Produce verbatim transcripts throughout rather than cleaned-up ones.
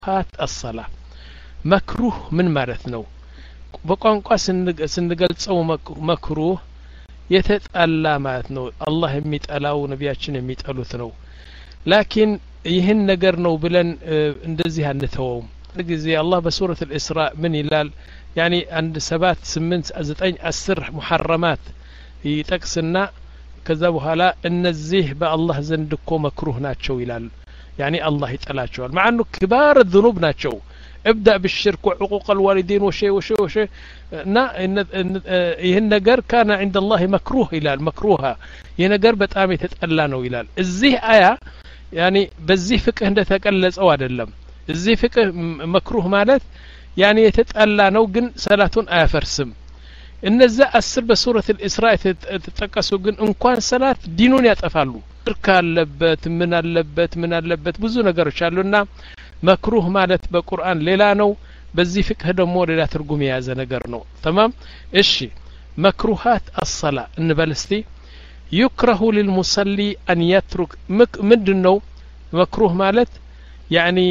هات الصلاة مكروه من مالتنا በቋንቋ ስንገልጸው መክሩህ የተጣላ ማለት ነው አላህ የሚጠላው ነብያችን የሚጠሉት ነው ላኪን ይህን ነገር ነው ብለን እንደዚህ አንተውም ጊዜ አላህ በሱረት الإسراء ምን ይላል يعني አንድ ሰባት ስምንት ዘጠኝ አስር محرمات ይጠቅስና ከዛ በኋላ እነዚህ በአላህ ዘንድ እኮ መክሩህ ናቸው ይላል يعني الله ይጠላቸዋል مع انه كبار الذنوب ናቸው ابدأ بالشرك وعقوق الوالدين وشيء وشيء وشيء نا ይህን ነገር كان عند الله مكروه ይላል مكروها ይህ ነገር በጣም የተጠላ ነው ይላል እዚህ አያ يعني በዚህ ፍቅህ እንደተቀለጸው አይደለም እዚህ ፍቅህ መክሩህ ማለት يعني የተጠላ ነው ግን ሰላቱን አያፈርስም እነዛ አስር በሱረት الإسراء ተጠቀሱ ግን እንኳን ሰላት ዲኑን ያጠፋሉ ሽርክ አለበት ምን አለበት ምን አለበት ብዙ ነገሮች አሉና مكروه ማለት በቁርአን ሌላ ነው በዚህ ፍቅህ ደግሞ ሌላ ትርጉም የያዘ ነገር ነው تمام እሺ مكروهات الصلاة እንበልስቲ يكره للمصلي أن يترك ምንድነው مكروه ማለት يعني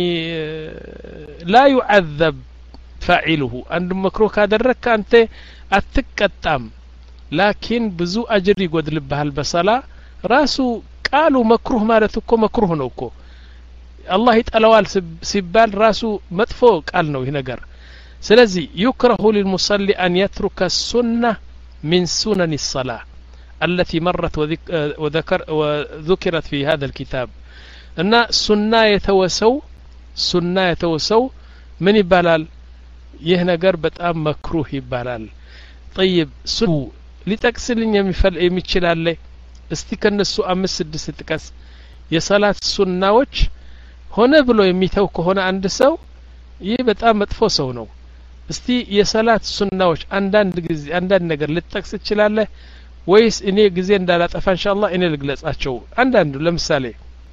لا يعذب فاعله عند مكروه ካደረክ አንተ አትቀጣም لكن ብዙ አጅር ይጎድልብሃል በሰላ ራሱ ቃሉ مكروه ማለት እኮ مكروه ነው እኮ الله يتألوال سبال راسو مدفو قال نو ينقر سلزي يكره للمصلي أن يترك السنة من سنن الصلاة التي مرت وذكر وذكرت في هذا الكتاب أن سنة يتوسو سنة يتوسو من يبالال يهنقر بتأم مكروه يبالال طيب سنو لتكسلين يمفل يمتشلال لي استيكن السوء أمس الدستكس يصلاة السنة وش ሆነ ብሎ የሚተው ከሆነ አንድ ሰው ይህ በጣም መጥፎ ሰው ነው እስቲ የሰላት ሱናዎች አንዳንድ ጊዜ አንዳንድ ነገር ልትጠቅስ ይችላል ወይስ እኔ ጊዜ እንዳላጠፋ ኢንሻአላህ እኔ ልግለጻቸው አንዳንዱ ለምሳሌ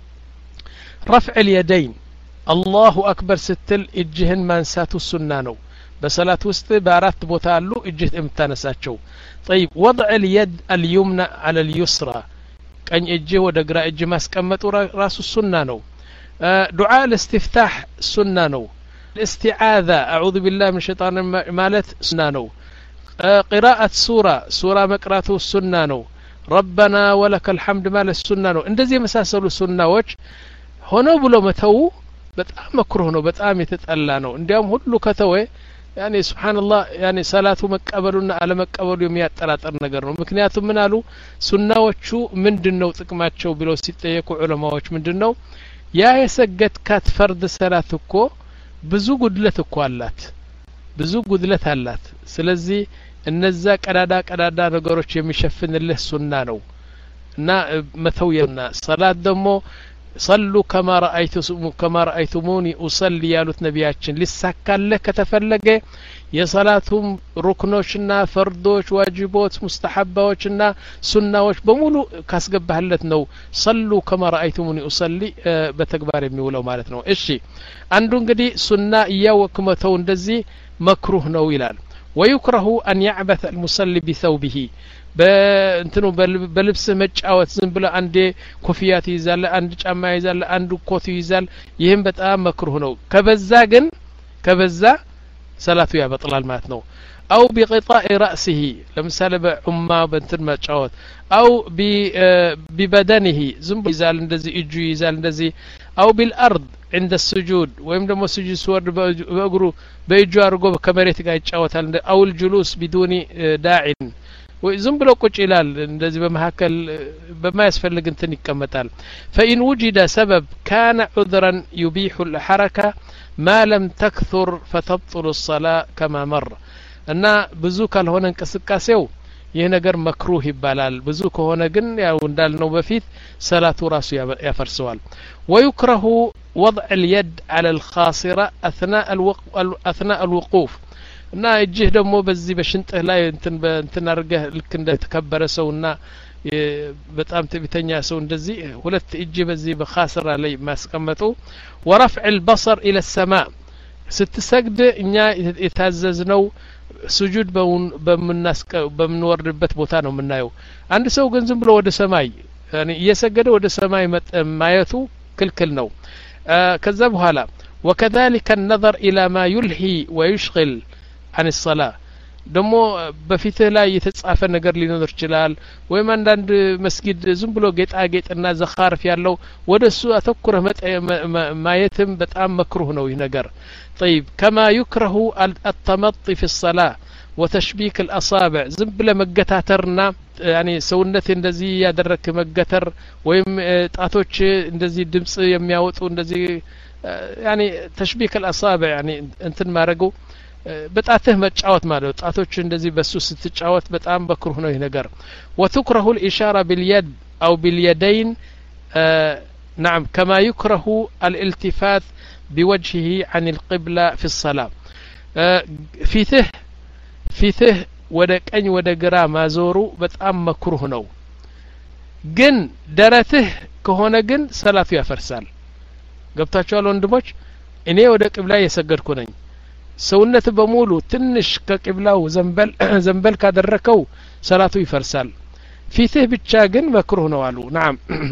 رفع اليدين الله اكبر ስትል እጅህን ማንሳቱ ሱና ነው በሰላት ውስጥ በአራት ቦታ አሉ እጅህ የምታነሳቸው طيب وضع اليد اليمنى على اليسرى ቀኝ እጅ ወደ ግራ እጅ ማስቀመጡ ራሱ ሱና ነው دعاء الاستفتاح سنة نو الاستعاذة أعوذ بالله من الشيطان مالت سنة نو قراءة سورة سورة مقراته سنة نو ربنا ولك الحمد مالت سنة نو اندزي مساسلو سنة وش هنا بلو متو بتأم مكروه نو بتأم يتتألا نو انديهم هدلو كتوه يعني سبحان الله يعني صلاة مقبلنا على مقبل يوميات تلاتر نقر نو مكنياتو منالو سنة وشو من دنو تقمات شو بلو ستة يكو علماء وش من دنو ያ የሰገድካት ፈርድ ሰላት እኮ ብዙ ጉድለት እኮ አላት ብዙ ጉድለት አላት ስለዚህ እነዛ ቀዳዳ ቀዳዳ ነገሮች የሚሸፍንልህ ሱና ነው እና መተውየና ሰላት ደግሞ صلوا كما رأيتم كما رأيتموني أصلي ያሉት ነብያችን ሊሳካለህ ከተፈለገ የሰላቱም ሩክኖችና ፈርዶች ዋጅቦች ሙስተሐባዎችና ሱናዎች በሙሉ ካስገባህለት ነው صلوا كما رأيتموني أصلي በተግባር የሚውለው ማለት ነው እሺ አንዱ እንግዲህ ሱና ያወክመተው እንደዚህ መክሩህ ነው ይላል ويكره أن يعبث المصلي بثوبه በእንትኑ በልብስ መጫወት ዝም ብለ አንዴ ኮፊያት ይዛል አንድ ጫማ ይዛል አንዱ ኮት ይዛል ይሄን በጣም መክሩህ ነው ከበዛ ግን ከበዛ ሰላቱ ያበጥላል ማለት ነው أو بقطاع رأسه ለምሳሌ በኡማ በእንትን መጫወት أو ببدنه ዝም ብሎ ይዛል እንደዚህ እጁ ይዛል እንደዚህ أو بالأرض عند السجود ወይም ደግሞ ስጁድ ሲወርድ በእግሩ በእጁ አድርጎ ከመሬት ጋር ይጫወታል أو الجلوس بدون داع ወይ ዝም ብሎ ቁጭ ይላል እንደዚህ በመሐከል በማያስፈልግ እንትን ይቀመጣል فإن وجد سبب كان عذرا يبيح الحركة ما لم تكثر فتبطل الصلاة كما مر እና ብዙ ካልሆነ እንቅስቃሴው ይሄ ነገር መክሩህ ይባላል ብዙ ከሆነ ግን ያው እንዳልነው በፊት ሰላቱ ራሱ ያፈርሰዋል ويكره وضع اليد على الخاصرة أثناء الوقوف أثناء الوقوف እና እጅህ ደግሞ በዚህ በሽንጥህ ላይ እንትን በእንትን አርገህ ልክ እንደ ተከበረ ሰውና በጣም ትዕቢተኛ ሰው እንደዚህ ሁለት እጅ በዚህ በኻስራ ላይ ማስቀመጡ ورفع البصر إلى السماء ስትሰግድ እኛ የታዘዝነው ስጁድ በመናስቀ በመንወርድበት ቦታ ነው የምናየው አንድ ሰው ግን ዝም ብሎ ወደ ሰማይ يعني እየሰገደ ወደ ሰማይ ማየቱ ክልክል ነው ከዛ በኋላ وكذلك النظر إلى ما يلهي ويشغل عن الصلاة ደሞ በፊትህ ላይ የተጻፈ ነገር ሊኖር ይችላል ወይም አንዳንድ መስጊድ ዝም ብሎ ጌጣጌጥና ዘኻርፍ ያለው ወደሱ አተኩረህ ማየትም በጣም መክሩህ ነው ይህ ነገር طيب كما يكره التمطي في الصلاة وتشبيك الأصابع ዝም ብለ መገታተርና يعني ሰውነት እንደዚህ ያደረክ መገተር ወይም ጣቶች እንደዚህ ድምጽ የሚያወጡ እንደዚህ يعني تشبيك الأصابع يعني እንትን ማረገው በጣትህ መጫወት ማለት ጣቶች እንደዚህ በሱ ስትጫወት በጣም በክሩህ ነው ይሄ ነገር وتكره الإشارة باليد أو باليدين آه نعم كما يكره الالتفات بوجهه عن القبلة في الصلاة آه فيته فيته ወደ ቀኝ ወደ ግራ ማዞሩ በጣም መክሩህ ነው ግን ደረትህ ከሆነ ግን ሰላቱ ያፈርሳል ገብታችኋል ወንድሞች እኔ ወደ ቂብላ እየሰገድኩ ነኝ ሰውነት በሙሉ ትንሽ ከቂብላው ዘንበል ዘንበል ካደረከው ሰላቱ ይፈርሳል ፊትህ ብቻ ግን መክሩህ ነው አሉ نعم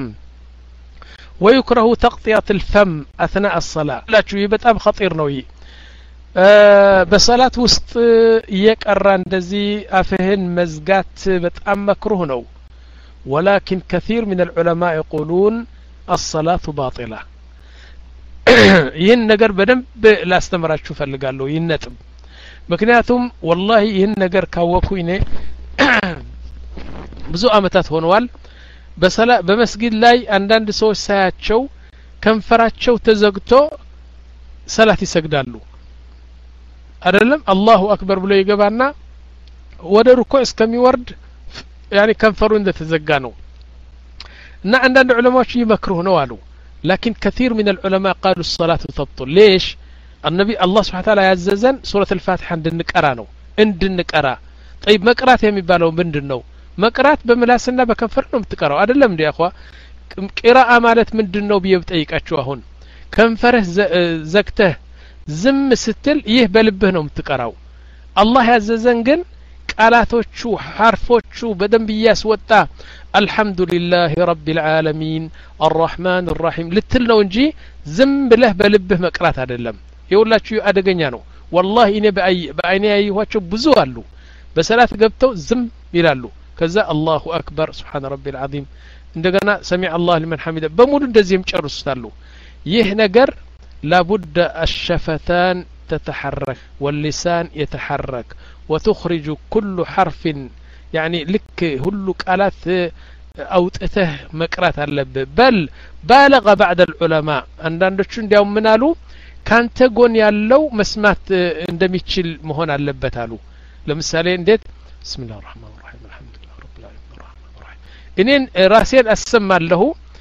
ويكره تغطية الفم أثناء الصلاة لا شيء በጣም خطير ነው ይሄ በሰላት ውስጥ እየቀራ እንደዚህ አፍህን መዝጋት በጣም መክሩህ ነው ولكن كثير من العلماء يقولون الصلاة باطلة ይህን ነገር በደንብ ላስተምራችሁ ፈልጋለሁ ይነጥብ ምክንያቱም والله ይህን ነገር ካወኩኝ እኔ ብዙ አመታት ሆነዋል በሰላ በመስጊድ ላይ አንዳንድ ሰዎች ሳያቸው ከንፈራቸው ተዘግቶ ሰላት ይሰግዳሉ አይደለም አላሁ አክበር ብሎ ይገባና ወደ ሩኩዕ እስከሚወርድ يعني ከንፈሩ እንደተዘጋ ነው እና አንዳንድ ዑለማዎች ይመክሩህ ነው አሉ لكن كثير من العلماء قالوا الصلاة تبطل ليش النبي الله سبحانه وتعالى يعززن سورة الفاتحة እንድንቀራ ነው እንድንቀራ طيب መቅራት የሚባለው ምንድነው መቅራት በምላስና በከንፈር ነው የምትቀራው አይደለም እንዴ አخوا ቂራአ ማለት ምንድነው ብዬ ብጠይቃችሁ አሁን ከንፈርህ ዘግተህ ዝም ስትል ይህ በልብህ ነው የምትቀራው አላህ ያዘዘን ግን ቃላቶቹ ሐርፎቹ በደንብ ያስወጣ አልহামዱሊላህ ረቢል ዓለሚን الرحمن الرحيم ልትል ነው እንጂ ዝም ብለህ በልብህ መቅራት አይደለም ይውላችሁ አደገኛ ነው والله እኔ በአይኔ ያየኋቸው ብዙ አሉ በሰላት ገብተው ዝም ይላሉ ከዛ አላሁ አክበር ሱብሃን ረቢል ዓዚም እንደገና ሰሚዕ አላህ ሊመን ሐሚደ በሙሉ እንደዚህም ጨርሱታሉ ይህ ነገር لابد الشفتان تتحرك واللسان يتحرك وتخرج كل حرف يعني لك هلو قالات أوطته مقرات አለበ بل بالغ بعد العلماء አንዳንዶቹ እንዲያው ምን አሉ ካንተ ጎን ያለው መስማት እንደሚችል መሆን አለበት አሉ ለምሳሌ እንዴት بسم الله الرحمن الرحيم الحمد لله رب العالمين الرحمن الرحيم እኔን ራሴን አሰማለሁ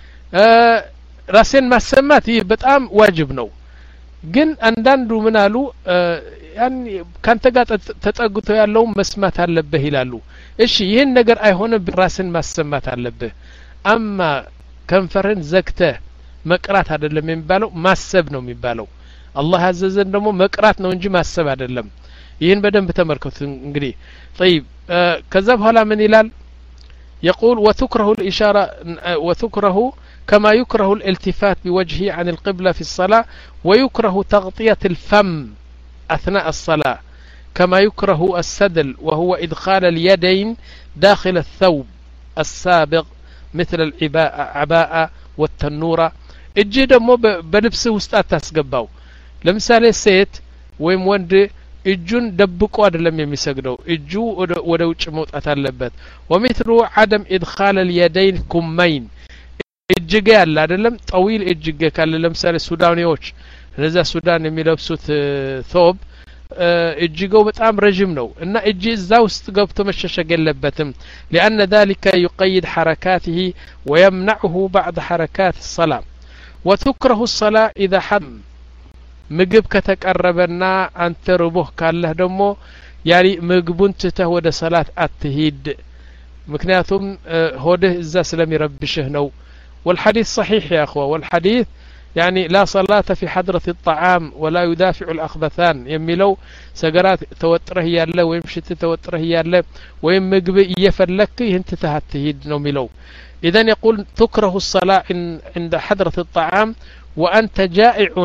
ራሴን ማሰማት ይህ በጣም ዋጅብ ነው ግን አንዳንዱ ምን አሉ ያን ካንተ ጋር ተጠግቶ ያለው መስማት አለበት ይላሉ እሺ ይሄን ነገር አይሆንም ራስን ማሰማት አለበት አማ ከንፈርን ዘግተህ መቅራት አይደለም የሚባለው ማሰብ ነው የሚባለው አላህ ያዘዘን ደግሞ መቅራት ነው እንጂ ማሰብ አይደለም ይሄን በደንብ ተመልከቱ እንግዲህ طيب ከዛ በኋላ ምን ይላል يقول وتكره الإشارة وتكره كما يكره الالتفات بوجهه عن القبلة في الصلاة ويكره تغطية الفم أثناء الصلاة كما يكره السدل وهو إدخال اليدين داخل الثوب السابق مثل العباءة والتنورة اجي دمو بلبسه وستات تسقباو لمثال السيت ويم وند እጁን ደብቆ አይደለም የሚሰግደው እጁ ወደ ውጭ መውጣት አለበት ومثل عدم ادخال اليدين كمين እጅጌ ያለ አይደለም طويل እጅጌ ካለ ለምሳሌ ሱዳኒዎች እነዛ ሱዳን የሚለብሱት ثوب እጅጌው በጣም ረጅም ነው እና እጅ እዛ ውስጥ ገብቶ መሸሸግ የለበትም لأن ذلك يقيد حركاته ويمنعه بعد حركات الصلاة وتكره الصلاة إذا حد ምግብ ከተቀረበና አንተ ሩህ ካለህ ደግሞ ያሪ ምግቡን ትተህ ወደ ሰላት አትሂድ ምክንያቱም ሆድህ እዛ ስለሚረብሽህ ነው والحديث صحيح يا اخوه والحديث يعني لا صلاة في حضرة الطعام ولا يدافع الأخبثان يميلو سجرات توتره ياله ويمشي توتره ياله ويم ምግብ እየፈለክ ይህን ትተህ አትሂድ ነው የሚለው إذن يقول تكره الصلاة عند حضرة الطعام وأنت جائع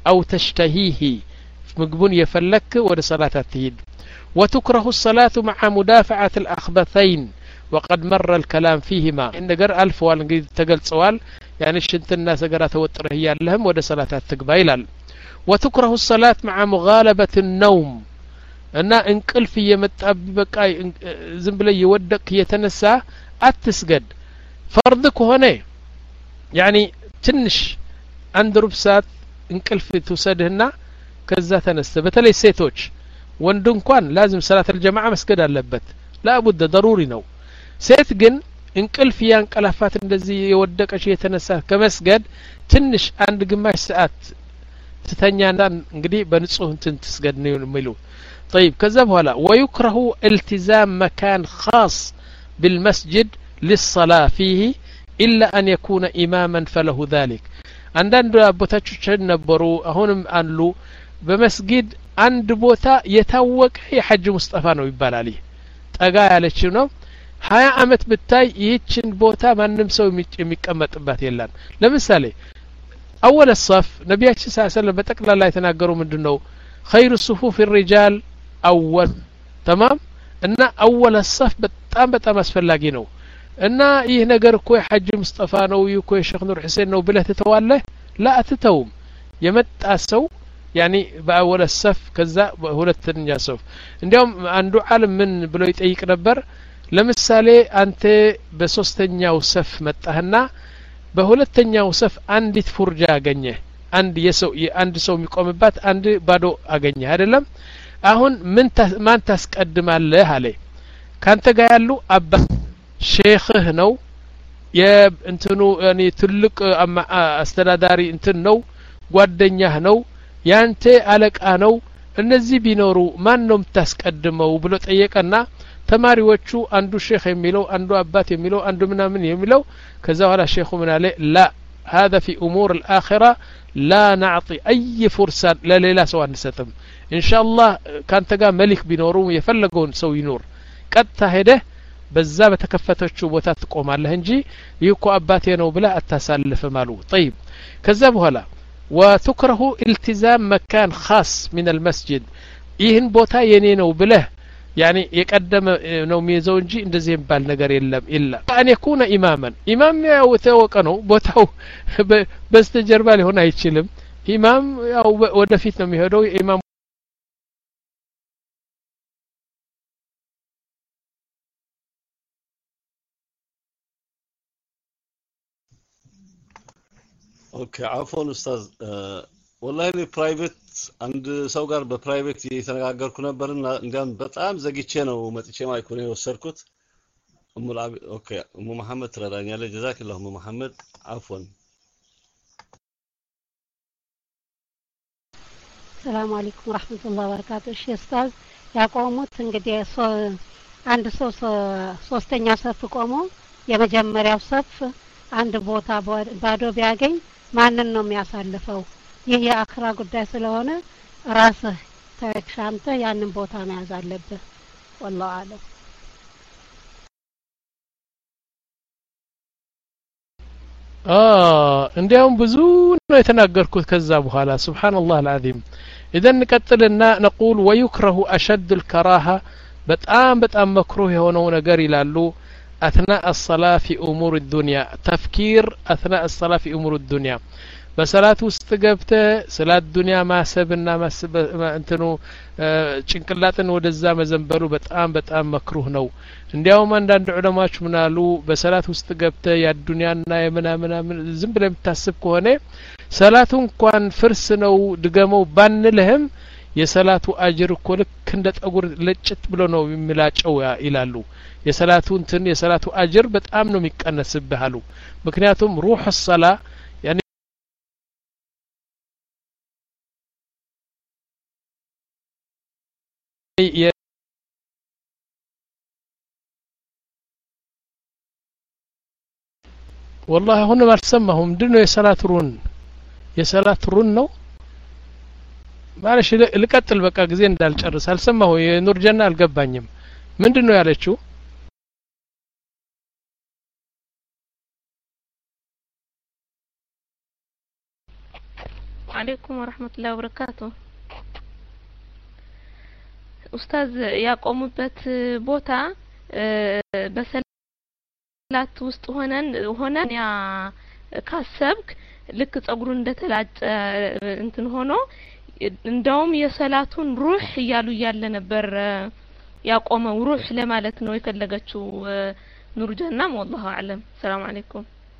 أو تشتهيه مقبون يفلك ود صلاة التهيد وتكره الصلاة مع مدافعة الأخبثين وقد مر الكلام فيهما إن قر ألف والنجد تقل سوال يعني شنت الناس قرأت وترهي لهم ود صلاة التقبيلال وتكره الصلاة مع مغالبة النوم أن انقل في يمتأبك زنبلي يودك يتنسى أتسجد فرضك هنا يعني تنش عند ربسات انقل في تسدهنا كذا تنسى بتلي سيتوش وندون كان لازم صلاة الجماعة مسجد اللبت لا بد ضروري نو سيت جن انقل في انقلافات እንደዚህ የወደቀሽ የተነሳ ከመስገድ ትንሽ አንድ ግማሽ ሰዓት تتنيانا እንግዲህ በንጹህ እንትን ትስገድ ነው የሚሉ طيب كذا بهلا ويكره التزام مكان خاص بالمسجد للصلاة فيه إلا أن يكون إماما فله ذلك عندنا أبوتاچوچ ነበሩ አሁንም አሉ በመስጊድ አንድ ቦታ የታወቀ የሐጅ ሙስጠፋ ነው ይባላል ጠጋ ያለችው ነው ሀያ አመት ብታይ ይህችን ቦታ ማንንም ሰው የሚቀመጥባት የለም ለምሳሌ أول الصف نبينا صلى الله عليه وسلم بتقل الله يتناقروا من دونه خير الصفوف الرجال أول تمام إن أول الصف بتام بتام أسفل ነው እና ይህ ነገር እኮ ሐጅ ሙስጠፋ ነው ይኮ ሼክ ኑር ሁሴን ነው ብለህ ተተዋለህ لا አትተውም የመጣ ሰው يعني በአወለ الصف ከዛ በሁለተኛ صف እንዲያውም አንዱ ዓለም ምን ብሎ ይጠይቅ ነበር ለምሳሌ አንተ በሶስተኛው صف መጣህና በሁለተኛው صف አንዲት ፉርጃ አገኘ አንድ የሰው አንድ ሰው የሚቆምባት አንድ ባዶ አገኘ አይደለም አሁን ምን ማን ታስቀድማለህ አለ ካንተ ጋር ያሉ አባ ሼኽህ ነው የእንትኑ ያኒ ትልቅ አስተዳዳሪ እንትን ነው ጓደኛህ ነው ያንተ አለቃ ነው እነዚህ ቢኖሩ ማን ነው የምታስቀድመው ብሎ ጠየቀና ተማሪዎቹ አንዱ ሼኽ የሚለው አንዱ አባት የሚለው አንዱ ምናምን የሚለው ከዛ ኋላ ሼኹ ምን አለ لا هذا في امور الاخره لا نعطي اي فرصه لليلا سو አንሰጥም ان شاء الله ካንተ ጋር መልክ ቢኖሩ የፈለገውን ሰው ይኖር ቀጥታ ሄደ በዛ በተከፈተችው ቦታ ትቆማለህ እንጂ ይኮ አባቴ ነው ብለ አታሳልፈም አሉ طيب ከዛ በኋላ وتكره التزام مكان خاص من المسجد ይህን ቦታ የኔ ነው ብለህ يعني يقدم ነው የሚይዘው እንጂ እንደዚህ የሚባል ነገር የለም ኢላ አን يكون ኢማማን ኢማም ያው ተወቀነው ቦታው በስተጀርባ ሊሆን አይችልም ኢማም ያው ወደፊት ነው የሚሄደው ኢማም اوكي عفوا استاذ أه والله لي برايفت عند ሰው ጋር በፕራይቬት እየተነጋገርኩ ነበርና እንዲያም በጣም ዘግቼ ነው መጥቼ ማይኩን የወሰድኩት ام العب اوكي ام محمد ترዳኛለህ جزاك الله ام محمد عفوا السلام عليكم ورحمه الله وبركاته እሺ ኡስታዝ ያቆሙት እንግዲህ አንድ ሰው ሶስተኛ ሰፍ ቆሞ የመጀመሪያው ሰፍ አንድ ቦታ ባዶ ቢያገኝ ማንን ነው የሚያሳልፈው ይሄ የአኽራ ጉዳይ ስለሆነ ራስህ ተሻምተ ያንን ቦታ መያዝ አለብህ والله اعلم اه እንዲያውም ብዙ ነው የተናገርኩት ከዛ በኋላ ሱብሃንአላህ العظيم اذا نቀጥልና نقول ويكره اشد الكراهه በጣም በጣም መክሩህ የሆነው ነገር ይላሉ اثناء الصلاه في امور الدنيا تفكير اثناء الصلاه في امور الدنيا በሰላት ውስጥ ገብተ ሰላት ዱንያ ማሰብና ማሰብ እንትኑ ጭንቅላትን ወደዛ መዘንበሉ በጣም በጣም መክሩህ ነው እንዲያውም አንዳንድ ዑለማዎች ምናሉ በሰላት ውስጥ ገብተ ያ ዱንያና የምናምና ዝም ብለ የምታስብ ከሆነ ሰላቱ እንኳን ፍርስ ነው ድገመው ባንልህም የሰላቱ አጅር እኮ ልክ እንደ ጠጉር ለጭት ብሎ ነው የሚላጨው ይላሉ የሰላቱ እንትን የሰላቱ አጅር በጣም ነው የሚቀነስብህ አሉ ምክንያቱም ሩህ الصلاه والله هنا ما سمهم دنو የሰላት ሩን የሰላት ሩን ነው ማለሽ ልቀጥል በቃ ጊዜ እንዳልጨርስ አልሰማሁ የኑር ጀና አልገባኝም ምንድነው ያለችው عن عليكم ورحمة الله وبركاته أستاذ ያቆሙበት ቦታ በሰላት ውስጥ ሆነን ሆነን ያ ካሰብክ ልክ ጸጉሩ እንደተላጨ እንትን ሆኖ እንደውም የሰላቱን ሩህ ያሉ ያለ ነበር ያቆመው ሩህ ለማለት ነው የፈለገችው ኑር ጀናም والله اعلم السلام عليكم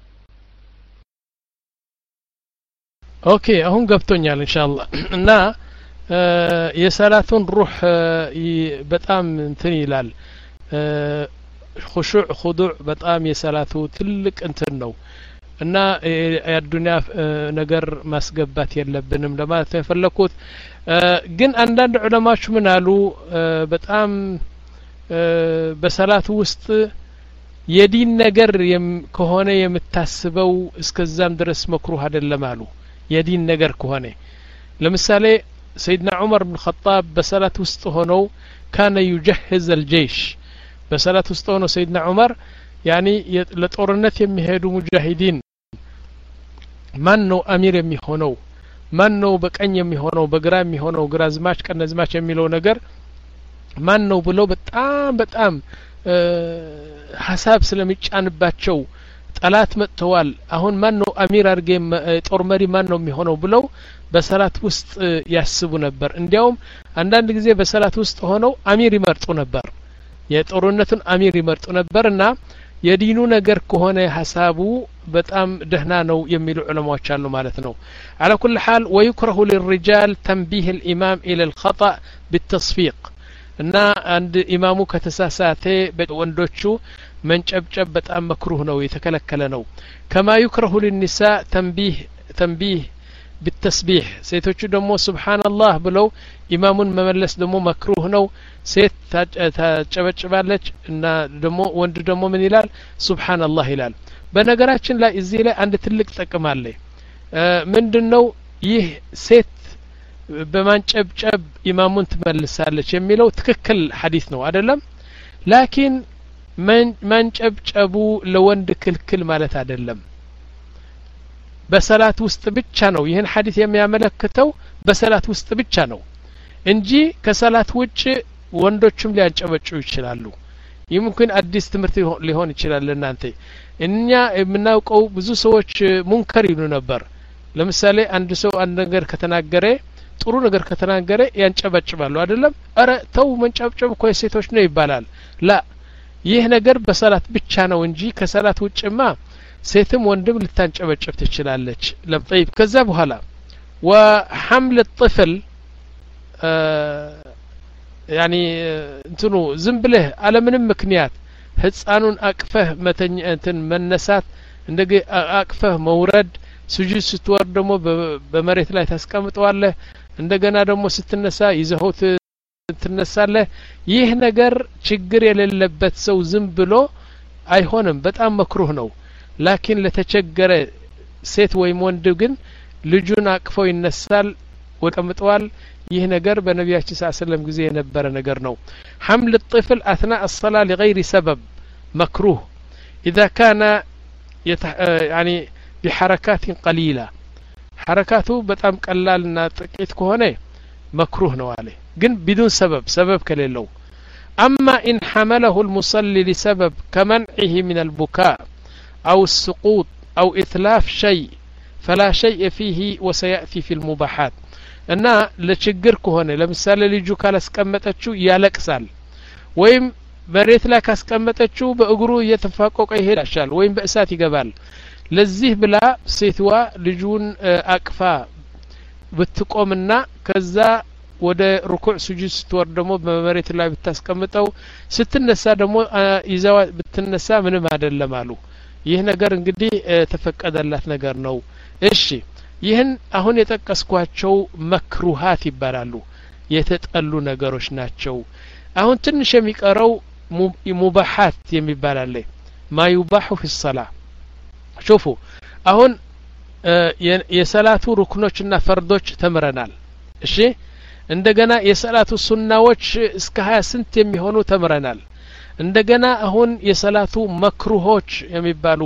ኦኬ አሁን ገብቶኛል ኢንሻአላህ እና የሰላቱን ሩህ በጣም እንትን ይላል خشوع خضوع በጣም የሰላቱ ትልቅ እንትን ነው እና የዱንያ ነገር ማስገባት የለብንም ለማለት የፈለኩት ግን አንዳንድ ዑለማዎች ምን አሉ በጣም በሰላቱ ውስጥ የዲን ነገር ከሆነ የምታስበው እስከዛም ድረስ መክሩህ አይደለም አሉ የዲን ነገር ከሆነ ለምሳሌ سيدنا عمر بن الخطاب بصلاة ውስጥ ሆነው كان يجهز الجيش بصلاة ውስጥ ሆነው سيدنا عمر يعني ለጦርነት የሚሄዱ ሙጃሂዲን ማን ነው አሚር የሚሆነው ማን ነው በቀኝ የሚሆነው በግራ የሚሆነው ግራዝማች ቀነዝማች የሚለው ነገር ማን ነው ብሎ በጣም በጣም ሐሳብ ስለሚጫንባቸው ጠላት መጥተዋል አሁን ማን ነው አሚር አርገ ጦር መሪ ማን ነው የሚሆነው ብለው በሰላት ውስጥ ያስቡ ነበር እንዲያውም አንዳንድ ጊዜ በሰላት ውስጥ ሆነው አሚር ይመርጡ ነበር የጦርነቱን አሚር ይመርጡ ነበርና የዲኑ ነገር ከሆነ ሐሳቡ በጣም ደህና ነው የሚሉ ዑለማዎች አሉ ማለት ነው على كل حال ويكره للرجال تنبيه الامام الى الخطا بالتصفيق እና አንድ ኢማሙ ከተሳሳተ በወንዶቹ መንጨብጨብ በጣም መክሩህ ነው የተከለከለ ነው كما يكره للنساء تنبيه تنبيه بالتسبيح ሴቶቹ ደግሞ ሱብሃንአላህ ብለው ኢማሙን መመለስ ደግሞ መክሩህ ነው ሴት ታጨበጭባለች እና ደግሞ ወንድ ደግሞ ምን ይላል ሱብሃንአላህ ይላል በነገራችን ላይ እዚህ ላይ አንድ ትልቅ ጥቅም አለ ምንድነው ይህ ሴት በማንጨብጨብ ኢማሙን ትመልሳለች የሚለው ትክክል ሐዲስ ነው አይደለም ላኪን ማንጨብጨቡ ለወንድ ክልክል ማለት አይደለም በሰላት ውስጥ ብቻ ነው ይሄን ሐዲስ የሚያመለክተው በሰላት ውስጥ ብቻ ነው እንጂ ከሰላት ውጭ ወንዶችም ሊያንጨበጩ ይችላሉ ይምኩን አዲስ ትምህርት ሊሆን ይችላል ለናንተ እኛ የምናውቀው ብዙ ሰዎች ሙንከር ይሉ ነበር ለምሳሌ አንድ ሰው አንድ ነገር ከተናገረ ጥሩ ነገር ከተናገረ ያንጨበጭባሉ አይደለም አረ ተው መንጨብጨብ እኮ የሴቶች ነው ይባላል ላ ይህ ነገር በሰላት ብቻ ነው እንጂ ከሰላት ውጭማ ሴትም ወንድም ልታንጨበጭብ ትችላለች ለምጠይብ ከዛ በኋላ وحمل الطفل يعني እንትኑ ዝም ብለህ አለ ምንም ምክንያት ህፃኑን አቅፈህ መተኛ እንትን መነሳት እንደገ አቅፈህ መውረድ ስጁድ ስትወርድ ደግሞ በመሬት ላይ ታስቀምጠዋለህ እንደገና ደግሞ ስትነሳ ይዘኸው ትነሳለህ ይህ ነገር ችግር የሌለበት ሰው ዝም ብሎ አይሆንም በጣም መክሩህ ነው ላኪን ለተቸገረ ሴት ወይም ወንድ ግን ልጁን አቅፈው ይነሳል ወቀምጠዋል ይህ ነገር በነቢያችን ሰለላሁ ዐለይሂ ወሰለም ጊዜ የነበረ ነገር ነው حمل الطفل اثناء الصلاه لغير سبب مكروه اذا كان يتح... يعني بحركات قليله حركاته በጣም ቀላልና ጥቂት ከሆነ مكروه ነው አለ ግን بدون سبب سبب ከሌለው اما ان حمله المصلي لسبب كمنعه من البكاء او السقوط او اتلاف شيء فلا شيء فيه وسياتي في المباحات እና ለችግር ከሆነ ለምሳሌ ልጁ ካላስቀመጠችው ያለቅሳል ወይም መሬት ላይ ካስቀመጠችው በእግሩ እየተፋቆቀ ይሄዳል ወይም በእሳት ይገባል ለዚህ ብላ ሴትዋ ልጁን አቅፋ ብትቆምና ከዛ ወደ ሩኩዕ ስጁድ ስትወርድ ደግሞ በመሬት ላይ ብታስቀምጠው ስትነሳ ደግሞ ይዛው ብትነሳ ምንም አይደለም አሉ ይህ ነገር እንግዲህ ተፈቀደላት ነገር ነው እሺ ይህን አሁን የጠቀስኳቸው መክሩሃት ይባላሉ የተጠሉ ነገሮች ናቸው አሁን ትንሽ የሚቀረው ሙባሃት የሚባል አለ ما يباح في الصلاه شوفوا አሁን የሰላቱ ሩክኖችና ፈርዶች ተምረናል እሺ እንደገና የሰላቱ ሱናዎች እስከ ሀያ ስንት የሚሆኑ ተምረናል እንደገና አሁን የሰላቱ መክሩሆች የሚባሉ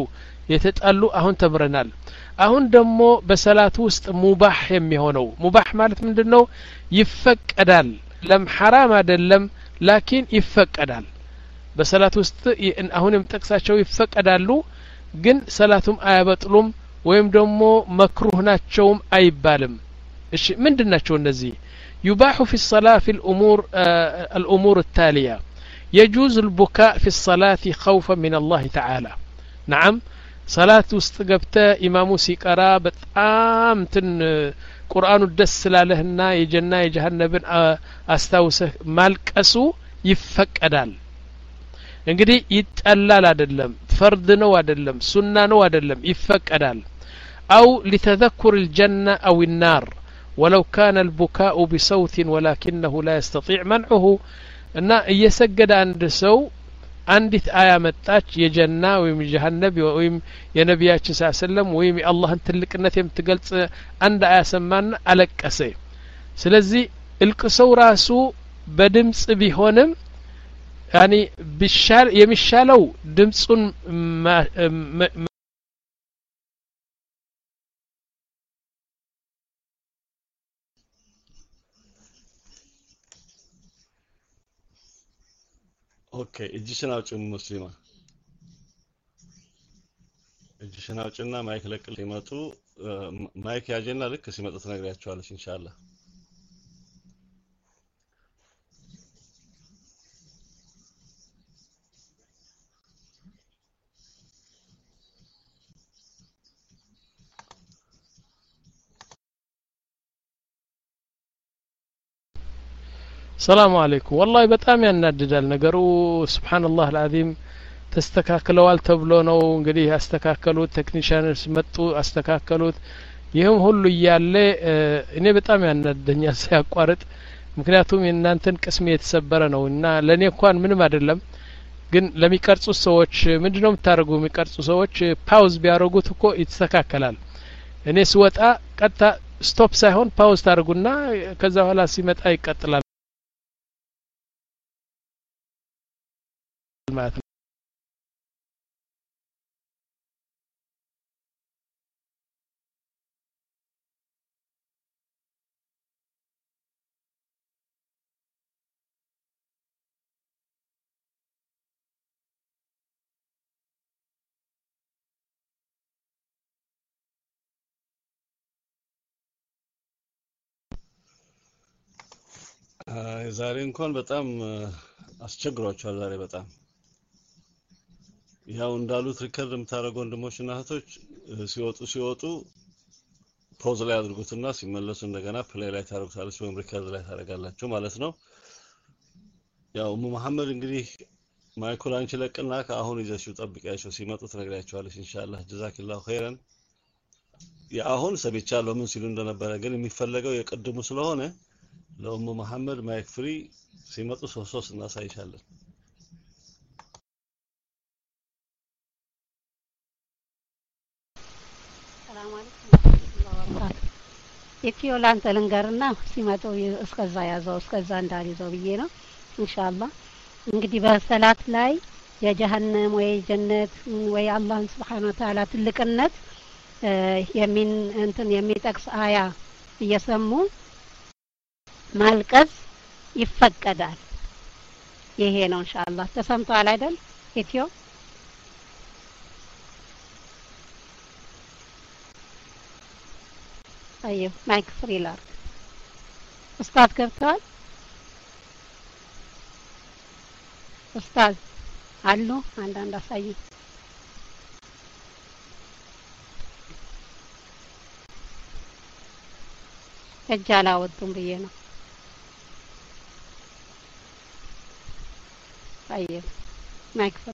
የተጣሉ አሁን ተምረናል አሁን ደግሞ በሰላት ውስጥ ሙባህ የሚሆነው ሙባህ ማለት ምንድነው ይፈቀዳል ለም حرام አይደለም ላኪን ይፈቀዳል በሰላት ውስጥ አሁንም ጠቅሳቸው ይፈቀዳሉ ግን ሰላቱም አያበጥሉም ወይም ደግሞ መክሩህ ናቸውም አይባልም እሺ ምንድናቸው እነዚህ يباح في الصلاة في الأمور آه الأمور التالية يجوز البكاء في الصلاة خوفا من الله تعالى نعم صلاة استقبت إمامو سيقرا بتام تن قرآن الدس لالهنا يجنا يجهنبن أستوسه مالكسو يفقدال እንግዲህ ይጣላል አይደለም ፈርድ ነው አይደለም ሱና ነው አይደለም ይፈቀዳል أو لتذكر الجنة أو النار ولو كان البكاء بصوت ولكنه لا يستطيع منعه እና እየሰገደ አንድ ሰው አንዲት አያ መጣች የጀና ወይም ጀሃነም ወይም የነቢያችን ሰለላሁ ወይም የአላህን ትልቅነት የምትገልጽ አንድ አያ ሰማና አለቀሰ ስለዚህ እልቅሰው ራሱ በድምጽ ቢሆንም ያኒ ቢሻል የሚሻለው ድምጹን ኦኬ እጅሽን አውጪ ሙስሊማ እጅሽን አውጪና ማይክ ለቅል ሲመጡ ማይክ ያጀና ልክ ሲመጡ ትነግሪያቸዋለሽ ኢንሻአላህ السلام عليكم والله በጣም ያናድዳል ነገሩ سبحان الله العظيم ተስተካክለዋል ተብሎ ነው እንግዲህ ያስተካከሉት ቴክኒሻንስ መጡ አስተካከሉት ይሄም ሁሉ ያለ እኔ በጣም ያናደኛል ሲያቋርጥ ምክንያቱም የእናንተን ቅስም የተሰበረ ነውና ለኔ እንኳን ምንም አይደለም ግን ለሚቀርጹ ሰዎች ምንድነው የምታረጉ የሚቀርጹ ሰዎች ፓውዝ ቢያረጉት እኮ ይተስተካከላል እኔ ስወጣ ቀጣ ስቶፕ ሳይሆን ፓውዝ ታርጉና ከዛ በኋላ ሲመጣ ይቀጥላል ማለት ነው ዛሬ እንኳን በጣም አስቸግሯቸዋል ዛሬ በጣም ያው እንዳሉት ሪከርድ የምታረጉ ወንድሞችና እህቶች ሲወጡ ሲወጡ ፖዝ ላይ አድርጉትና ሲመለሱ እንደገና ፕሌይ ላይ ታረጉታላችሁ ወይም ሪከርድ ላይ ታረጋላችሁ ማለት ነው ያው ኡሙ መሐመድ እንግዲህ ማይኩል አንቺ ለቅና ከአሁን ይዘሽው ጠብቂያቸው ሲመጡ ትነግሪያቸዋለሽ ኢንሻአላህ ጀዛከላሁ ኸይራን ያሁን ሰምቻለሁ ምን ሲሉ እንደነበረ ግን የሚፈለገው የቀድሙ ስለሆነ ለኡሙ መሐመድ ማይክ ፍሪ ሲመጡ ሶስት ሶስት እናሳይሻለን ሰላም አለይኩም የኪዮላን ተልንገርና ሲመጡ እስከዛ ያዘው እስከዛ እንዳልይዘው ብዬ ነው ኢንሻአላህ እንግዲህ በሰላት ላይ የጀሃነም ወይ ጀነት ወይ አላህ Subhanahu Wa Ta'ala ትልቅነት የሚን እንትን የሚጠቅስ አያ እየሰሙ ማልቀስ ይፈቀዳል ይሄ ነው ኢንሻአላህ ተሰምቷል አይደል ኢትዮ طيب ማይክ ፍሪ ላርክ ኡስታዝ ገብተዋል ኡስታዝ አሉ አንዳንድ አሳዩ እጃላ ወጡም ብዬ ነው طيب ማይክ ፍሪ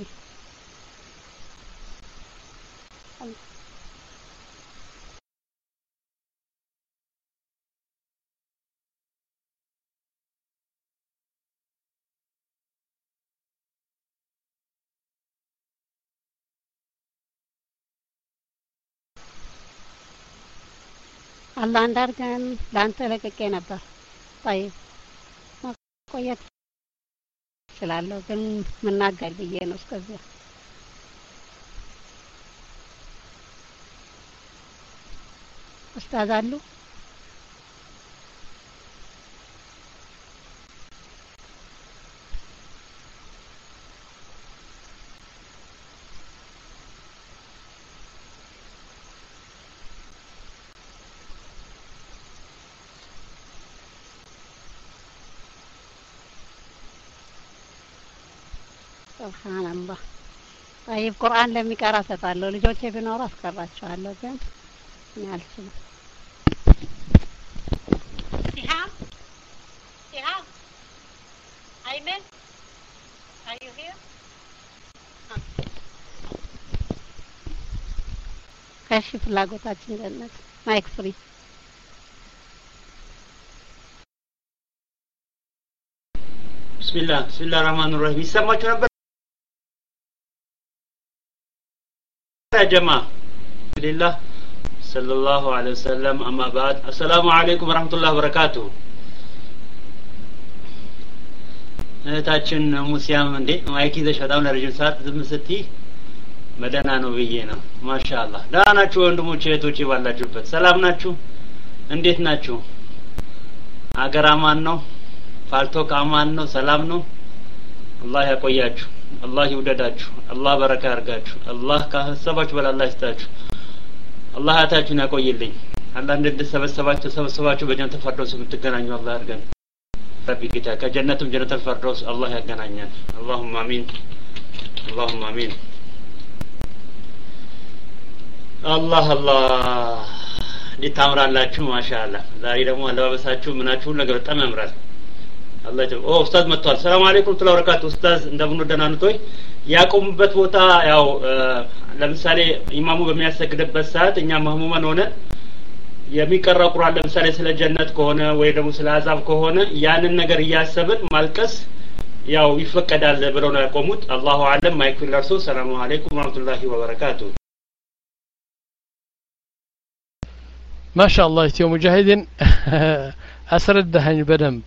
አላህ እንዳርገን ላንተ ለቀቄ ነበር طيب ቆየት ስላለው ግን መናገር ብዬ ነው እስከዚያ ኡስታዝ አሉ? سبحان الله. طيب قرآن لم يقرأ سطالو ልጆቼ ቢኖሩ አስቀራቸዋለሁ ግን እኔ አልችልም። ሲሃም ሲሃም አይመን are you here? ከሺ ፍላጎታችን ገነት ማይክ ፍሪ ቢስሚላህ ቢስሚላህ الرحمن الرحيم ይሰማችሁ ነበር يا جماعة لله صلى الله عليه وسلم أما بعد السلام عليكم ورحمة الله وبركاته እህታችን ሙሲያም እንዴ ማይክ ይዘሽ በጣም ለረጅም ሰዓት ዝም ስትይ መደና ነው ብዬ ነው ማሻአላህ ደህና ናችሁ ወንድሞቼ እህቶቼ ባላችሁበት ሰላም ናችሁ እንዴት ናችሁ አገር አማን ነው ፋልቶክ አማን ነው ሰላም ነው አላህ ያቆያችሁ አላህ ይውደዳችሁ አላህ በረካ ያርጋችሁ አላህ ካሰባችሁ በላላህ ይስጣችሁ አላህ ያታችሁን ያቆይልኝ አላህ እንድትሰበሰባችሁ ሰበሰባችሁ በጀነተ ፈርዶስ የምትገናኙ አላህ ያርገን ረቢ ጌታ ከጀነቱም ጀነተል ፈርዶስ አላህ ያገናኛል اللهم امين اللهم امين አላህ አላህ ሊታምራላችሁ ማሻአላህ ዛሬ ደግሞ አለባበሳችሁ ምናችሁ ነገር በጣም ያምራል አላህ ኦ ኡስታዝ መጥቷል ሰላም አለይኩም ተላ ወረካቱ ኡስታዝ እንደምን ደናንቶይ ያቆሙበት ቦታ ያው ለምሳሌ ኢማሙ በሚያሰግድበት ሰዓት እኛ ማህሙማን ሆነ የሚቀራው ቁርአን ለምሳሌ ስለ ጀነት ከሆነ ወይ ደግሞ ስለ አዛብ ከሆነ ያንን ነገር ያያሰብን ማልቀስ ያው ይፈቀዳል ብለው ነው ያቆሙት አላሁ አለም ማይክል ለርሱ ሰላም አለይኩም ወራህመቱላሂ ወበረካቱ ማሻአላህ ኢትዮ ሙጃሂድን አስረዳኸኝ በደንብ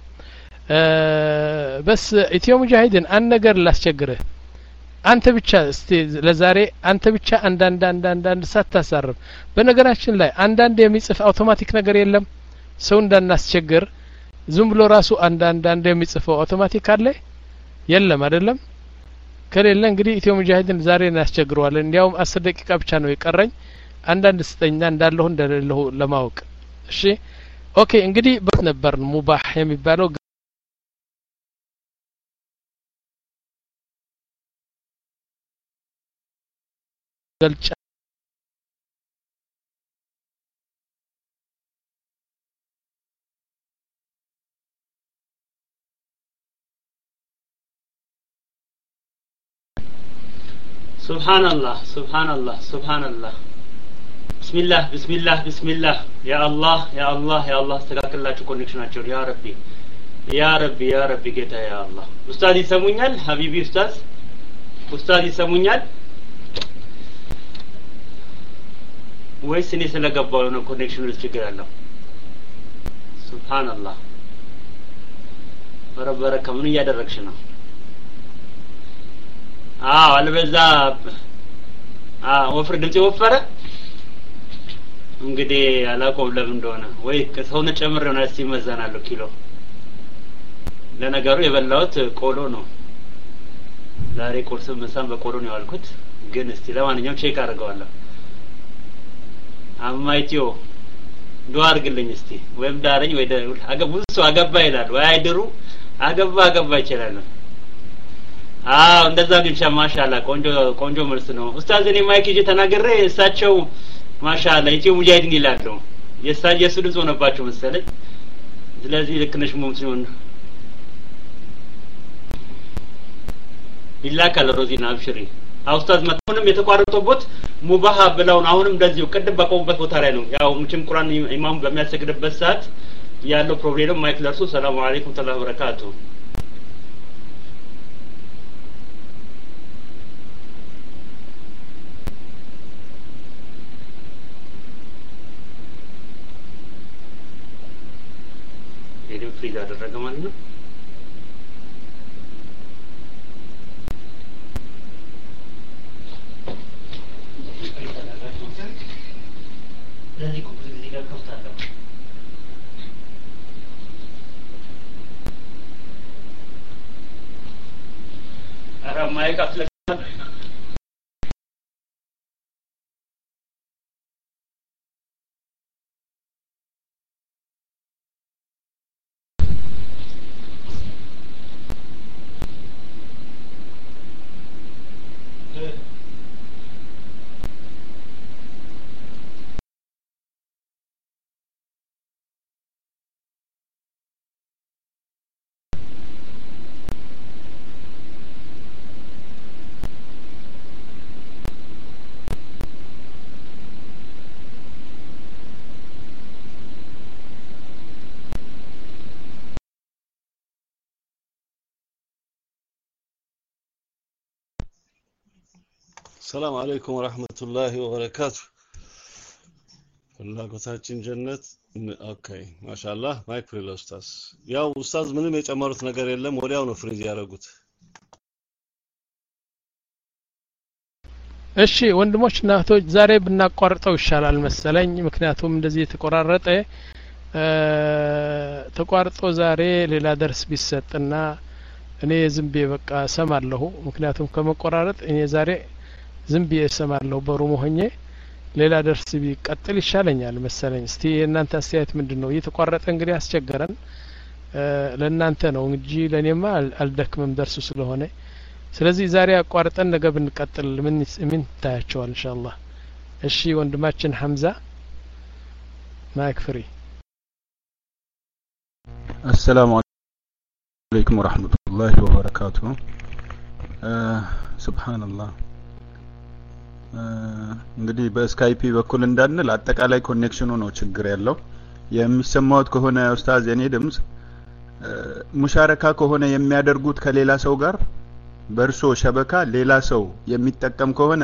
በስ ኢትዮ ሙጃሂድን አንድ ነገር ላስቸግርህ አንተ ብቻ እስቲ ለዛሬ አንተ ብቻ አንድ አንድ አንድ አንድ አንድ ሳታሳርፍ በነገራችን ላይ አንድ አንድ የሚጽፍ አውቶማቲክ ነገር የለም ሰው እንዳናስቸግር ዝም ብሎ ራሱ አንድ አንድ አንድ የሚጽፈው አውቶማቲክ አለ የለም አይደለም ከሌለ እንግዲህ ኢትዮ ሙጃሂድን ዛሬ እናስቸግረዋለን እንዲያውም አስር ደቂቃ ብቻ ነው የቀረኝ አንድ አንድ ስጠኛ እንዳለሁ እንደሌለው ለማወቅ እሺ ኦኬ እንግዲህ በት ነበር ሙባህ የሚባለው ገልጫ سبحان الله سبحان الله سبحان الله بسم الله بسم الله بسم الله يا الله يا الله يا الله استغفرلاችሁ ኮኔክሽናችሁ ያ ረቢ ያ ረቢ ያ ረቢ ጌታ ያ አላህ ኡስታዝ ይሰሙኛል ሀቢቢ ኡስታዝ ኡስታዝ ይሰሙኛል ወይስ እኔ ስለገባው ነው ኮኔክሽኑ ችግር አለው ሱብሃንአላህ በረበረከ ምን እያደረግሽ ነው አዎ አልበዛ አዎ ወፍር ድምጽ ወፈረ እንግዲህ አላቆም ለምን እንደሆነ ወይ ከሰውነ ጨምር ነው እስቲ መዛናለሁ ኪሎ ለነገሩ የበላሁት ቆሎ ነው ዛሬ ቁርስ ምሳም በቆሎ ነው ያልኩት ግን እስቲ ለማንኛውም ቼክ አድርገዋለሁ አማይቲዮ ዱአ አድርግልኝ እስቲ ወይም ዳረኝ ወይ አገቡ ሰው አገባ ይላል ወይ አይድሩ አገባ አገባ ይችላል አዎ እንደዛ ግን ማሻአላ ቆንጆ ቆንጆ መልስ ነው ኡስታዝ እኔ ማይክ ይዤ ተናገረ እሳቸው ማሻአላ ኢትዮ ሙጃሂድን ይላሉ የሳጅ የሱዱስ ሆነባቸው መሰለኝ ስለዚህ ልክነሽ ሙምሲውን ይላካል ሮዚና አብሽሪ ኡስታዝ መጥቶንም የተቋረጠበት ሙባህ ብለውን አሁንም እንደዚሁ ቅድም በቆሙበት ቦታ ላይ ነው ያው ምንም ቁርአን ኢማሙ በሚያሰግድበት ሰዓት ያለው ፕሮብሌም ማይክ ለርሱ ሰላም አለይኩም ተላ ወበረካቱ ይሄን ፍሪዝ አደረገ ማለት ነው ስለዚህ ብዙ ጊዜ ጋር ከፍታለሁ አራማይ ካፍለ السلام عليكم ورحمة الله وبركاته ፍላጎታችን ጀነት ኦኬ ማሻአላህ ማይክ ፍሪ ለኡስታዝ ያው ኡስታዝ ምንም የጨመሩት ነገር የለም ወዲያው ነው ፍሪዝ ያደረጉት እሺ ወንድሞችና እህቶች ዛሬ ብናቋርጠው ይሻላል መሰለኝ ምክንያቱም እንደዚህ የተቆራረጠ ተቋርጦ ዛሬ ሌላ ደርስ ቢሰጥና እኔ ዝም ብዬ በቃ ሰማለሁ ምክንያቱም ከመቆራረጥ እኔ ዛሬ ዝም ብዬ ሰማለሁ በሩሙ ሆኜ ሌላ ደርስ ቢቀጥል ይሻለኛል መሰለኝ እስቲ እናንተ አስተያየት ምንድነው እየተቋረጠ እንግዲህ አስቸገረን ለእናንተ ነው እንጂ ለኔማ አልደክምም ደርሱ ስለሆነ ስለዚህ ዛሬ አቋርጠን ነገ ብንቀጥል ምን ምን ታያቸዋል ኢንሻአላህ እሺ ወንድማችን ሐምዛ ማይክ ፍሪ السلام عليكم ورحمة الله وبركاته سبحان الله እንግዲህ በስካይፒ በኩል እንዳንል አጠቃላይ ኮኔክሽኑ ነው ችግር ያለው የሚሰማውት ከሆነ ኡስታዝ የኔ ድምጽ ሙሻረካ ከሆነ የሚያደርጉት ከሌላ ሰው ጋር በርሶ ሸበካ ሌላ ሰው የሚጠቀም ከሆነ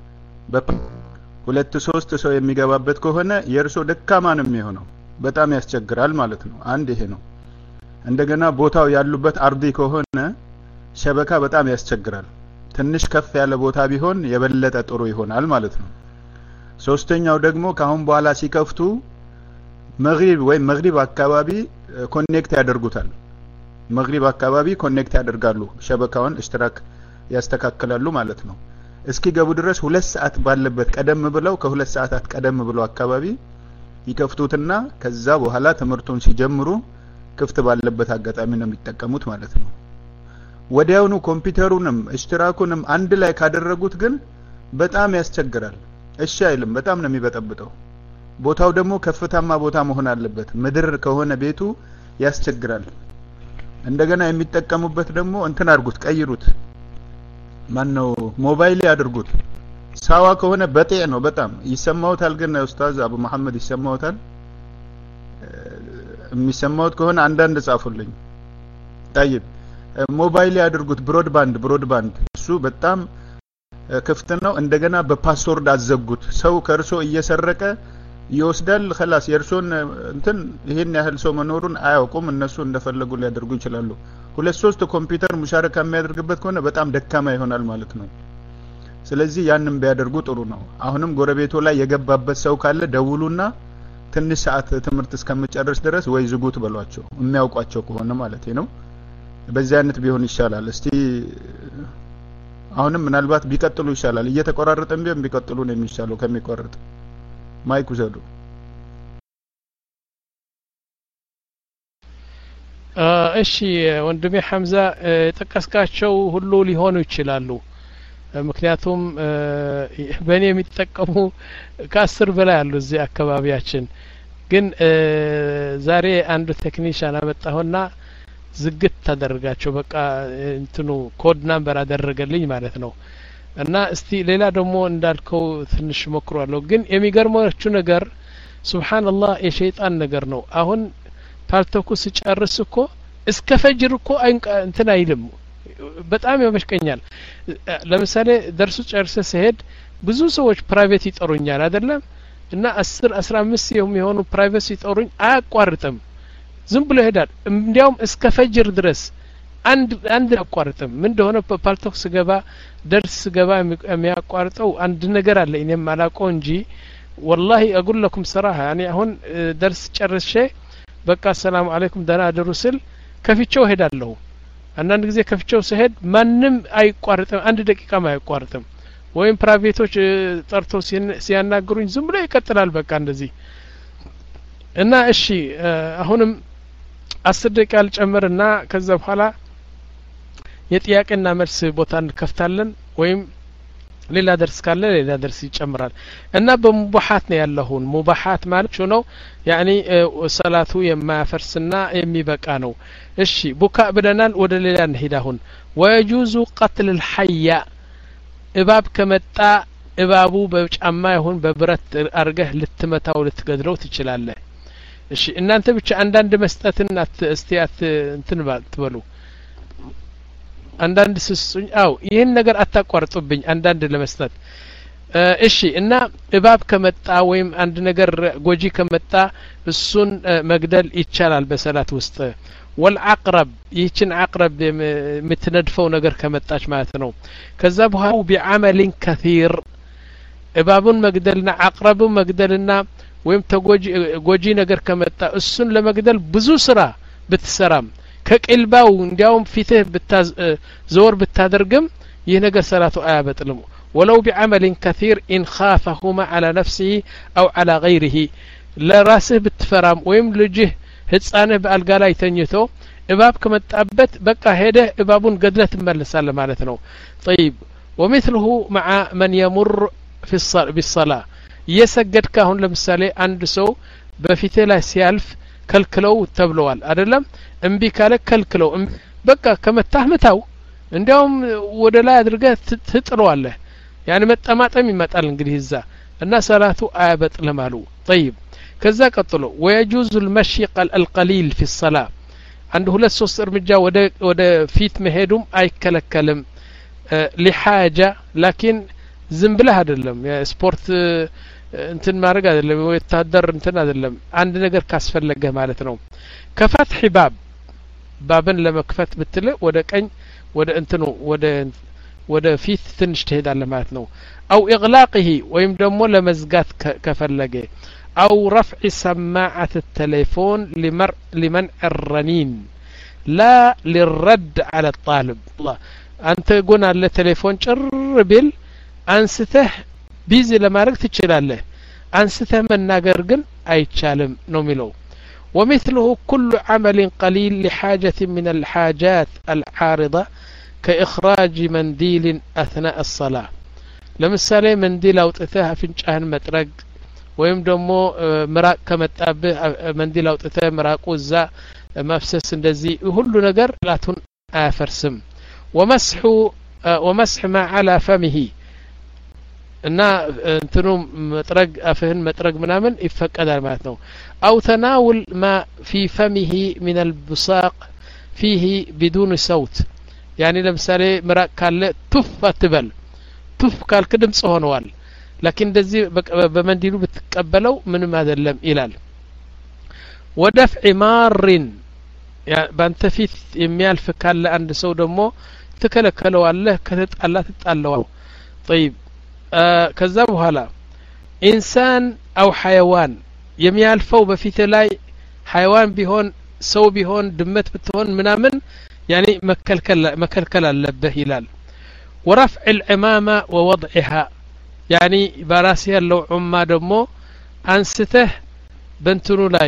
በሁለት ሶስት ሰው የሚገባበት ከሆነ የርሶ ደካማ ነው የሚሆነው በጣም ያስቸግራል ማለት ነው አንድ ይሄ ነው እንደገና ቦታው ያሉበት አርዲ ከሆነ ሸበካ በጣም ያስቸግራል ትንሽ ከፍ ያለ ቦታ ቢሆን የበለጠ ጥሩ ይሆናል ማለት ነው ሶስተኛው ደግሞ ካሁን በኋላ ሲከፍቱ መግሪብ ወይ መግሪብ አካባቢ ኮኔክት ያደርጉታል መግሪብ አካባቢ ኮኔክት ያደርጋሉ ሸበካውን እሽትራክ ያስተካክላሉ ማለት ነው እስኪ ገቡ ድረስ ሁለት ሰዓት ባለበት ቀደም ብለው ከሁለት ሰዓታት ቀደም ብለው አካባቢ ይከፍቱትና ከዛ በኋላ ትምርቱን ሲጀምሩ ክፍት ባለበት አጋጣሚ ነው የሚጠቀሙት ማለት ነው ወዲያውኑ ኮምፒውተሩንም እሽትራኩንም አንድ ላይ ካደረጉት ግን በጣም ያስቸግራል እሺ አይልም በጣም ነው የሚበጠብጠው ቦታው ደግሞ ከፍታማ ቦታ መሆን አለበት ምድር ከሆነ ቤቱ ያስቸግራል እንደገና የሚጠቀሙበት ደግሞ እንትን አድርጉት ቀይሩት ማን ነው ሞባይል ያድርጉት ሳዋ ከሆነ በጤ ነው በጣም ይሰማውታል ግን ኡስታዝ አቡ መሐመድ ይሰማውታል የሚሰማውት ከሆነ አንዳንድ ጻፉልኝ طيب ሞባይል ያድርጉት ብሮድባንድ ብሮድባንድ እሱ በጣም ክፍት ነው እንደገና በፓስወርድ አዘጉት ሰው ከርሶ እየሰረቀ ይወስዳል خلاص የርሶን እንትን ይሄን ያህል ሰው መኖሩን አያውቁም እነሱ እንደፈለጉ ሊያደርጉ ይችላሉ ሁለት ሶስት ኮምፒውተር ሙሻረካ የሚያደርግበት ከሆነ በጣም ደካማ ይሆናል ማለት ነው ስለዚህ ያንን ቢያደርጉ ጥሩ ነው አሁንም ጎረቤቶ ላይ የገባበት ሰው ካለ ደውሉና ትንሽ ሰዓት ትምርት እስከመጨረስ ድረስ ወይ ዝጉት በሏቸው የሚያውቋቸው ከሆነ ማለት ነው በዚህ አይነት ቢሆን ይሻላል እስቲ አሁንም ምናልባት ቢቀጥሉ ይሻላል እየተቆራረጠም ቢሆን ቢቀጥሉ ነው የሚሻለው ከሚቆርጥ ማይኩ ዘዱ እሺ ወንድሜ ሐምዛ ተቀስቃቸው ሁሉ ሊሆኑ ይችላሉ ምክንያቱም በእኔ የሚጠቀሙ ከአስር በላይ አሉ እዚህ አካባቢያችን ግን ዛሬ አንዱ ቴክኒሻን አመጣሁና ዝግት ታደርጋቸው በቃ እንትኑ ኮድ ናምበር አደረገልኝ ማለት ነው እና እስቲ ሌላ ደግሞ እንዳልከው ትንሽ ሞክሯለሁ ግን የሚገርመው ነገር ሱብሃንአላህ የሸይጣን ነገር ነው አሁን ፓልቶኩ ሲጨርስ እኮ እስከ ፈጅር እኮ እንትን አይልም በጣም ያመሽቀኛል ለምሳሌ ደርሱ ጨርሰ ሲሄድ ብዙ ሰዎች ፕራይቬት ይጠሩኛል አይደለም እና አስር አስራ አምስት የሚሆኑ ፕራይቬት ይጠሩኝ አያቋርጥም ዝም ብሎ ይሄዳል እንዲያውም እስከ ፈጅር ድረስ አንድ አንድ አቋርጥም ምን እንደሆነ ፓልቶክ ስገባ ደርስ ስገባ የሚያቋርጠው አንድ ነገር አለ እኔም አላውቀው እንጂ والله اقول لكم صراحه يعني አሁን درس ጨርሼ በቃ ሰላም አለይኩም ደህና አደሩ ስል ከፍቼው ሄዳለሁ አንዳንድ ጊዜ ከፍቼው ስሄድ ማንም አይቋርጥም አንድ ደቂቃም አይቋርጥም ወይም ፕራይቬቶች ጠርቶ ሲያናግሩኝ ዝም ብሎ ይቀጥላል በቃ እንደዚህ እና እሺ አሁንም አስር ደቂቃ ልጨምርና ከዛ በኋላ የጥያቄና መልስ ቦታ እንከፍታለን ወይም ሌላ ደርስ ካለ ሌላ ደርስ ይጨምራል እና በሙባሃት ነው ያለሁን ሙባሃት ማለት ነው ያኒ ሰላቱ የማያፈርስና የሚበቃ ነው እሺ ቡካ ብለናል ወደ ሌላ እንሄድ አሁን ويجوز قتل الحية እባብ ከመጣ እባቡ በጫማ ይሁን በብረት አርገህ ልትመታው ልትገድለው ትችላለህ እሺ እናንተ ብቻ አንዳንድ መስጠትና እስቲያት እንትን ባትበሉ አንዳንድ ስሱኝ አው ይሄን ነገር አታቋርጡብኝ አንዳንድ ለመስጠት እሺ እና እባብ ከመጣ ወይም አንድ ነገር ጎጂ ከመጣ እሱን መግደል ይቻላል በሰላት ውስጥ والعقرب ይችን عقرب የምትነድፈው ነገር ከመጣች ማለት ነው ከዛ በኋላ بعمل كثير እባቡን መግደልና عقربን መግደልና ወይም ተጎጂ ጎጂ ነገር ከመጣ እሱን ለመግደል ብዙ ስራ ብትሰራም ከቅልባው እንዲያውም ፊትህ ብታዞር ብታደርግም ይህ ነገር ሰላቱ አያበጥልም ولو بعمل كثير إن خافهما على نفسه أو على غيره ለራስህ ብትፈራም ወይም ልጅህ ህፃንህ በአልጋ ላይ ተኝቶ እባብ ከመጣበት በቃ ሄደህ እባቡን ገድለህ ትመለሳለህ ማለት ነው طيب ومثله مع من يمر في بالصلاة እየሰገድክ አሁን ለምሳሌ አንድ ሰው በፊትህ ላይ ሲያልፍ ከልክለው ተብለዋል አይደለም እምቢ ካለ ከልክለው በቃ ከመታህ መታው እንዲያውም ወደ ላይ አድርገህ ትጥለዋለህ يعني መጠማጠም ይመጣል እንግዲህ እዛ እና ሰላቱ አያበጥልም አሉ طيب ከዛ ቀጥሎ ويجوز المشي القليل في الصلاة عند ሁለት ሶስት እርምጃ ወደ ወደ ፊት መሄዱም አይከለከልም لحاجة لكن ዝም ብለህ አይደለም የስፖርት እንትን ማድረግ አይደለም ወታደር እንትን አይደለም አንድ ነገር ካስፈለገ ማለት ነው ከፈትህ ባብ ባብን ለመክፈት ብትል ወደ ቀኝ ወደ እንትኑ ወደ ወደ ፊት ትንሽ ትሄዳለህ ማለት ነው او اغلاقه ወይም ደግሞ ለመዝጋት ከፈለገ او رفع سماعة التليفون لمر لمنع الرنين لا للرد على الطالب الله انت قلنا على التليفون ጭር ቢል አንስተህ ቢዚ ለማድረግ ትችላለህ አንስተህ መናገር ግን አይቻልም ነው የሚለው ومثله كل عمل قليل لحاجة من الحاجات العارضة كإخراج منديل أثناء الصلاة ለምሳሌ መንዲል አውጥተህ አፍንጫህን መጥረግ ወይም ደግሞ ምራቅ ከመጣብህ መንዲል አውጥተህ ምራቁ እዛ መፍሰስ እንደዚህ ሁሉ ነገር ላቱን አያፈርስም ومسح ومسح ما على فمه እና እንትኑ መጥረግ አፍህን መጥረግ ምናምን ይፈቀዳል ማለት ነው او تناول ما في فمه من البصاق فيه بدون صوت يعني ለምሳሌ ምራቅ ካለ ቱፍ አትበል ቱፍ ካልክ ድምጽ ሆነዋል لكن እንደዚህ በመንዲሉ ብትቀበለው ምንም አይደለም ይላል ودفع مار ባንተ ፊት የሚያልፍ ካለ አንድ ሰው ደግሞ ተከለከለው አለ ከተጣላ ተጣላው طيب ከዛ በኋላ ኢንሳን አው حيوان የሚያልፈው በፊት ላይ حيوان ቢሆን ሰው ቢሆን ድመት ብትሆን ምናምን يعني መከልከል መከልከል አለበት ይላል ورفع العمامة ووضعها يعني براس ያለው ዑማ ደግሞ አንስተህ በእንትኑ ላይ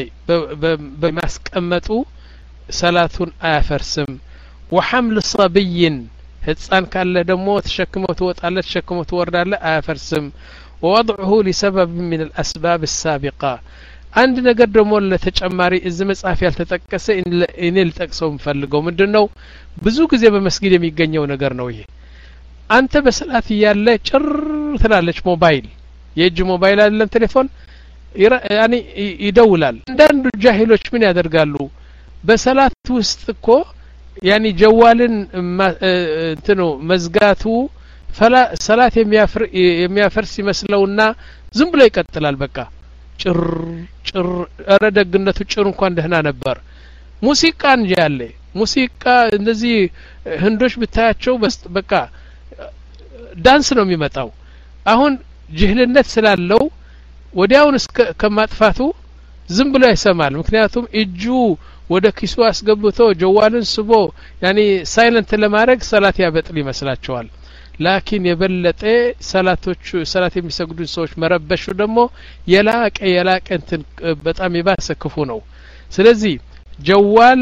በማስቀመጡ ሰላቱን አያፈርስም وحمل صبي ህፃን ካለ ደግሞ ተሸክመው ትወጣለህ ተሸክመው ትወርዳለህ አያፈርስም ووضعه لسبب من الأسباب السابقة አንድ ነገር ደግሞ ለተጨማሪ እዚህ መጽሐፍ ያልተጠቀሰ እኔ ልጠቅሰው ምፈልገው ምንድነው ብዙ ጊዜ በመስጊድ የሚገኘው ነገር ነው ይሄ አንተ በሰላት ያለ ጭር ትላለች ሞባይል የእጅ ሞባይል አይደለም ቴሌፎን ያኒ ይደውላል አንዳንዱ ጃሂሎች ምን ያደርጋሉ በሰላት ውስጥ እኮ ያኒ ጀዋልን እንትኑ መዝጋቱ ፈላ ሰላት የሚያፍር የሚያፈርስ ይመስለውና ዝም ብሎ ይቀጥላል በቃ ጭር ጭር አረደግነቱ ጭር እንኳን ደህና ነበር ሙዚቃ እንጂ ያለ ሙዚቃ እንደዚህ ህንዶች ብታያቸው በቃ ዳንስ ነው የሚመጣው አሁን ጅህልነት ስላለው ወዲያውን እስከ ከማጥፋቱ ዝም ብሎ ይሰማል ምክንያቱም እጁ ወደ ኪሱ አስገብቶ ጀዋልን ስቦ ያኒ ሳይለንት ለማድረግ ሰላት ያበጥል ይመስላቸዋል ላኪን የበለጠ ሰላቶቹ ሰላት የሚሰግዱ ሰዎች መረበሹ ደግሞ የላቀ የላቀ እንትን በጣም የባሰ ክፉ ነው ስለዚህ ጀዋል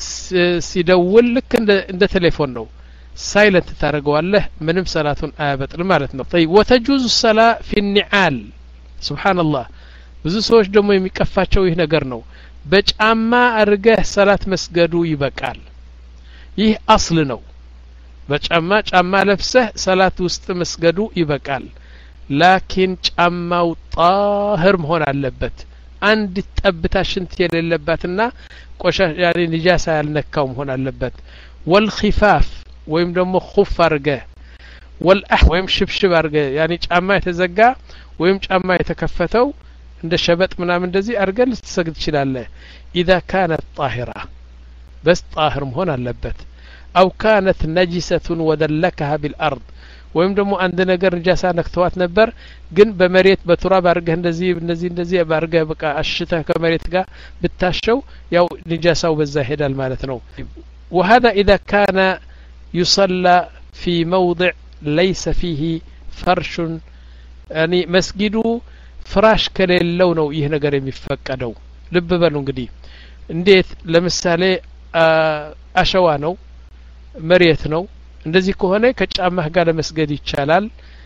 ሲደውል ልክ እንደ እንደ ቴሌፎን ነው ሳይለንት ታደርገዋለህ ምንም ሰላቱን አያበጥል ማለት ነው طيب وتجوز الصلاه في النعال سبحان الله ብዙ ሰዎች ደግሞ የሚቀፋቸው ይህ ነገር ነው በጫማ አርገህ ሰላት መስገዱ ይበቃል ይህ አስል ነው በጫማ ጫማ ለብሰህ ሰላት ውስጥ መስገዱ ይበቃል ላኪን ጫማው ጣህር መሆን አለበት አንድ ጠብታ ሽንት የሌለበትና ቆሻሻ ያኔ ንጃሳ ያልነካው መሆን አለበት والخفاف ወይም ደግሞ ኹፍ አርገህ والأح ወይም ሽብሽብ አርገህ ያኔ ጫማ የተዘጋ ወይም ጫማ የተከፈተው እንደ ሸበጥ ምናምን እንደዚህ አርገህ ልትሰግድ ትችላለህ اذا كانت طاهرة بس طاهر መሆን አለበት أو كانت نجسة ودلكها بالأرض ወይም ደግሞ አንድ ነገር ንጃሳ ነክተዋት ነበር ግን በመሬት በቱራብ አርገህ እንደዚህ እንደዚህ እንደዚህ አርገህ በቃ አሽተህ ከመሬት ጋር ብታሸው ያው ንጃሳው በዛ ይሄዳል ማለት ነው وهذا إذا كان يصلى في موضع ليس فيه فرش يعني مسجدو ፍራሽ ከሌለው ነው ይህ ነገር የሚፈቀደው ልብ በሉ እንግዲህ እንዴት ለምሳሌ አሸዋ ነው መሬት ነው እንደዚህ ከሆነ ከጫማህ ጋር ለመስገድ ይቻላል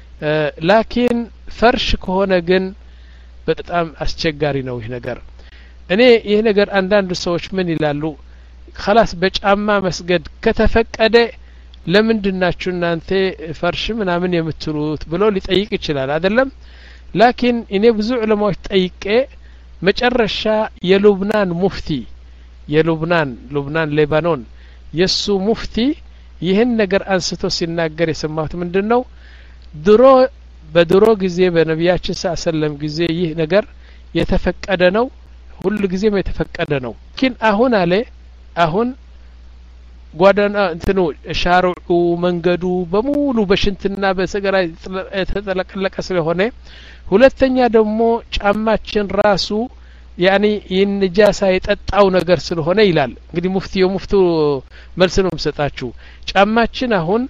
ላኪን ፈርሽ ከሆነ ግን በጣም አስቸጋሪ ነው ይህ ነገር እኔ ይህ ነገር አንዳንድ ሰዎች ምን ይላሉ خلاص በጫማ መስገድ ከተፈቀደ ለምንድናችሁ እናንተ ፈርሽ ምናምን የምትሉት ብሎ ሊጠይቅ ይችላል አይደለም ላኪን እኔ ብዙ ዑለማዎች ጠይቄ መጨረሻ የሉብናን ሙፍቲ የሉብናን ሉብናን ሌባኖን የሱ ሙፍቲ ይህን ነገር አንስቶ ሲናገር የሰማሁት ምንድነው ድሮ በድሮ ጊዜ በነቢያችን ሰለላሁ ጊዜ ይህ ነገር የተፈቀደ ነው ሁሉ ጊዜም የተፈቀደ ነው ግን አሁን አለ አሁን ጓዳና እንትኑ ሻሩዑ መንገዱ በሙሉ በሽንትና በሰገራ የተጠለቀለቀ ስለሆነ ሁለተኛ ደግሞ ጫማችን ራሱ ያኒ ይንጃሳ የጠጣው ነገር ስለሆነ ይላል እንግዲህ ሙፍቲው ሙፍቱ መልስ ነው መስጣችሁ ጫማችን አሁን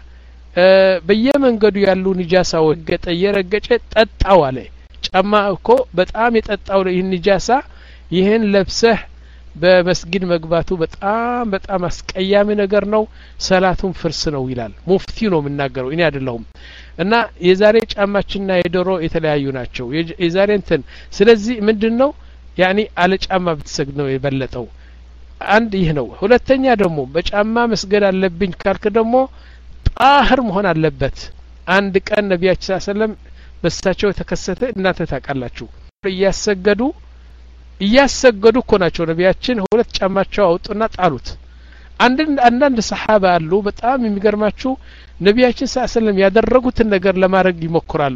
በየመንገዱ ያሉ ንጃሳዎች ገጠየረገጨ ጠጣው አለ ጫማ እኮ በጣም የጠጣው ይህን ንጃሳ ይህን ለብሰህ በመስጊድ መግባቱ በጣም በጣም አስቀያሚ ነገር ነው ሰላቱን ፍርስ ነው ይላል ሙፍቲው ነው የምናገረው እኔ አይደለሁም እና የዛሬ ጫማችንና የዶሮ የተለያዩ ናቸው የዛሬ እንትን ስለዚህ ምንድነው ያኒ አለ ጫማ ብትሰግድ ነው የበለጠው አንድ ይህ ነው ሁለተኛ ደግሞ በጫማ መስገድ አለብኝ ካልከ ደግሞ ጣህር መሆን አለበት አንድ ቀን ነብያችን ሰለላሁ ዐለይሂ ወሰለም በሳቸው ተከሰተ እናንተ ታውቃላችሁ እያሰገዱ እያሰገዱ እኮ ናቸው ነብያችን ሁለት ጫማቸው አውጡና ጣሉት አንድ አንዳንድ ሰሃባ አሉ በጣም የሚገርማችሁ ነብያችን ሰለላሁ ዐለይሂ ወሰለም ያደረጉትን ነገር ለማድረግ ይሞክራሉ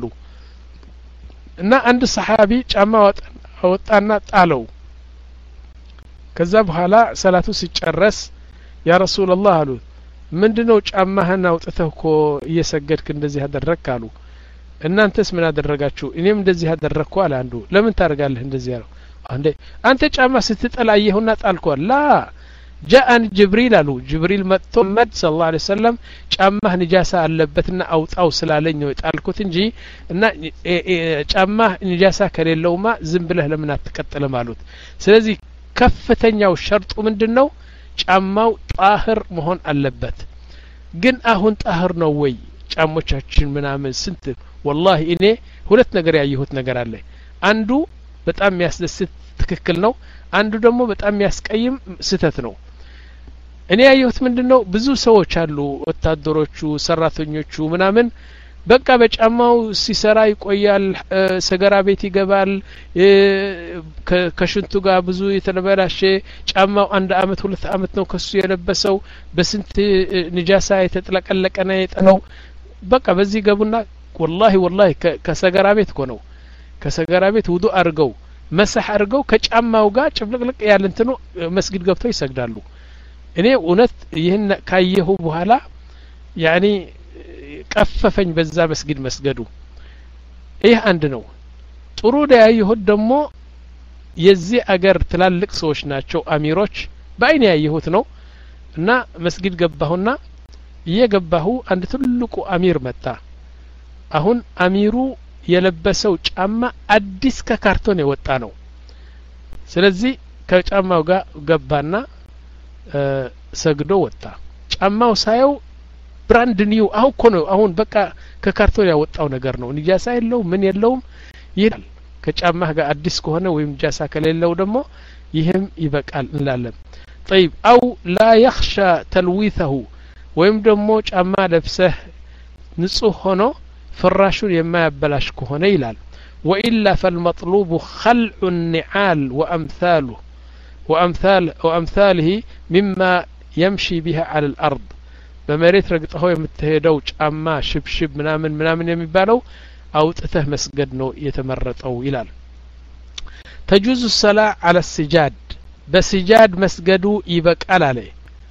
እና አንድ ሰሃቢ ጫማ አወጣና ጣለው ከዛ በኋላ ሰላቱ ሲጨረስ ያ ረሱላህ አሉ ምንድነው ጫማህን አውጥተህ እኮ እየሰገድክ እንደዚህ አደረክ አሉ እናንተስ ምን አደረጋችሁ እኔም እንደዚህ አደረኩ አለ አንዱ ለምን ታደርጋለህ እንደዚህ ያለው አንዴ አንተ ጫማ ስትጠላየውና ጣልኳል ላ جاءን ጅብሪል አሉ ጅብሪል መጥቶ መድ ሰለላሁ ዐለይሂ ወሰለም ጫማህ ንጃሳ አለበትና አውጣው ስላለኝ ነው ጣልኩት እንጂ እና ጫማህ ንጃሳ ከሌለውማ ዝም ብለህ ለምን አትቀጥልም አሉት ስለዚህ ከፍተኛው ሸርጡ ምንድነው ጫማው ጣህር መሆን አለበት ግን አሁን ጣህር ነው ወይ ጫሞቻችን ምናምን ስንት والله እኔ ሁለት ነገር ያየሁት ነገር አለ አንዱ በጣም የሚያስደስት ትክክል ነው አንዱ ደግሞ በጣም የሚያስቀይም ስተት ነው እኔ ያየሁት ምንድነው ብዙ ሰዎች አሉ ወታደሮቹ ሰራተኞቹ ምናምን በቃ በጫማው ሲሰራ ይቆያል ሰገራ ቤት ይገባል ከሽንቱ ጋር ብዙ የተነበላሸ ጫማው አንድ አመት ሁለት አመት ነው ከሱ የለበሰው በስንት ንጃሳ የተጠለቀለቀ ነው የጠለው በቃ በዚህ ገቡና والله والله ከሰገራ ቤት እኮ ነው ከሰገራ ቤት ውዱ አርገው መስህ አርገው ከጫማው ጋር ጭፍልቅልቅ ያለንተኑ መስጊድ ገብተው ይሰግዳሉ እኔ እውነት ይሄን ካየሁ በኋላ ያኒ ቀፈፈኝ በዛ መስጊድ መስገዱ ይህ አንድ ነው ጥሩ ያየሁት ደግሞ የዚህ አገር ትላልቅ ሰዎች ናቸው አሚሮች በአይኔ ያየሁት ነው እና መስጊድ ገባሁና እየገባሁ አንድ ትልቁ አሚር መጣ አሁን አሚሩ የለበሰው ጫማ አዲስ ከካርቶን የወጣ ነው ስለዚህ ከጫማው ጋር ገባና ሰግዶ ወጣ ጫማው ሳየው ብራንድ ኒው አሁን እኮ ነው አሁን በቃ ከካርቶን ያወጣው ነገር ነው ንጃሳ የለው ምን የለውም ይላል ከጫማህ ጋር አዲስ ከሆነ ወይም ንጃሳ ከሌለው ደግሞ ይህም ይበቃል እንላለን طيب او لا يخشى تلويثه ወይም ደግሞ ጫማ ለብሰህ ንጹህ ሆኖ ፍራሹን የማያበላሽ ከሆነ ይላል وإلا فالمطلوب خلع النعال وأمثاله وأمثال وأمثاله مما يمشي بها على الأرض በመሬት ረግጠው የምትሄደው ጫማ ሽብሽብ ምናምን ምናምን የሚባለው አውጥተህ መስገድ ነው የተመረጠው ይላል تجوز الصلاة على السجاد بسجاد مسجدو يبقى عليه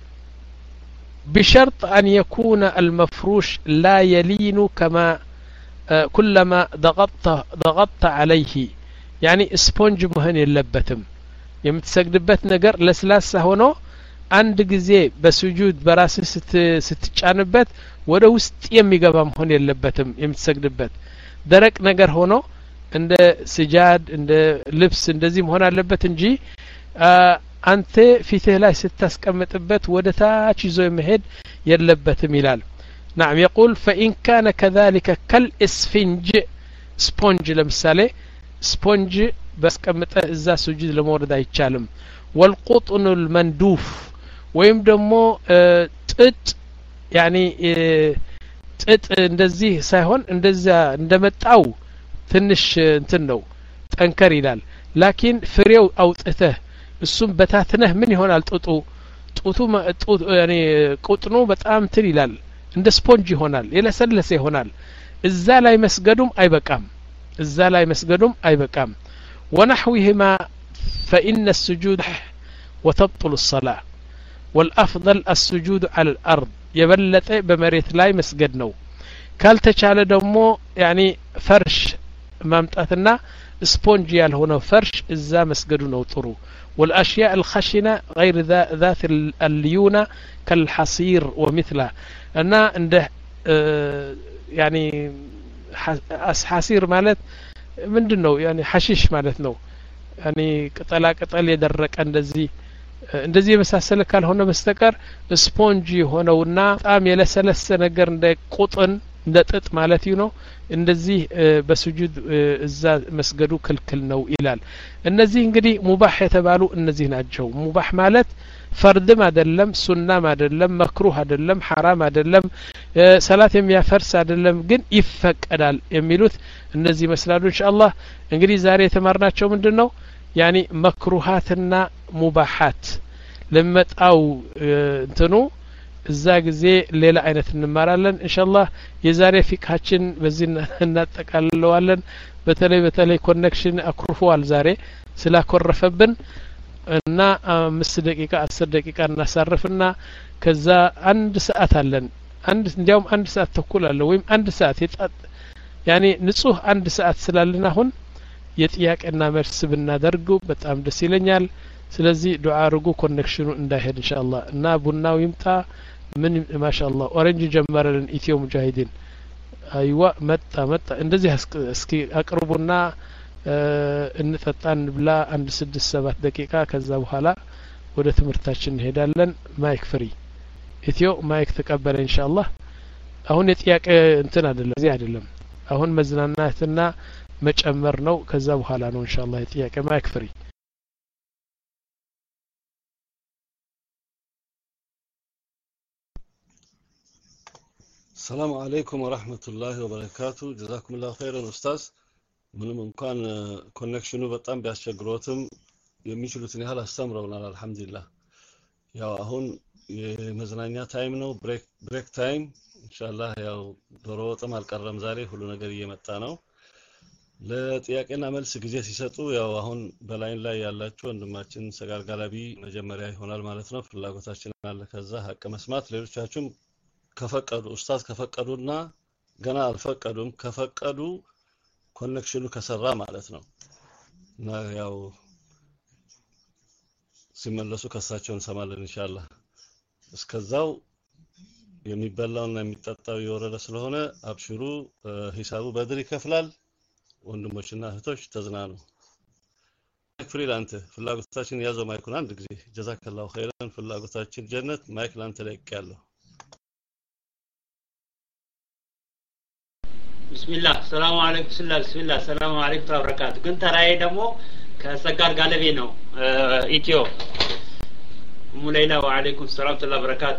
بشرط أن يكون المفروش لا يلين كما آه كلما ضغطت ضغطت عليه يعني اسبونج مهن يلبتم يمتسجدبت نجر لسلاسة هنا عند جزء بسجود براس ست ستجانبت وده وست يمي جبام هون يلبتم يمتسجدبت درك نجر هنا عند سجاد عند لبس عند زيم هنا لبت نجي آه أنت في تهلاي ستسكمتبت وده تاج زي مهد يلبتم يلال نعم يقول فإن كان كذلك كالإسفنج سبونج لمثاله سبونج بس كمت إذا سجد لمورد يتشالم والقطن المندوف ويم دمو اه تت يعني اه تت እንደዚህ ሳይሆን እንደዛ እንደመጣው ትንሽ እንትን ነው ጠንከር ይላል ላኪን ፍሬው አውጥተህ እሱም በታትነህ ምን ይሆናል ጡጡ ጡቱ ጡቱ ያኔ ቁጥኑ በጣም ትል ይላል እንደ ስፖንጅ ይሆናል የለሰለሰ ይሆናል እዛ ላይ መስገዱም አይበቃም እዛ ላይ መስገዱም አይበቃም ونحوهما فإن السجود وتبطل الصلاة والأفضل السجود على الأرض يبلت بمريت لاي مسجد نو ካልተቻለ ደግሞ يعني فرش ማምጣትና ስፖንጅ ያልሆነው ፈርሽ እዛ መስገዱ ነው ጥሩ والأشياء الخشنة غير ذات الليونة كالحصير ومثله أنا عنده اه يعني حصير مالت من دنو يعني حشيش مالت نو يعني قطلا قطل يدرق እንደዚህ እንደዚህ የመሳሰለ ካልሆነ በስተቀር ስፖንጅ ሆነውና በጣም የለሰለሰ ነገር እንደ ቁጥን እንደ ጥጥ ማለት ነው እንደዚህ በስጁድ እዛ መስገዱ ክልክል ነው ይላል እነዚህ እንግዲህ ሙባህ የተባሉ እነዚህ ናቸው ሙባህ ማለት ፈርድም አይደለም ሱናም አይደለም መክሩህ አይደለም ሐራም አይደለም ሰላት የሚያፈርስ አይደለም ግን ይፈቀዳል የሚሉት እነዚህ መስላሉ ኢንሻአላህ እንግዲህ ዛሬ የተማርናቸው ምንድነው يعني መክሩሃትና ሙባሃት ለመጣው እንትኑ እዛ ጊዜ ሌላ አይነት እንማራለን ኢንሻአላህ የዛሬ ፊክሃችን በዚህ እናጠቃልለዋለን በተለይ በተለይ ኮኔክሽን አክሩፈዋል ዛሬ ስላኮረፈብን እና አምስት ደቂቃ አስር ደቂቃ እናሳርፍና ከዛ አንድ ሰዓት አለን አንድ እንዲያውም አንድ ሰዓት ተኩል አለ ወይም አንድ ሰዓት የጣጥ يعني ንጹህ አንድ ሰዓት ስላልና አሁን የጥያቄና መልስ ብናደርጉ በጣም ደስ ይለኛል ስለዚህ ዱዓ አድርጉ ኮኔክሽኑ እንዳይሄድ ኢንሻአላህ እና ቡናው ይምጣ ምን ማሻአላህ ኦሬንጅ ጀመረልን ኢትዮ ሙጃሂዲን አይዋ መጣ መጣ እንደዚህ እስኪ አቅርቡና እንጠጣን ብላ አንድ ስድስት ሰባት ደቂቃ ከዛ በኋላ ወደ ትምህርታችን እንሄዳለን ማይክ ፍሪ ኢትዮ ማይክ ተቀበለ ኢንሻአላህ አሁን የጥያቄ እንትን አይደለም እዚህ አይደለም አሁን መዝናናትና መጨመር ነው ከዛ በኋላ ነው ኢንሻአላህ የጥያቄ ማይክ ፍሪ السلام عليكم ورحمة الله وبركاته جزاكم الله خيرا أستاذ ምንም እንኳን ኮኔክሽኑ በጣም ቢያስቸግሮትም የሚችሉትን ያህል አስተምረውናል አልহামዱሊላህ ያው አሁን የመዝናኛ ታይም ነው ብሬክ ብሬክ ታይም ኢንሻአላህ ያው ዶሮ ወጥም አልቀረም ዛሬ ሁሉ ነገር እየመጣ ነው ለጥያቄና መልስ ጊዜ ሲሰጡ ያው አሁን በላይን ላይ ያላችሁ ወንድማችን ሰጋር ጋላቢ መጀመሪያ ይሆናል ማለት ነው ፍላጎታችን አለ ከዛ ሀቅ መስማት ሌሎቻችሁም ከፈቀዱ ኡስታዝ ከፈቀዱና ገና አልፈቀዱም ከፈቀዱ ኮኔክሽኑ ከሰራ ማለት ነው እና ያው ሲመለሱ ከሳቸው እንሰማለን ኢንሻአላህ እስከዛው የሚበላውና የሚጠጣው የወረደ ስለሆነ አብሽሩ ሂሳቡ በድር ይከፍላል ወንድሞችና እህቶች ተዝናኑ ፍሪላንት ፍላጎታችን ያዘው ማይኩን አንድ ጊዜ ጀዛከላሁ ኸይራን ፍላጎታችን ጀነት ማይክ ላንተ ላይ ያለው ቢስሚላህ ሰላም አለይኩም ሰላም ቢስሚላህ ሰላም አለይኩም ወበረካቱ ግን ተራዬ ደግሞ ከሰጋር ጋለቤ ነው ኢትዮ ሙለይላ ወአለይኩም ሰላም ወበረካቱ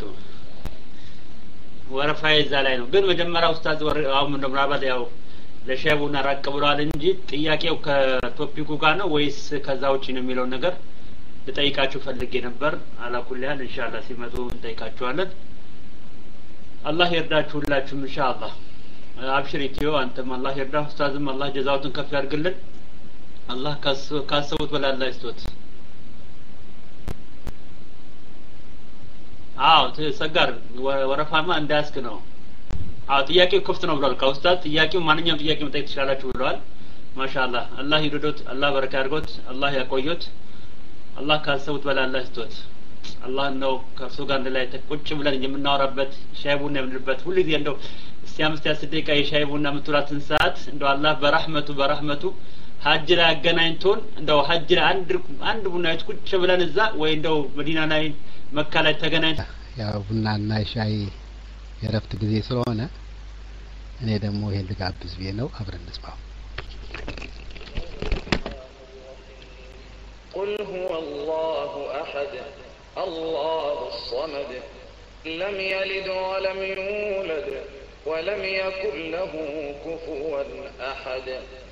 ወረፋይ እዛ ላይ ነው ግን መጀመሪያ ኡስታዝ አሁን እንደምራባት ያው ለሻቡና ራቅ ብሏል እንጂ ጥያቄው ከቶፒኩ ጋር ነው ወይስ ከዛ ውጪ ነው የሚለው ነገር ልጠይቃችሁ ፈልጌ ነበር አላኩል ያህል ኢንሻአላህ ሲመጡ እንጠይቃችኋለን አላህ ይርዳችሁ ሁላችሁም ኢንሻአላህ አብሽር ኢትዮ አንተም አላህ ይርዳ ኡስታዝም አላህ ጀዛውትን ከፍ ያርግልን አላህ ካሰቡት በላይ አላህ ይስጦት አዎ ሰጋር ወረፋማ እንዳስክ ነው አዎ ጥያቄው ክፍት ነው ብሏል ከኡስታዝ ጥያቄው ማንኛውም ጥያቄ መጠየቅ ትችላላችሁ ብለዋል ማሻአላህ አላህ ይርዶት አላህ በረካ ያርጎት አላህ ያቆየት አላህ ካሰቡት በላይ አላህ ይስጦት አላህ ነው ከእርሱ ጋር ላይ ተቆጭ ብለን የምናወራበት ሻይ ቡና የምንልበት ሁሉ ጊዜ እንደው እስቲ አምስት ያስር ደቂቃ የሻይ ቡና የምትውላትን ሰዓት እንደው አላህ በረህመቱ በረህመቱ ሀጅ ላይ አገናኝቶን እንደው ሀጅ ላይ አንድ አንድ ቡና ቁጭ ብለን እዛ ወይ እንደው መዲና ላይ መካ ላይ ተገናኝተን ያው ቡናና ሻይ የረፍት ጊዜ ስለሆነ እኔ ደግሞ ይሄን ልጋብዝ ብዬ ነው አብረን እንስማው قل هو الله أحد الله الصمد لم يلد ولم يولد ولم يكن له كفوا أحد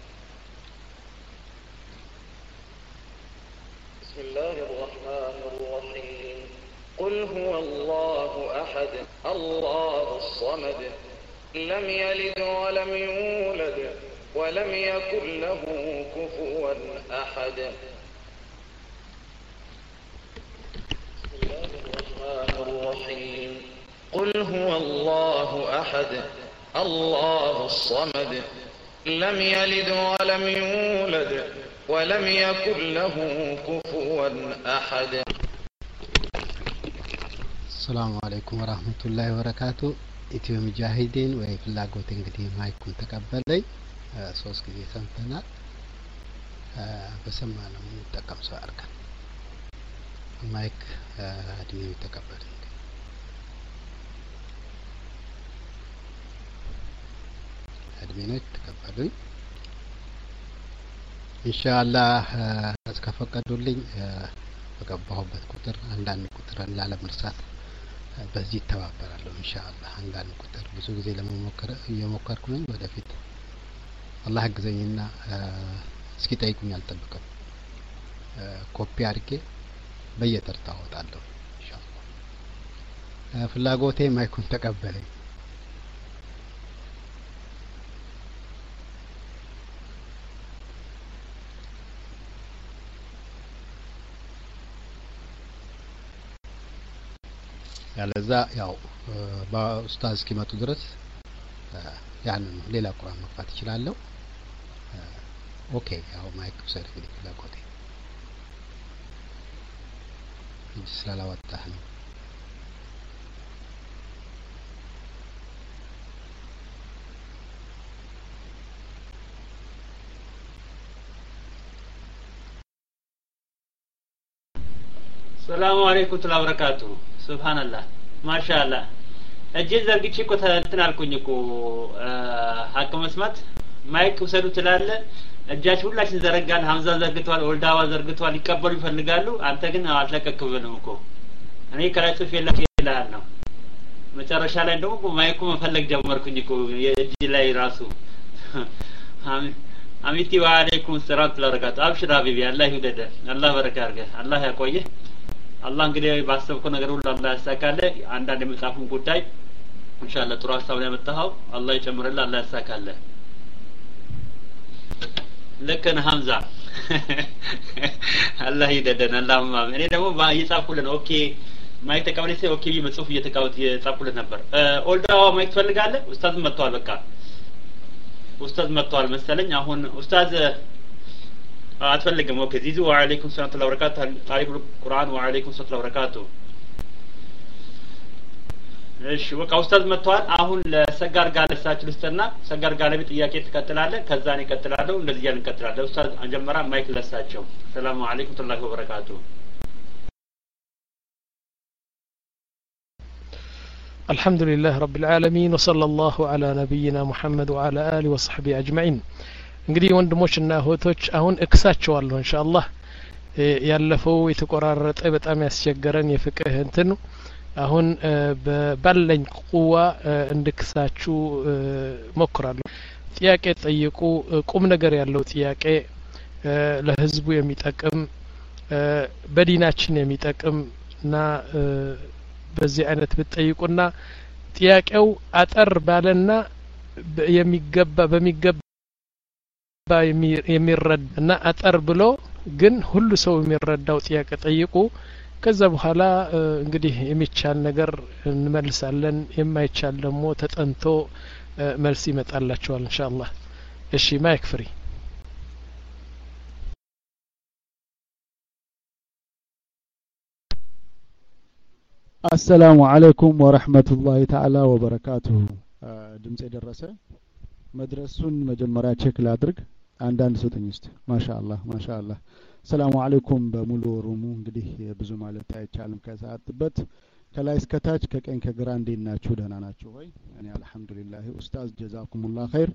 بسم الله الرحمن الرحيم قل هو الله أحد الله الصمد لم يلد ولم يولد ولم يكن له كفوا أحد بسم الله الرحمن الرحيم قل هو الله أحد الله الصمد لم يلد ولم يولد ولم يكن له كفوا أحد السلام عليكم ورحمة الله وبركاته ኢትዮ ሙጃሂዲን ወይ ፍላጎት እንግዲህ ማይኩን ተቀበለኝ ሶስት ጊዜ ሰምተናል በሰማነው እንጠቀም ሰው አርካን ማይክ አድሚው ተቀበለኝ አድሚኖች ተቀበሉኝ ኢንሻአላህ እስከፈቀዱልኝ በገባሁበት ቁጥር አንዳንድ ቁጥርን ላለመርሳት በዚህ ተባበራለሁ ኢንሻአላህ አንዳንድ ቁጥር ብዙ ጊዜ ለመሞከር እየሞከርኩ ነኝ ወደፊት አላህ ያግዘኝና እስኪ ጠይቁኝ አልጠብቅም ኮፒ አድርጌ በየተርታው አወጣለሁ ኢንሻአላህ ፍላጎቴ ማይኩን ተቀበለኝ ያለዛ ያው በኡስታዝ እስኪመጡ ድረስ ያንን ሌላ ቁርአን መግባት ይችላል ኦኬ ያው ማይክ ሰር እንግዲህ ፍላጎቴ እንጂ ስላላወጣህ ነው ሰላም አለይኩም ወበረካቱ ሱብሃንአላህ ማሻአላህ እጄ ዘርግቼ እኮ እንትን አልኩኝ እኮ ሀቅ መስማት ማይክ ውሰዱ ትላለ እጃችሁ ሁላችን ዘረጋን ሀምዛ ዘርግቷል ወልዳዋ ዘርግቷል ይቀበሉ ይፈልጋሉ አንተ ግን አትለቀቅብንም እኮ እኔ ከላይ ጽፌ ይላል ነው መጨረሻ ላይ ደግሞ ማይኩ መፈለግ ጀመርኩኝ እኮ የእጅ ላይ ራሱ አሚቲ ወአለይኩም ሰላም ወበረካቱ አብሽራ ቢቢ አላህ ይወደደ አላህ በረካ ያርገ አላህ ያቆየ አላህ እንግዲህ ባሰብከው ነገር ሁሉ አላህ ያሳካለ አንዳንድ የመጻፉን ጉዳይ ኢንሻአላህ ጥሩ ሐሳብ ላይ መጣው አላህ ይጨምርልህ አላህ ያሳካለ ለከን ሐምዛ አላህ ይደደን አላህማ እኔ ደግሞ እየጻፍኩልህ ኦኬ ማይክ ተቀበለኝ ኦኬ ቢ መጽሁፍ እየተቃወት እየጻፍኩልህ ነበር ኦልዳዋ ማይክ ትፈልጋለህ ኡስታዝ መጥቷል በቃ ኡስታዝ መጥቷል መሰለኝ አሁን ኡስታዝ አትፈልግም ኦኬ ዚዙ ወአለይኩም ሰላም ወበረካቱ ታሪኩል ቁርአን ወአለይኩም ሰላም ወበረካቱ እሺ በቃ ኡስታዝ መጥቷል አሁን ለሰጋር ጋር ለሳችሁ ልስጥና ሰጋር ጋር ለቤት ጥያቄ ትከተላለ ከዛ ነው ይከተላለው እንደዚህ ያን እንከተላለን ኡስታዝ አንጀመራ ማይክ ለሳቸው ሰላም አለይኩም ተላህ ወበረካቱ الحمد لله رب العالمين وصلى الله على نبينا محمد وعلى آله وصحبه أجمعين እንግዲህ ወንድሞችና እህቶች አሁን እክሳቸዋለሁ ኢንሻአላህ ያለፈው የተቆራረጠ በጣም ያስቸገረን የፍቅህ እንትን አሁን ባለኝ ቁዋ እንድክሳችሁ ሞክራለሁ ጥያቄ ጠይቁ ቁም ነገር ያለው ጥያቄ ለህዝቡ የሚጠቅም በዲናችን የሚጠቅም እና በዚህ አይነት ብትጠይቁና ጥያቄው አጠር ባለና የሚገባ በሚገባ የሚረዳና አጠር ብሎ ግን ሁሉ ሰው የሚረዳው ጥያቄ ጠይቁ ከዛ በኋላ እንግዲህ የሚቻል ነገር እንመልሳለን የማይቻል ደግሞ ተጠንቶ መልስ ይመጣላችኋል ኢንሻአላህ እሺ ማይክ ፍሪ السلام عليكم ورحمة الله تعالى وبركاته ድምጽ የደረሰ መድረሱን መጀመሪያ ቼክ ላድርግ አንዳንድ ሰውኝ እስቲ ማሻአላህ ማሻአላህ ሰላም አለይኩም በሙሉ ሩሙ እንግዲህ ብዙ ማለት አይቻልም ከሰዓትበት ከላይ እስከ ታች ከቀኝ ከግራ እንዴናችሁ ደህና ናችሁ ወይ እኔ አልহামዱሊላህ ኡስታዝ ጀዛኩሙላህ ኸይር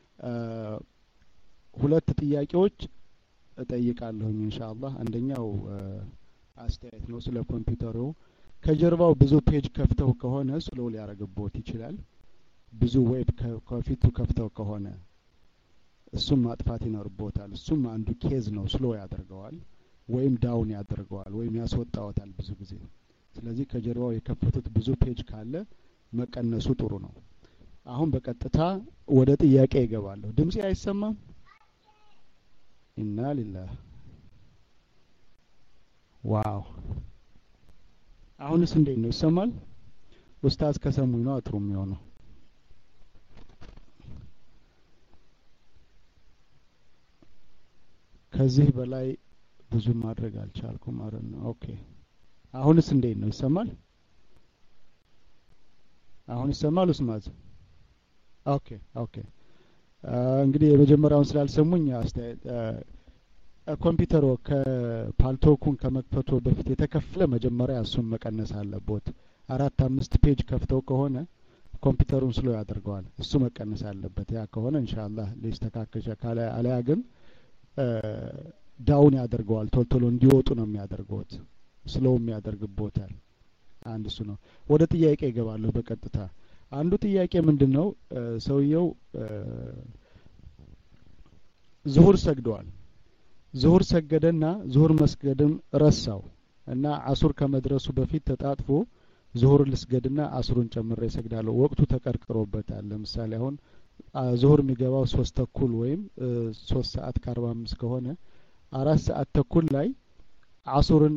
ሁለት ጥያቄዎች እጠይቃለሁ ኢንሻአላህ አንደኛው አስተያየት ነው ስለ ኮምፒውተሩ ከጀርባው ብዙ ፔጅ ከፍተው ከሆነ ስሎ ሊያረግቦት ይችላል ብዙ ዌብ ከፊቱ ከፍተው ከሆነ እሱም ማጥፋት ይኖርቦታል እሱም አንዱ ኬዝ ነው ስሎ ያደርገዋል ወይም ዳውን ያደርገዋል ወይም ያስወጣውታል ብዙ ጊዜ ስለዚህ ከጀርባው የከፈቱት ብዙ ፔጅ ካለ መቀነሱ ጥሩ ነው አሁን በቀጥታ ወደ ጥያቄ ይገባለሁ ድምጽ አይሰማም ኢና ሊላህ ዋው አሁንስ እንዴት ነው ይሰማል ኡስታዝ ከሰሙኝ ነው አጥሩ የሚሆነው ከዚህ በላይ ብዙ ማድረግ አልቻልኩም ማለት ነው ኦኬ አሁንስ እንዴት ነው ይሰማል አሁን ይሰማል ኡስማዝ ኦኬ ኦኬ እንግዲህ የመጀመሪያውን ስላልሰሙኝ አስተያየት ኮምፒውተሩ ከፓልቶኩን ከመክፈቱ በፊት የተከፈለ መጀመሪያ እሱን መቀነስ አለበት አራት አምስት ፔጅ ከፍተው ከሆነ ኮምፒውተሩን ስሎ ያደርገዋል እሱ መቀነስ አለበት ያ ከሆነ ኢንሻአላህ ሊስተካከለ ካለ አለያ ግን ዳውን ያደርገዋል ቶሎ እንዲወጡ ነው የሚያደርጉት ስሎ የሚያደርግቦታል አንድ እሱ ነው ወደ ጥያቄ ይገባለሁ በቀጥታ አንዱ ጥያቄ ምንድነው ሰውየው ዙሁር ሰግደዋል ዙሁር ሰገደና ዙሁር መስገድም ረሳው እና አሱር ከመድረሱ በፊት ተጣጥፎ ዙሁር ልስገድና አሱሩን ጨምሬ ሰግዳለሁ ወቅቱ ተቀርቅሮበታል ለምሳሌ አሁን ዙሁር የሚገባው ሶስት ተኩል ወይም ሶስት ሰዓት ከአርባ አምስት ከሆነ አራት ሰዓት ተኩል ላይ አሱርን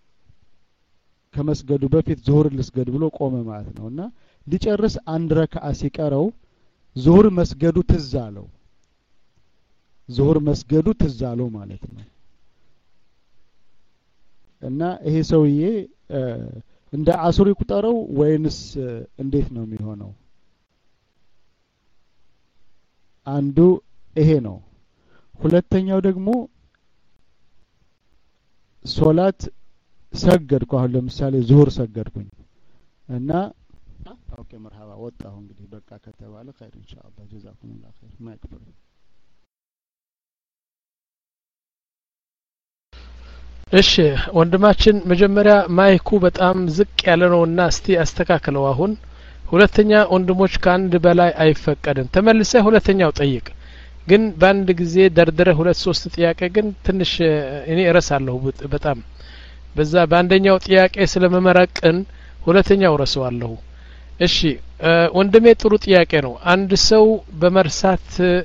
ከመስገዱ በፊት ዙሁር ልስገድ ብሎ ቆመ ማለት ነውና ሊጨርስ አንድ ረካዓ ሲቀረው ዙሁር መስገዱ ትዝ አለው ዙሁር መስገዱ ትዝ አለው ማለት ነው እና ይሄ ሰውዬ እንደ አሱር ይቁጠረው ወይንስ እንዴት ነው የሚሆነው አንዱ ይሄ ነው ሁለተኛው ደግሞ ሶላት ሰገድኩ አሁን ለምሳሌ ዙሁር ሰገድኩኝ እና ኦኬ መርሐባ ወጣሁ እንግዲህ በቃ ከተባለ ኸይር ኢንሻአላህ ጀዛኩሙላህ ኸይር ማይክፈር እሺ ወንድማችን መጀመሪያ ማይኩ በጣም ዝቅ ያለ ነውና እስቲ አስተካክለው አሁን ሁለተኛ ወንድሞች ካንድ በላይ አይፈቀድም ተመልሰ ሁለተኛው ጠይቅ ግን ባንድ ጊዜ ደርደረ ሁለት ሶስት ጥያቄ ግን ትንሽ እኔ እረሳለሁ በጣም በዛ ባንደኛው ጥያቄ ስለመመረቅን ሁለተኛው ረሳዋለሁ እሺ ወንድሜ ጥሩ ጥያቄ ነው አንድ ሰው በመርሳት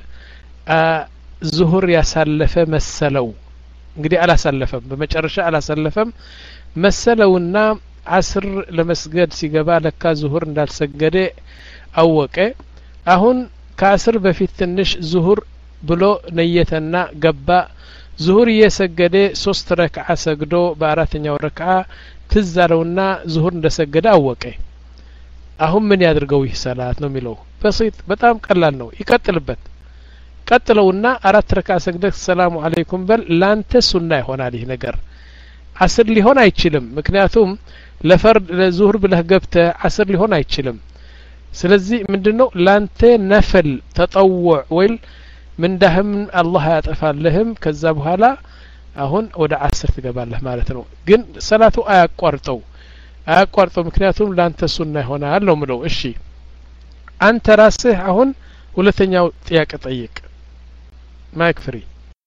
ዙሁር ያሳለፈ መሰለው እንግዲህ አላሳለፈም በመጨረሻ አላሳለፈም መሰለውና አስር ለመስገድ ሲገባ ለካ ዙሁር እንዳልሰገደ አወቀ አሁን ከአስር በፊት ትንሽ ዙሁር ብሎ ነየተና ገባ ዙሁር እየሰገደ ሶስት ረክዓ ሰግዶ በአራተኛው ረክዓ ትዝ አለውና ዙሁር እንደሰገደ አወቀ አሁን ምን ያድርገው ይህ ሰላት ነው የሚለው በሲጥ በጣም ቀላል ነው ይቀጥልበት ቀጥለውና አራት ረክዓ ሰግደህ ሰላሙ አለይኩም በል ላንተ ሱና ይሆናል ይህ ነገር አስር ሊሆን አይችልም ምክንያቱም ለፈርድ ለዙሁር ብለህ ገብተህ አስር ሊሆን አይችልም ስለዚህ ምንድነው ላንተ ነፍል ተጠውዕ ወይ ምንዳህም አላህ ያጠፋልህም ከዛ በኋላ አሁን ወደ አስር ትገባለህ ማለት ነው ግን ሰላቱ አያቋርጠው አያቋርጠው ምክንያቱም ላንተ ሱና ይሆናል ነው ምለው እሺ አንተ ራስህ አሁን ሁለተኛው ጥያቄ ጠይቅ ማይክ ፍሪ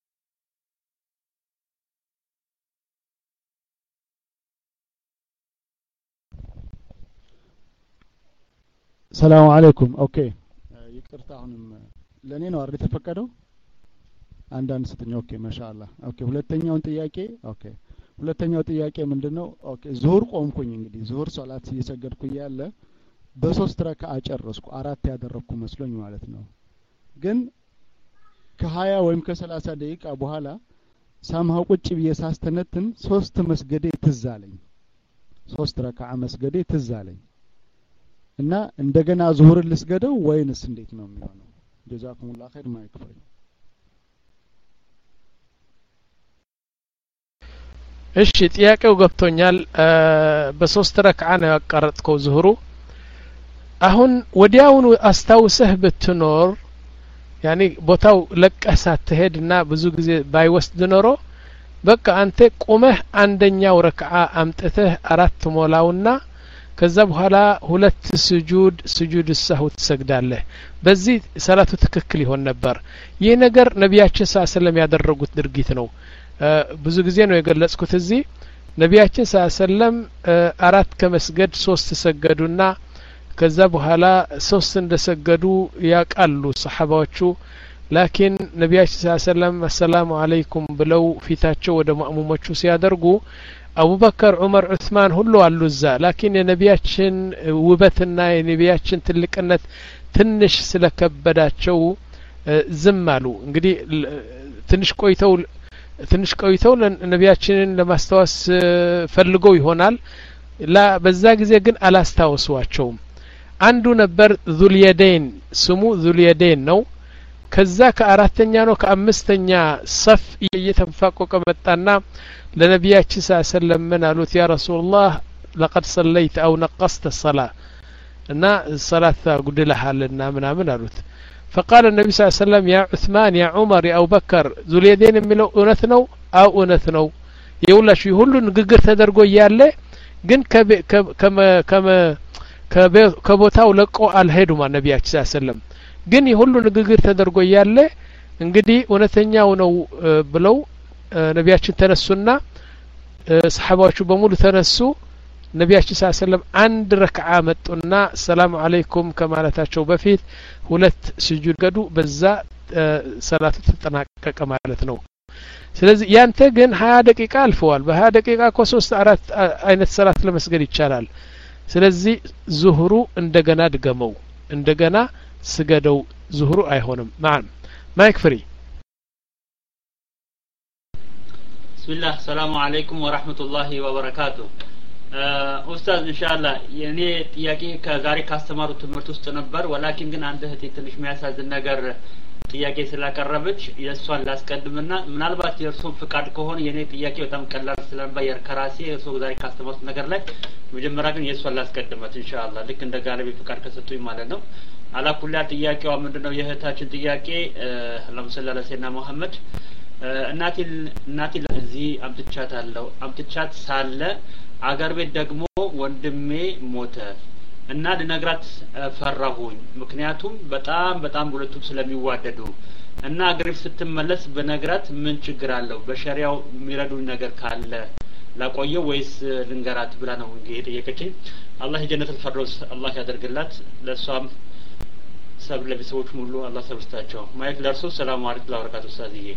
ሰላም አለይኩም ኦኬ ይቅርታ አሁንም ለኔ ነው አይደል ተፈቀደው አንዳንድ ስተኛ ኦኬ ማሻአላህ ኦኬ ሁለተኛውን ጥያቄ ኦኬ ሁለተኛው ጥያቄ ምንድነው ኦኬ ዙሁር ቆምኩኝ እንግዲህ ዙሁር ሶላት እየሰገድኩ ያለ በሶስት ረክዓ ጨረስኩ አራት ያደረኩ መስሎኝ ማለት ነው ግን ከ20 ወይም ከ30 ደቂቃ በኋላ ሳምሃው ቁጭ ብዬ ሳስተነትን ሶስት መስገዴ ትዝ አለኝ ሶስት ረክዓ መስገዴ ትዝ አለኝ እና እንደገና ዙሁር ልስገደው ወይንስ እንዴት ነው የሚሆነው ጀዛኩሙላህ ኸይር ማይክፈል እሺ ጥያቄው ገብቶኛል በሶስት ረክዓ ነው ያቀረጥከው ዙሁሩ አሁን ወዲያውኑ አስታውሰህ ብትኖር ያኒ ቦታው ለቀህ ሳትሄድና ብዙ ጊዜ ባይወስድ ኖሮ በቃ አንተ ቆመህ አንደኛው ረክዓ አምጥተህ አራት ሞላውና ከዛ በኋላ ሁለት ስጁድ ስጁድ ሰሁ ትሰግዳለህ በዚህ ሰላቱ ትክክል ይሆን ነበር ይህ ነገር ነቢያችን ሰለላሁ ዐለይሂ ወሰለም ያደረጉት ድርጊት ነው ብዙ ጊዜ ነው የገለጽኩት እዚህ ነቢያችን ሰለላሁ ዐለይሂ ወሰለም አራት ከመስገድ ሶስት ሰገዱና ከዛ በኋላ ሶስት እንደሰገዱ ያቃሉ ሰሃባዎቹ ላኪን ነቢያችን ሰለላሁ ዐለይሂ ወሰለም ሰላሙ አለይኩም ብለው ፊታቸው ወደ ማእሙሞቹ ሲያደርጉ አቡበከር ዑመር ዑስማን ሁሉ አሉ እዛ ላኪን የነቢያችን ውበትና የነቢያችን ትልቅነት ትንሽ ስለከበዳቸው ዝም አሉ እንግዲህ ትንሽ ቆይተው ትንሽ ቆይተው ነቢያችንን ለማስተዋወስ ፈልገው ይሆናል ላ በዛ ጊዜ ግን አላስታወሷቸውም አንዱ ነበር ዙልየደይን ስሙ ዙልየደይን ነው ከዛ ከአራተኛ ነው ከአምስተኛ ሰፍ እየተንፋቆቀ መጣና ለነቢያችን ሰለላሁ ምን አሉት ያ ረሱላህ لقد صليت او نقصت الصلاه እና ሰላት ጉድለሃልና ምናምን አሉት فقال النبي صلى الله عليه وسلم يا عثمان يا عمر يا ابو بكر ذو اليدين የሚለው እውነት ነው አው እውነት ነው የውላሽ ሁሉ ንግግር ተደርጎ ያለ ግን ከመ ከመ ከቦታው ለቆ አልሄዱም ነቢያችን ሰለላሁ ዐለይሂ ወሰለም ግን የሁሉ ንግግር ተደርጎ ያለ እንግዲህ እውነተኛው ነው ብለው ነቢያችን ተነሱና ሰሃባዎቹ በሙሉ ተነሱ ነቢያችን ሰለላሁ ዐለይሂ ወሰለም አንድ ረክዓ መጡና ሰላም አለይኩም ከማለታቸው በፊት ሁለት ስጁድ ገዱ በዛ ሰላቱ ተጠናቀቀ ማለት ነው ስለዚህ ያንተ ግን ሀያ ደቂቃ አልፈዋል በ20 ደቂቃ እኮ ሶስት አራት አይነት ሰላት ለመስገድ ይቻላል ስለዚህ ዙሁሩ እንደገና ድገመው እንደገና ስገደው ዙሁሩ አይሆንም ማን ማይክ ፍሪ ቢስሚላህ ሰላሙ አለይኩም ወራህመቱላሂ ወበረካቱ ኡስታዝ ኢንሻአላህ የኔ ጥያቄ ከዛሬ ካስተማሩ ትምህርት ውስጥ ነበር ወላኪን ግን አንድ እህቴ ትንሽ የሚያሳዝን ነገር ጥያቄ ስላቀረበች የሷን ላስቀድምና ምናልባት የእርሱን ፍቃድ ከሆነ የኔ ጥያቄ በጣም ቀላል ስለነበር የከራሴ እርሱ ዛሬ ካስተማሩት ነገር ላይ መጀመሪያ ግን የሷን ላስቀድማት ኢንሻአላህ ልክ እንደ ጋለቤ ፍቃድ ከሰጡኝ ማለት ነው አላኩላ ጥያቄዋ ምንድነው የእህታችን ጥያቄ ለምሳሌ ለሰይና መሐመድ እናቴ እናቴ እዚህ አምጥቻታለሁ አምጥቻት ሳለ አገር ቤት ደግሞ ወንድሜ ሞተ እና ልነግራት ፈራሁኝ ምክንያቱም በጣም በጣም ሁለቱም ስለሚዋደዱ እና አገር ቤት ስትመለስ በነግራት ምን ችግር አለው በሸሪያው የሚረዱኝ ነገር ካለ ላቆየው ወይስ ልንገራት ብላ ነው እንግዲህ ጠየቀችኝ አላህ የጀነቱል ፈርዶስ አላህ ያደርግላት ለሷም ሰብ ለቤተሰቦች ሙሉ አላህ ሰብስታቸው ማይክ ለርሱ ሰላም አለይኩም ወራህመቱላሂ ወበረካቱ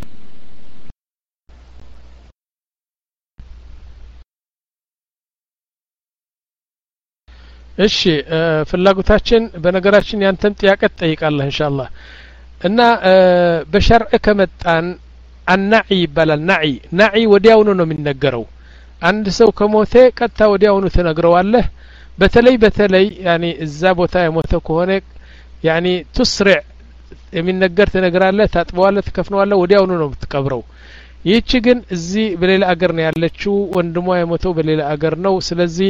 እሺ ፍላጎታችን በነገራችን ያንተን ጥያቄ ትጠይቃለህ ኢንሻአላህ እና በሸርዕ ከመጣን አናዒ ይባላል ናዒ ናዒ ወዲያውኑ ነው የሚነገረው አንድ ሰው ከሞተ ቀጥታ ወዲያውኑ ተነግረዋለህ በተለይ በተለይ ያኒ እዛ ቦታ የሞተ ከሆነ ያኒ ትስሪዕ የሚነገር ተነግራለህ ታጥበዋለህ ተከፍነዋለህ ወዲያውኑ ነው የምትቀብረው ይህች ግን እዚህ በሌላ አገር ነው ያለችው ወንድሟ የሞተው በሌላ አገር ነው ስለዚህ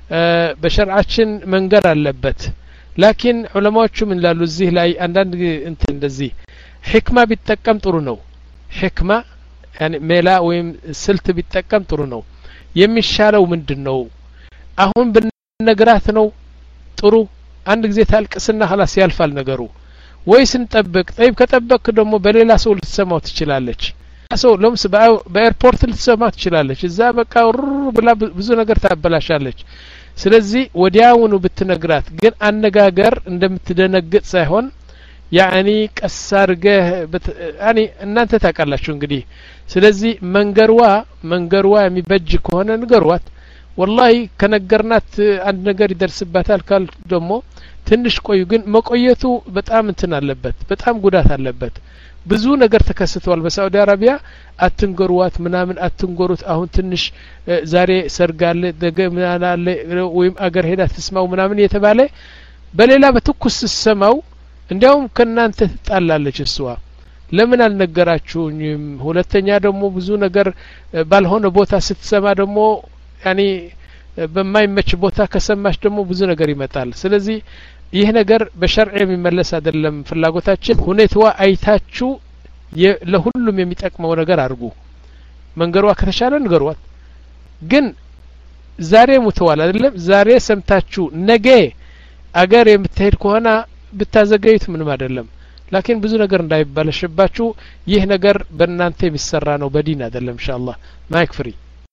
በሸርዓችን መንገር አለበት ላኪን ዑለማዎቹ ምን ላሉ እዚህ ላይ አንዳንድ እንትን እንደዚህ ሕክማ ቢጠቀም ጥሩ ነው ሕክማ ያኒ ሜላ ወይም ስልት ቢጠቀም ጥሩ ነው የሚሻለው ምንድነው አሁን ብንነግራት ነው ጥሩ አንድ ጊዜ ታልቅስና خلاص ያልፋል ነገሩ ወይስ እንጠብቅ طيب ከጠበቅ ደግሞ በሌላ ሰው ልትሰማው ትችላለች ሰው ለምስ በኤርፖርት ልትሰማው ትችላለች እዛ በቃ ብላ ብዙ ነገር ታበላሻለች ስለዚህ ወዲያውኑ ብትነግራት ግን አነጋገር እንደምትደነግጥ ሳይሆን ያኒ ቀሳርገህ ያኒ እናንተ ታውቃላችሁ እንግዲህ ስለዚህ መንገርዋ መንገርዋ የሚበጅ ከሆነ ንገሯት والله ከነገርናት አንድ ነገር ይደርስባታል ካል ደግሞ ትንሽ ቆዩ ግን መቆየቱ በጣም እንትን አለበት በጣም ጉዳት አለበት ብዙ ነገር ተከስተዋል በሳውዲ አረቢያ አትንገሩዋት ምናምን አትንገሩት አሁን ትንሽ ዛሬ ሰርጋለ ደገ ምናለ ወይም አገር ሄዳ ተስማው ምናምን የተባለ በሌላ በትኩስ ሰማው እንዲያውም ከናንተ ተጣላለች እሷ ለምን አልነገራችሁኝም ሁለተኛ ደግሞ ብዙ ነገር ባልሆነ ቦታ ስትሰማ ደግሞ ያኒ በማይመች ቦታ ከሰማሽ ደግሞ ብዙ ነገር ይመጣል ስለዚህ ይህ ነገር በሸርዕ የሚመለስ አይደለም ፍላጎታችን ሁኔታዋ አይታችሁ ለሁሉም የሚጠቅመው ነገር አድርጉ መንገሯ ከተሻለ ንገሯት ግን ዛሬ ሙተዋል አይደለም ዛሬ ሰምታችሁ ነገ አገር የምትሄድ ከሆነ ብታዘገዩት ምንም አይደለም ላኪን ብዙ ነገር እንዳይባለሽባችሁ ይህ ነገር በእናንተ የሚሰራ ነው በዲን አይደለም ኢንሻአላህ ማይክ ፍሪ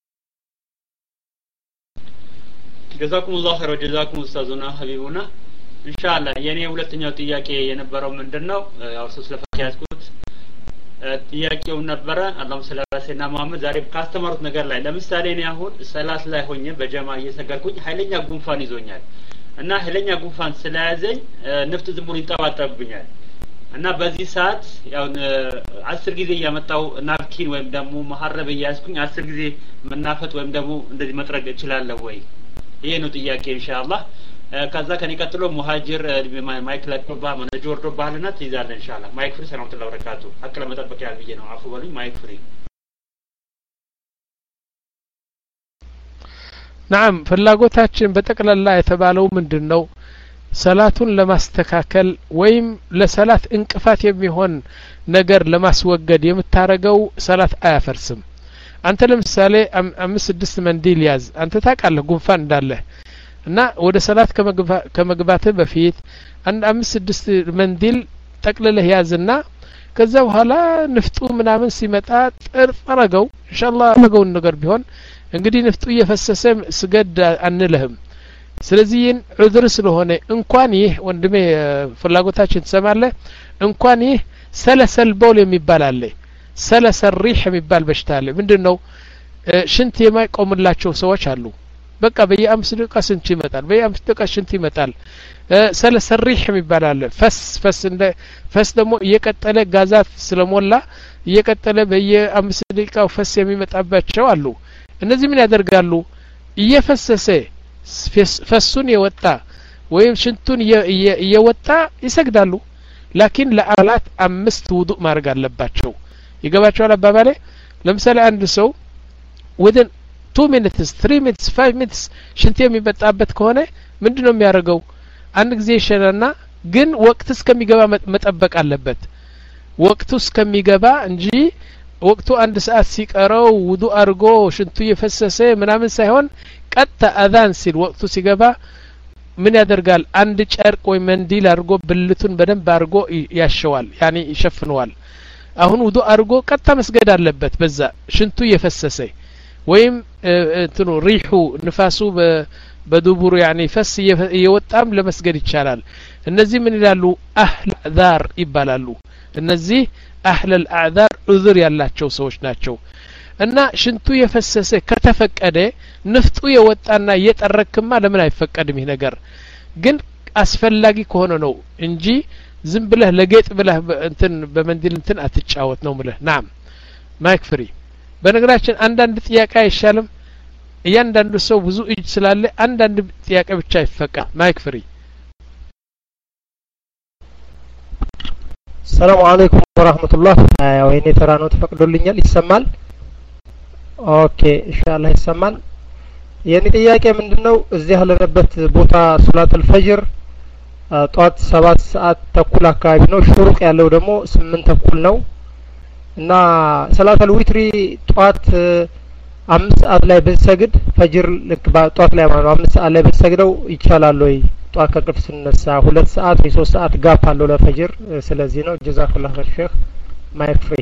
جزاكم الله خير وجزاكم استاذنا حبيبنا ان شاء الله የኔ ሁለተኛው ጥያቄ የነበረው ምንድነው ያው ስለፈካ ያስኩት ጥያቄው ነበረ አላሁ ሰለላሁ መሐመድ ዛሬ ካስተማሩት ነገር ላይ ለምሳሌ እኔ አሁን ሰላት ላይ ሆኜ በጀማ እየሰገድኩኝ ኃይለኛ ጉንፋን ይዞኛል እና ኃይለኛ ጉንፋን ስለያዘኝ ንፍጥ ዝም ብሎ ይንጠባጠብብኛል እና በዚህ ሰዓት ያው አስር ጊዜ ያመጣው ናፕኪን ወይም ደግሞ መሐረብ እያስኩኝ አስር ጊዜ መናፈጥ ወይም ደግሞ እንደዚህ መጥረግ እችላለሁ ወይ ይሄ ነው ጥያቄ ኢንሻአላህ ከዛ ከኔ ቀጥሎ ሙሃጅር ማይክ ለቅባ ማነጅ ወርዶ ባህልና ትይዛለ ኢንሻአላህ ማይክ ፍሪ ሰላም ተላው ረካቱ አክለ መጠበቅ ያል ብዬ ነው አፉ በሉኝ ማይክ ፍሪ نعم ፍላጎታችን በጠቅላላ የተባለው ምንድነው ሰላቱን ለማስተካከል ወይም ለሰላት እንቅፋት የሚሆን ነገር ለማስወገድ የምታረገው ሰላት አያፈርስም አንተ ለምሳሌ አምስት ስድስት መንዲል ያዝ አንተ ታውቃለህ ጉንፋን እንዳለ እና ወደ ሰላት ከመግባትህ በፊት አንድ አምስት ስድስት መንዲል ጠቅልለህ ያዝና ከዛ በኋላ ንፍጡ ምናምን ሲመጣ ጥርጥረገው ኢንሻአላህ ነገው ነገር ቢሆን እንግዲህ ንፍጡ እየፈሰሰ ስገድ አንልህም ስለዚህ ዑذር ስለሆነ እንኳን ይህ ወንድሜ ፍላጎታችን ተሰማለህ እንኳን ይህ ሰለሰል ቦል የሚባል አለ ሰለሰል ሪህ የሚባል በሽታ አለ ምንድነው ሽንት የማይቆምላቸው ሰዎች አሉ በቃ በየአምስት ደቂቃ ሽንት ይመጣል በየአምስት ደቂቃ ሽንት ይመጣል ሰለሰል ሪህ የሚባል አለ ፈስ ፈስ እንደ ፈስ ደግሞ እየቀጠለ ጋዛት ስለሞላ እየቀጠለ በየአምስት ደቂቃው ፈስ የሚመጣባቸው አሉ እነዚህ ምን ያደርጋሉ እየፈሰሰ ፈሱን የወጣ ወይም ሽንቱን እየወጣ ይሰግዳሉ ላኪን ለአላት አምስት ውዱእ ማድረግ አለባቸው ይገባቸዋል አባባሌ ለምሳሌ አንድ ሰው within two minutes three minutes five minutes ሽንት የሚመጣበት ከሆነ ምንድነው የሚያደርገው አንድ ጊዜ ይሸናና ግን ወቅት እስከሚገባ መጠበቅ አለበት ወቅቱ እስከሚገባ እንጂ ወቅቱ አንድ ሰዓት ሲቀረው ውዱእ አድርጎ ሽንቱ እየፈሰሰ ምናምን ሳይሆን ቀጥታ አዛን ሲል ወቅቱ ሲገባ ምን ያደርጋል አንድ ጨርቅ ወይ መንዲል አድርጎ ብልቱን በደንብ አድርጎ ያሸዋል ያኒ ይሸፍነዋል አሁን ውዱእ አድርጎ ቀጥታ መስገድ አለበት በዛ ሽንቱ እየፈሰሰ ወይም እንትኑ ሪሑ ንፋሱ በዱቡሩ ያኒ ፈስ እየወጣም ለመስገድ ይቻላል እነዚህ ምን ይላሉ አህል አዕዛር ይባላሉ እነዚህ አህል አልአዕዛር ዑذር ያላቸው ሰዎች ናቸው እና ሽንቱ የፈሰሰ ከተፈቀደ ንፍጡ የወጣና እየጠረክማ ለምን አይፈቀድም ይህ ነገር ግን አስፈላጊ ከሆነ ነው እንጂ ዝም ብለህ ለጌጥ ብለህ እንትን በመንዲል እንትን አትጫወት ነው ምለህ ናም ማይክ ፍሪ በነገራችን አንዳንድ ጥያቄ አይሻልም እያንዳንዱ ሰው ብዙ እጅ ስላለ አንዳንድ ጥያቄ ብቻ ይፈቀድ ማይክ ፍሪ ሰላም አለይኩም ወራህመቱላህ ወይኔ ተራ ነው ተፈቅዶልኛል ይሰማል ኦኬ ኢንሻአላህ ይሰማል የኔ ጥያቄ ምንድነው እዚህ ያለንበት ቦታ ሶላተል ፈጅር ጧት ሰባት ሰዓት ተኩል አካባቢ ነው ሹሩቅ ያለው ደግሞ ስምንት ተኩል ነው እና ሰላተል ዊትሪ ጧት አምስት ሰዓት ላይ ብንሰግድ ፈጅር ልክ ጧት ላይ ማለት አምስት ሰዓት ላይ ብንሰግደው ይቻላል ወይ ጧት ከቅልፍ ስነሳ ሁለት ሰዓት ወይ ሶስት ሰዓት ጋፕ አለው ለፈጅር ስለዚህ ነው ጀዛኩላህ ኸይር ሼክ ማይክ ፍሪ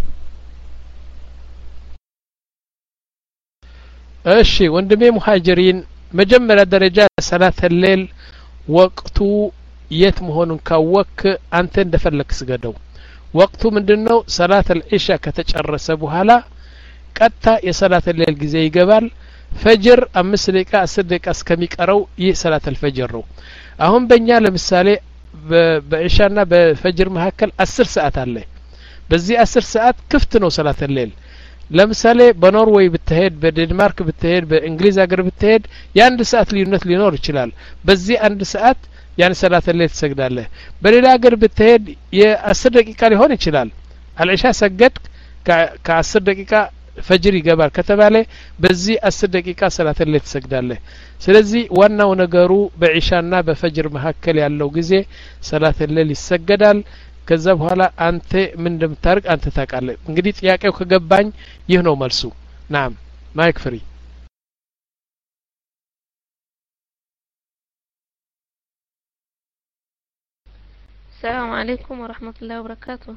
እሺ ወንድሜ ሙሃጅሪን መጀመሪያ ደረጃ ሰላተል ሌል ወቅቱ የት መሆኑን ካወክ አንተ እንደፈለክ ስገደው ወቅቱ ምንድነው ሰላተል ኢሻ ከተጨረሰ በኋላ ቀጥታ የሰላተል ሌል ጊዜ ይገባል ፈጅር አምስት ደቂቃ አስር ደቂቃ እስከሚቀረው ይህ ሰላተል ፈጅር ነው አሁን በእኛ ለምሳሌ በኢሻና በፈጅር መካከል አስር ሰዓት አለ በዚህ አስር ሰዓት ክፍት ነው ሰላተል ሌል ለምሳሌ በኖርዌይ ብትሄድ በዴንማርክ ብትሄድ በእንግሊዝ ሀገር ብትሄድ የአንድ ሰዓት ልዩነት ሊኖር ይችላል በዚህ አንድ ሰዓት ያን ሰላተል ሌል ትሰግዳለህ በሌላ ሀገር ብትሄድ የአስር ደቂቃ ሊሆን ይችላል አልኢሻ ሰገድ ከአስር ደቂቃ ፈጅር ይገባል ከተባለ በዚህ አስር ደቂቃ ሰላተል ሌል ትሰግዳለህ ስለዚህ ዋናው ነገሩ በኢሻና በፈጅር መካከል ያለው ጊዜ ሰላተል ሌል ይሰገዳል ከዛ በኋላ አንተ ምን እንደምታርቅ አንተ ታውቃለህ እንግዲህ ጥያቄው ከገባኝ ይህ ነው መልሱ ናም ማይክ ፍሪ السلام عليكم ورحمة الله وبركاته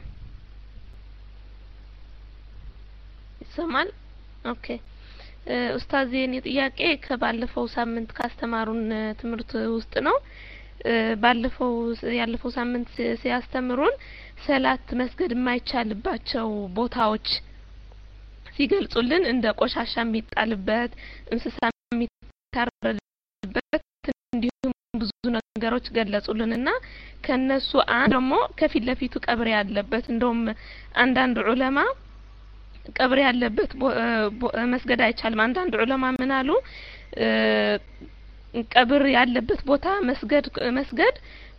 ይሰማል ኦኬ ኡስታዝ የኔ ጥያቄ ከባለፈው ሳምንት ካስተማሩን ትምህርት ውስጥ ነው ባለፈው ያለፈው ሳምንት ሲያስተምሩን ሰላት መስገድ የማይቻልባቸው ቦታዎች ሲገልጹልን እንደ ቆሻሻ የሚጣልበት እንስሳ የሚታረድበት እንዲሁም ብዙ ነገሮች ገለጹልንና ከነሱ አንድ ደግሞ ከፊት ለፊቱ ቀብር ያለበት እንደውም አንዳንድ ዑለማ ቀብር ያለበት መስገድ አይቻልም አንዳንድ ዑለማ ምን አሉ ቀብር ያለበት ቦታ መስገድ መስገድ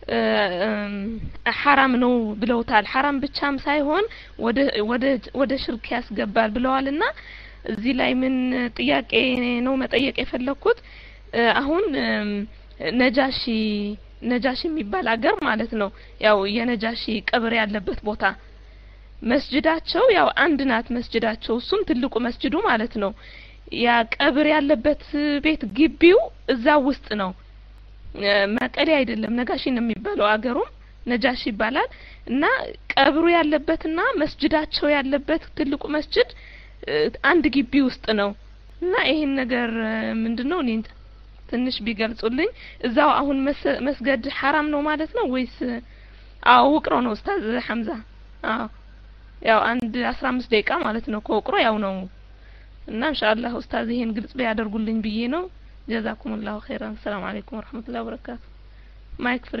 ሐራም ነው ብለውታል ሐራም ብቻም ሳይሆን ወደ ወደ ወደ ሽርክ ያስገባል ብለዋልና እዚህ ላይ ምን ጥያቄ ነው መጠየቅ የፈለኩት አሁን ነጃሺ ነጃሺ የሚባል አገር ማለት ነው ያው የነጃሺ ቀብር ያለበት ቦታ መስጂዳቸው ያው አንድ ናት መስጂዳቸው እሱም ትልቁ መስጂዱ ማለት ነው ያ ቀብር ያለበት ቤት ግቢው እዛ ውስጥ ነው መቀሌ አይደለም ነጋሺ ነው የሚባለው አገሩም ነጃሺ ይባላል እና ቀብሩ ያለበትና መስጂዳቸው ያለበት ትልቁ መስጂድ አንድ ግቢ ውስጥ ነው እና ይሄን ነገር ምንድነው እኔ ትንሽ ቢገልጹልኝ እዛው አሁን መስገድ حرام ነው ማለት ነው ወይስ አው ውቅሮ ነው ኡስታዝ ሐምዛ አው ያው አንድ አስራ አምስት ደቂቃ ማለት ነው ከውቅሮ ያው ነው እና ኢንሻአላህ ኡስታዝ ይሄን ግልጽ ቢያደርጉልኝ ብዬ ነው ጀዛኩሙላሁ ኸይራን ሰላም አለይኩም ወራህመቱላሂ ወበረካቱ ማይክ ፍሪ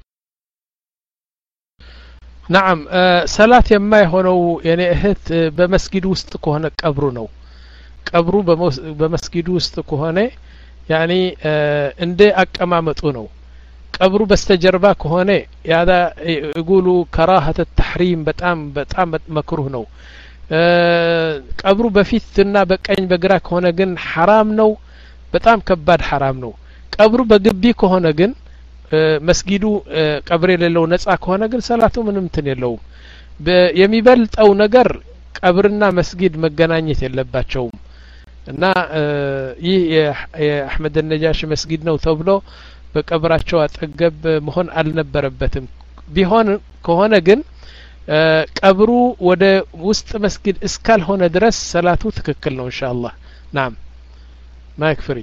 نعم ሰላት የማይሆነው የኔ እህት በመስጊድ ውስጥ ከሆነ ቀብሩ ነው ቀብሩ በመስጊድ ውስጥ ከሆነ ያኒ እንደ አቀማመጡ ነው ቀብሩ በስተጀርባ ከሆነ ያዳ ይقولሉ كراهه التحريم በጣም በጣም መክሩህ ነው ቀብሩ በፊትና በቀኝ በግራ ከሆነ ግን حرام ነው በጣም ከባድ حرام ነው ቀብሩ በግቢ ከሆነ ግን መስጊዱ ቀብር የሌለው ነፃ ከሆነ ግን ሰላቱ ምንም እንትን የለውም የሚበልጠው ነገር ቀብርና መስጊድ መገናኘት የለባቸውም እና ይህ የአህመድ ነጃሽ መስጊድ ነው ተብሎ በቀብራቸው አጠገብ መሆን አልነበረበትም ቢሆን ከሆነ ግን ቀብሩ ወደ ውስጥ መስጊድ እስካልሆነ ድረስ ሰላቱ ትክክል ነው ኢንሻአላህ ናም ማይክ ፍሪ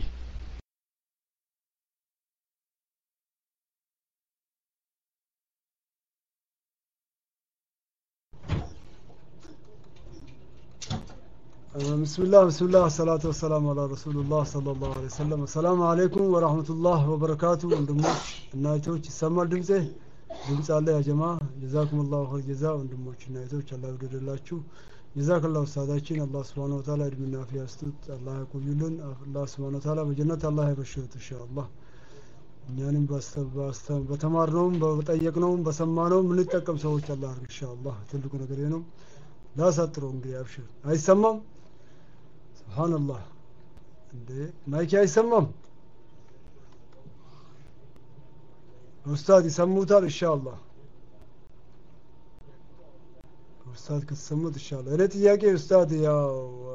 بسم الله بسم الله الصلاة والسلام على رسول الله صلى الله عليه وسلم السلام عليكم ورحمة الله وبركاته ወንድሞች እናቶች ይሰማል ድምጼ ድምጽ አለ ያ ጀማ جزاكم الله خير جزاء ወንድሞች እናቶች አላህ ይወደድላችሁ جزاكالله ኡስታዳችን አላህ Subhanahu Wa Ta'ala እድሜና አፍያ ይስጡት አላህ ያቆዩልን አላህ Subhanahu Wa Ta'ala በጀነት አላህ ያበሽሩት ኢንሻአላህ እኛንም ባስተባስተን በተማርነውም በጠየቅነውም በሰማነውም እንጠቀም ሰዎች አላህ ያርግ ኢንሻአላህ ትልቁ ነገር ነው ላሳጥረው እንግዲህ አብሽር አይሰማም ሱብሃንአላህ እንዴ ማይክ አይሰማም ኡስታድ ይሰሙታል ኢንሻአላህ ኡስታድ ከሰሙት ኢንሻአላህ እኔ ጥያቄ ኡስታድ ያው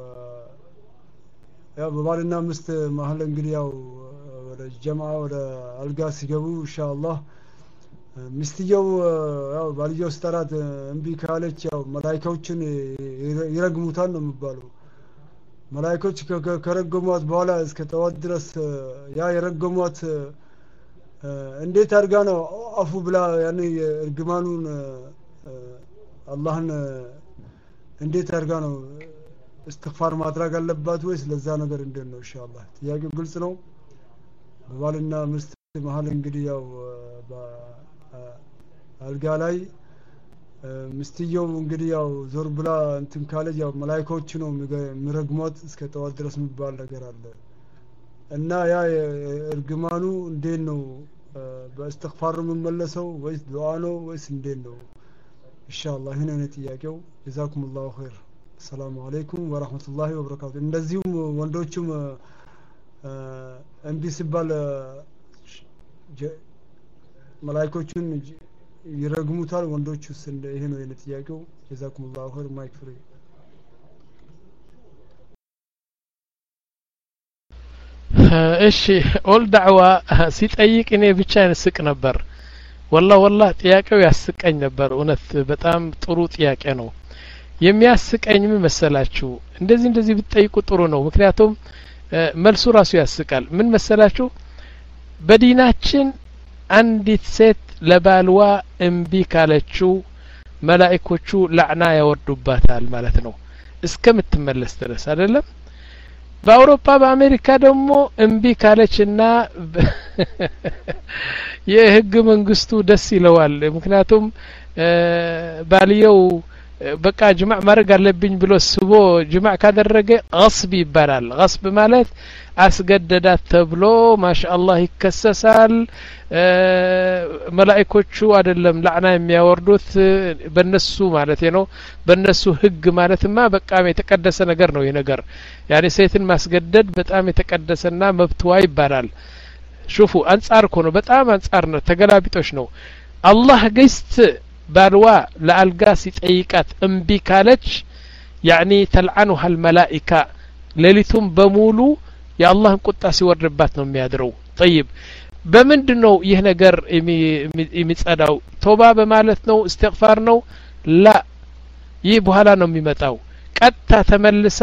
ያው በባልና ሚስት መሀል እንግዲህ ያው ወደ ጀማ ወደ አልጋ ሲገቡ ኢንሻአላህ ሚስትየው ያው ባልየው ስተራት እንቢ ካለች ያው መላእክቶችን ይረግሙታል ነው የሚባለው መላእክቶች ከረገሟት በኋላ እስከ ጠዋት ድረስ ያ የረገሟት እንዴት አድርጋ ነው አፉ ብላ ያኔ እርግማኑን አላህን እንዴት አድርጋ ነው استغفار ማድረግ አለባት ወይስ ለዛ ነገር እንዴት ነው ኢንሻአላህ ጥያቄው ግልጽ ነው በባልና ሚስት መሀል እንግዲህ ያው አልጋ ላይ ሚስትየው እንግዲህ ያው ዞር ብላ እንትን ካለች ያው መላእክቶች ነው የሚረግሟት እስከ ጠዋት ድረስ የሚባል ነገር አለ እና ያ እርግማኑ እንዴት ነው በእስትግፋር የሚመለሰው ወይስ ዱዓ ነው ወይስ እንዴት ነው ኢንሻአላህ ይሄ ነው ጥያቄው جزاكم الله خير السلام عليكم ورحمة الله وبركاته እንደዚሁም ወንዶችም እንቢ ሲባል መላእክቶችን ይረግሙታል ወንዶችስ ይሄ ነው የኔ ጥያቄው جزاكم الله خير ማይክ ፍሪ እሺ ኦል ዳዕዋ ሲጠይቅ እኔ ብቻ እንስቅ ነበር والله والله ጥያቄው ያስቀኝ ነበር እውነት በጣም ጥሩ ጥያቄ ነው የሚያስቀኝ ምን መሰላችሁ እንደዚህ እንደዚህ ብትጠይቁ ጥሩ ነው ምክንያቱም መልሱ ራሱ ያስቃል ምን መሰላችሁ በዲናችን አንዲት ሴት ለባልዋ እምቢ ካለችው መላእክቶቹ ለዕና ያወርዱባታል ማለት ነው እስከምትመለስ ድረስ አይደለም በአውሮፓ በአሜሪካ ደግሞ እምቢ ካለችና የህግ መንግስቱ ደስ ይለዋል ምክንያቱም ባልየው በቃ ጅማዕ ማድረግ አለብኝ ብሎ ስቦ ጅማዕ ካደረገ غصب ይባላል غصب ማለት አስገደዳት ተብሎ ማሻአላህ ይከሰሳል መላእክቶቹ አይደለም ለዕና የሚያወርዱት በነሱ ማለት ነው በነሱ ህግ ማለትማ በቃ የተቀደሰ ነገር ነው ይሄ ነገር ያኔ ሴትን ማስገደድ በጣም የተቀደሰና መብትዋ ይባላል ሹፉ አንጻር እኮ ነው በጣም አንጻር ነው ተገላቢጦሽ ነው አላህ ገስት ባልዋ ለአልጋ ሲጠይቃት እምቢ ካለች ያኒ ተልዓኑሃ الملائكه ሌሊቱም በሙሉ የአላህን ቁጣ ሲወርድባት ነው የሚያድረው طيب በምንድነው ይህ ነገር የሚጸዳው ቶባ በማለት ነው استغفار ነው ላ ይህ በኋላ ነው የሚመጣው ቀጥታ ተመልሳ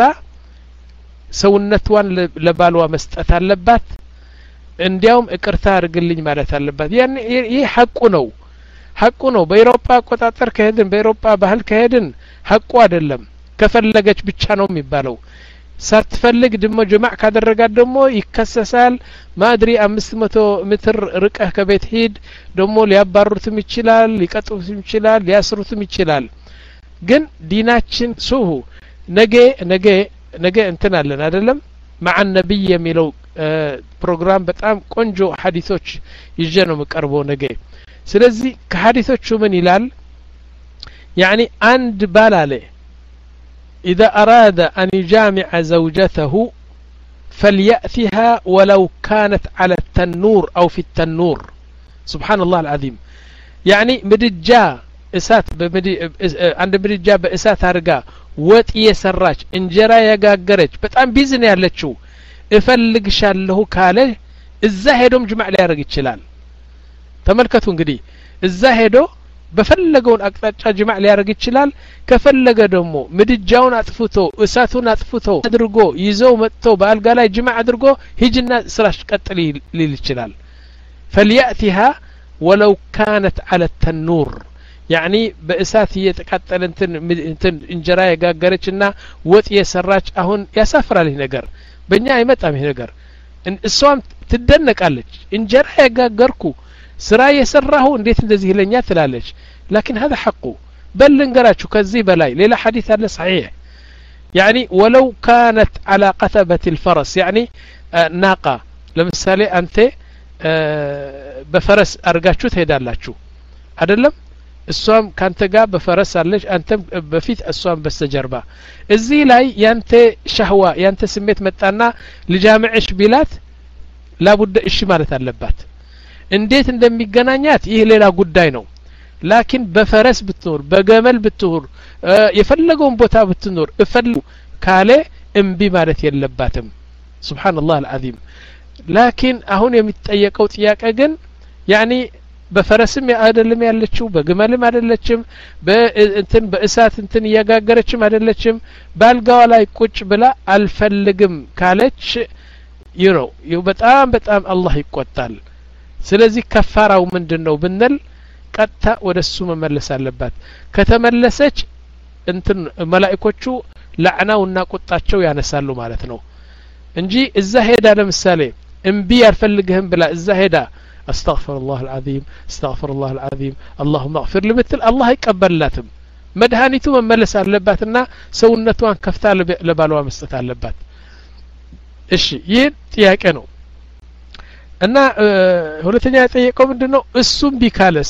ሰውነቷን ለባልዋ መስጠት አለባት እንዲያውም እቅርታ አድርግልኝ ማለት አለባት ያን ይህ ሐቁ ነው ሐቁ ነው በአውሮፓ አቆጣጠር ከሄድን በአውሮፓ ባህል ከሄድን ሐቁ አይደለም ከፈለገች ብቻ ነው የሚባለው ሳትፈልግ ደሞ ጀማዕ ካደረጋት ደሞ ይከሰሳል ማድሪ አምስት መቶ ሜትር ርቀህ ከቤት ሄድ ደሞ ሊያባሩትም ይችላል ሊቀጡትም ይችላል ሊያስሩትም ይችላል ግን ዲናችን ሱሁ ነገ ነገ ነገ እንተናለን አይደለም مع النبي የሚለው ፕሮግራም በጣም ቆንጆ ሐዲሶች ይዤ ነው መቀርበው ነገ ስለዚህ ከሐዲሶቹ ምን ይላል يعني አንድ ባል አለ إذا أراد أن يجامع زوجته فليأتها ولو كانت على التنور أو في التنور سبحان الله العظيم يعني مدجا إسات بمدي عند مدجا بإسات هرقا وط يسراج انجرا يغاغرج በጣም ቢዝን ያለችው እፈልግሻለሁ ካለ እዛ ሄዶም ጅማዕ ሊያደርግ ይችላል ተመልከቱ እንግዲህ እዛ ሄዶ በፈለገውን አቅጣጫ ጅማዕ ሊያደርግ ይችላል ከፈለገ ደግሞ ምድጃውን አጥፍቶ እሳቱን አጥፍቶ አድርጎ ይዘው መጥቶ በአልጋ ላይ ጅማዕ አድርጎ ሂጅና ስራሽ ቀጥል ሊል ይችላል فليأتها ولو كانت على التنور ያኒ በእሳት እየተቃጠለ እንትን እንትን እንጀራ የጋገረችና ወጥ የሰራች አሁን ያሳፍራል ይሄ ነገር በእኛ አይመጣም ይሄ ነገር እሷም ትደነቃለች እንጀራ የጋገርኩ ስራ የሰራሁ እንዴት እንደዚህ ይለኛ ትላለች لكن هذا حقه بل لنقراችሁ ከዚህ በላይ ሌላ ሐዲስ አለ صحيح يعني ولو كانت على قتبة الفرس يعني ناقة ለምሳሌ አንተ በፈረስ አርጋችሁ ትሄዳላችሁ አይደለም እሷም ካንተ ጋር በፈረስ አለች አንተም በፊት እሷም በስተጀርባ እዚህ ላይ ያንተ ሻህዋ ያንተ ስሜት መጣና ልጃምዕሽ ቢላት ላቡደ እሺ ማለት አለባት እንዴት እንደሚገናኛት ይህ ሌላ ጉዳይ ነው ላኪን በፈረስ ብትኖር በገመል ብትኖር የፈለገውን ቦታ ብትኖር እፈሉ ካለ እምቢ ማለት የለባትም ሱብሃንአላህ አልዓዚም ላኪን አሁን የሚጠየቀው ጥያቄ ግን ያኒ በፈረስም አይደለም ያለችው በግመልም አይደለችም በእንትን በእሳት እንትን ያጋገረችም አይደለችም ባልጋዋ ላይ ቁጭ ብላ አልፈልግም ካለች you know you በጣም በጣም አላህ ይቆጣል ስለዚህ ከፋራው ምንድነው ብንል ቀጥታ ወደሱ መመለስ አለባት ከተመለሰች እንትን መላእክቶቹ ለዕናውና ቁጣቸው ያነሳሉ ማለት ነው እንጂ እዛ ሄዳ ለምሳሌ እምቢ ያልፈልግህም ብላ እዛ ሄዳ استغفر الله العظيم استغفر الله العظيم اللهم اغفر لي مثل الله يقبلاتم መድሃኒቱ መመለስ አለባትና ሰውነቷን ከፍታ ለባሏ መስጠት አለባት እሺ ይህ ጥያቄ ነው እና ሁለተኛ የጠየቀው ምንድነው እሱም ቢካለስ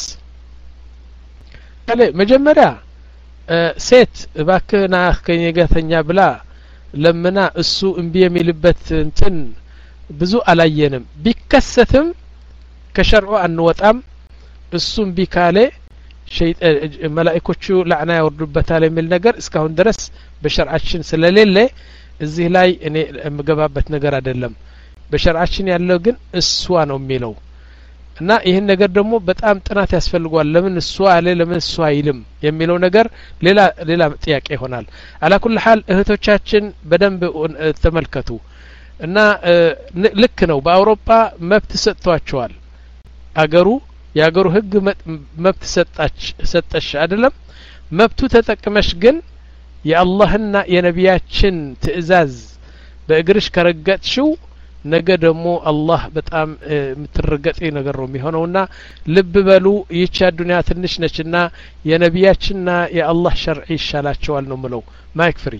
ካለ መጀመሪያ ሴት እባክህና ከኔጋተኛ ብላ ለምና እሱ እምቢ የሚልበት እንትን ብዙ አላየንም ቢከሰትም ከሸርዑ አንወጣም እሱም ቢካለ ሸይጣን መላእክቶቹ ለዕና ያወርዱበታል የሚል ነገር እስካሁን ድረስ በሸርዓችን ስለሌለ እዚህ ላይ እኔ የምገባበት ነገር አይደለም በሸርዓችን ያለው ግን እሷ ነው የሚለው እና ይሄን ነገር ደግሞ በጣም ጥናት ያስፈልጋል ለምን እሷ አለ ለምን እሷ አይልም የሚለው ነገር ሌላ ሌላ ጥያቄ ይሆናል አላኩል ሐል እህቶቻችን በደንብ ተመልከቱ እና ልክ ነው በአውሮፓ መብት ሰጥቷቸዋል አገሩ ያገሩ ህግ መብት ሰጣች ሰጠሽ አይደለም መብቱ ተጠቅመሽ ግን የአላህና የነቢያችን ትእዛዝ በእግርሽ ከረገጥሽው ነገ ደግሞ አላህ በጣም ምትረገጥ ነገር ነው የሚሆነውና ልብ በሉ ይቻ ዱንያ ትንሽ ነችና የነቢያችንና የአላህ ሸርዒ ይሻላቸዋል ነው ምለው ማይክ ፍሪ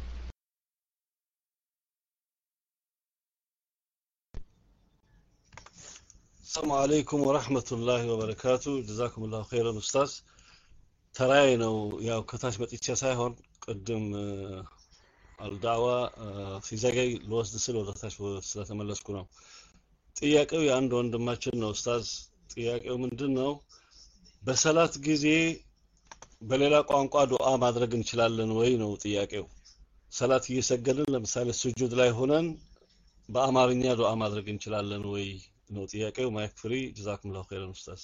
السلام عليكم ورحمة الله وبركاته جزاكم الله خيرا أستاذ تراينا يا كتاش بتيجي سايهون قدم الدعوة في زاجي لوست سلو تاش وسلا تملس كنا ጥያቄው የአንድ ወንድማችን ነው ኡስታዝ ጥያቄው ምንድነው በሰላት ጊዜ በሌላ ቋንቋ ዱዓ ማድረግ እንችላለን ወይ ነው ጥያቄው ሰላት እየሰገድን ለምሳሌ ስጁድ ላይ ሆነን በአማርኛ ዱዓ ማድረግ እንችላለን ወይ ነው ጥያቄው ማይክ ፍሪ ጀዛኩሙላሁ ኸይረን ኡስታዝ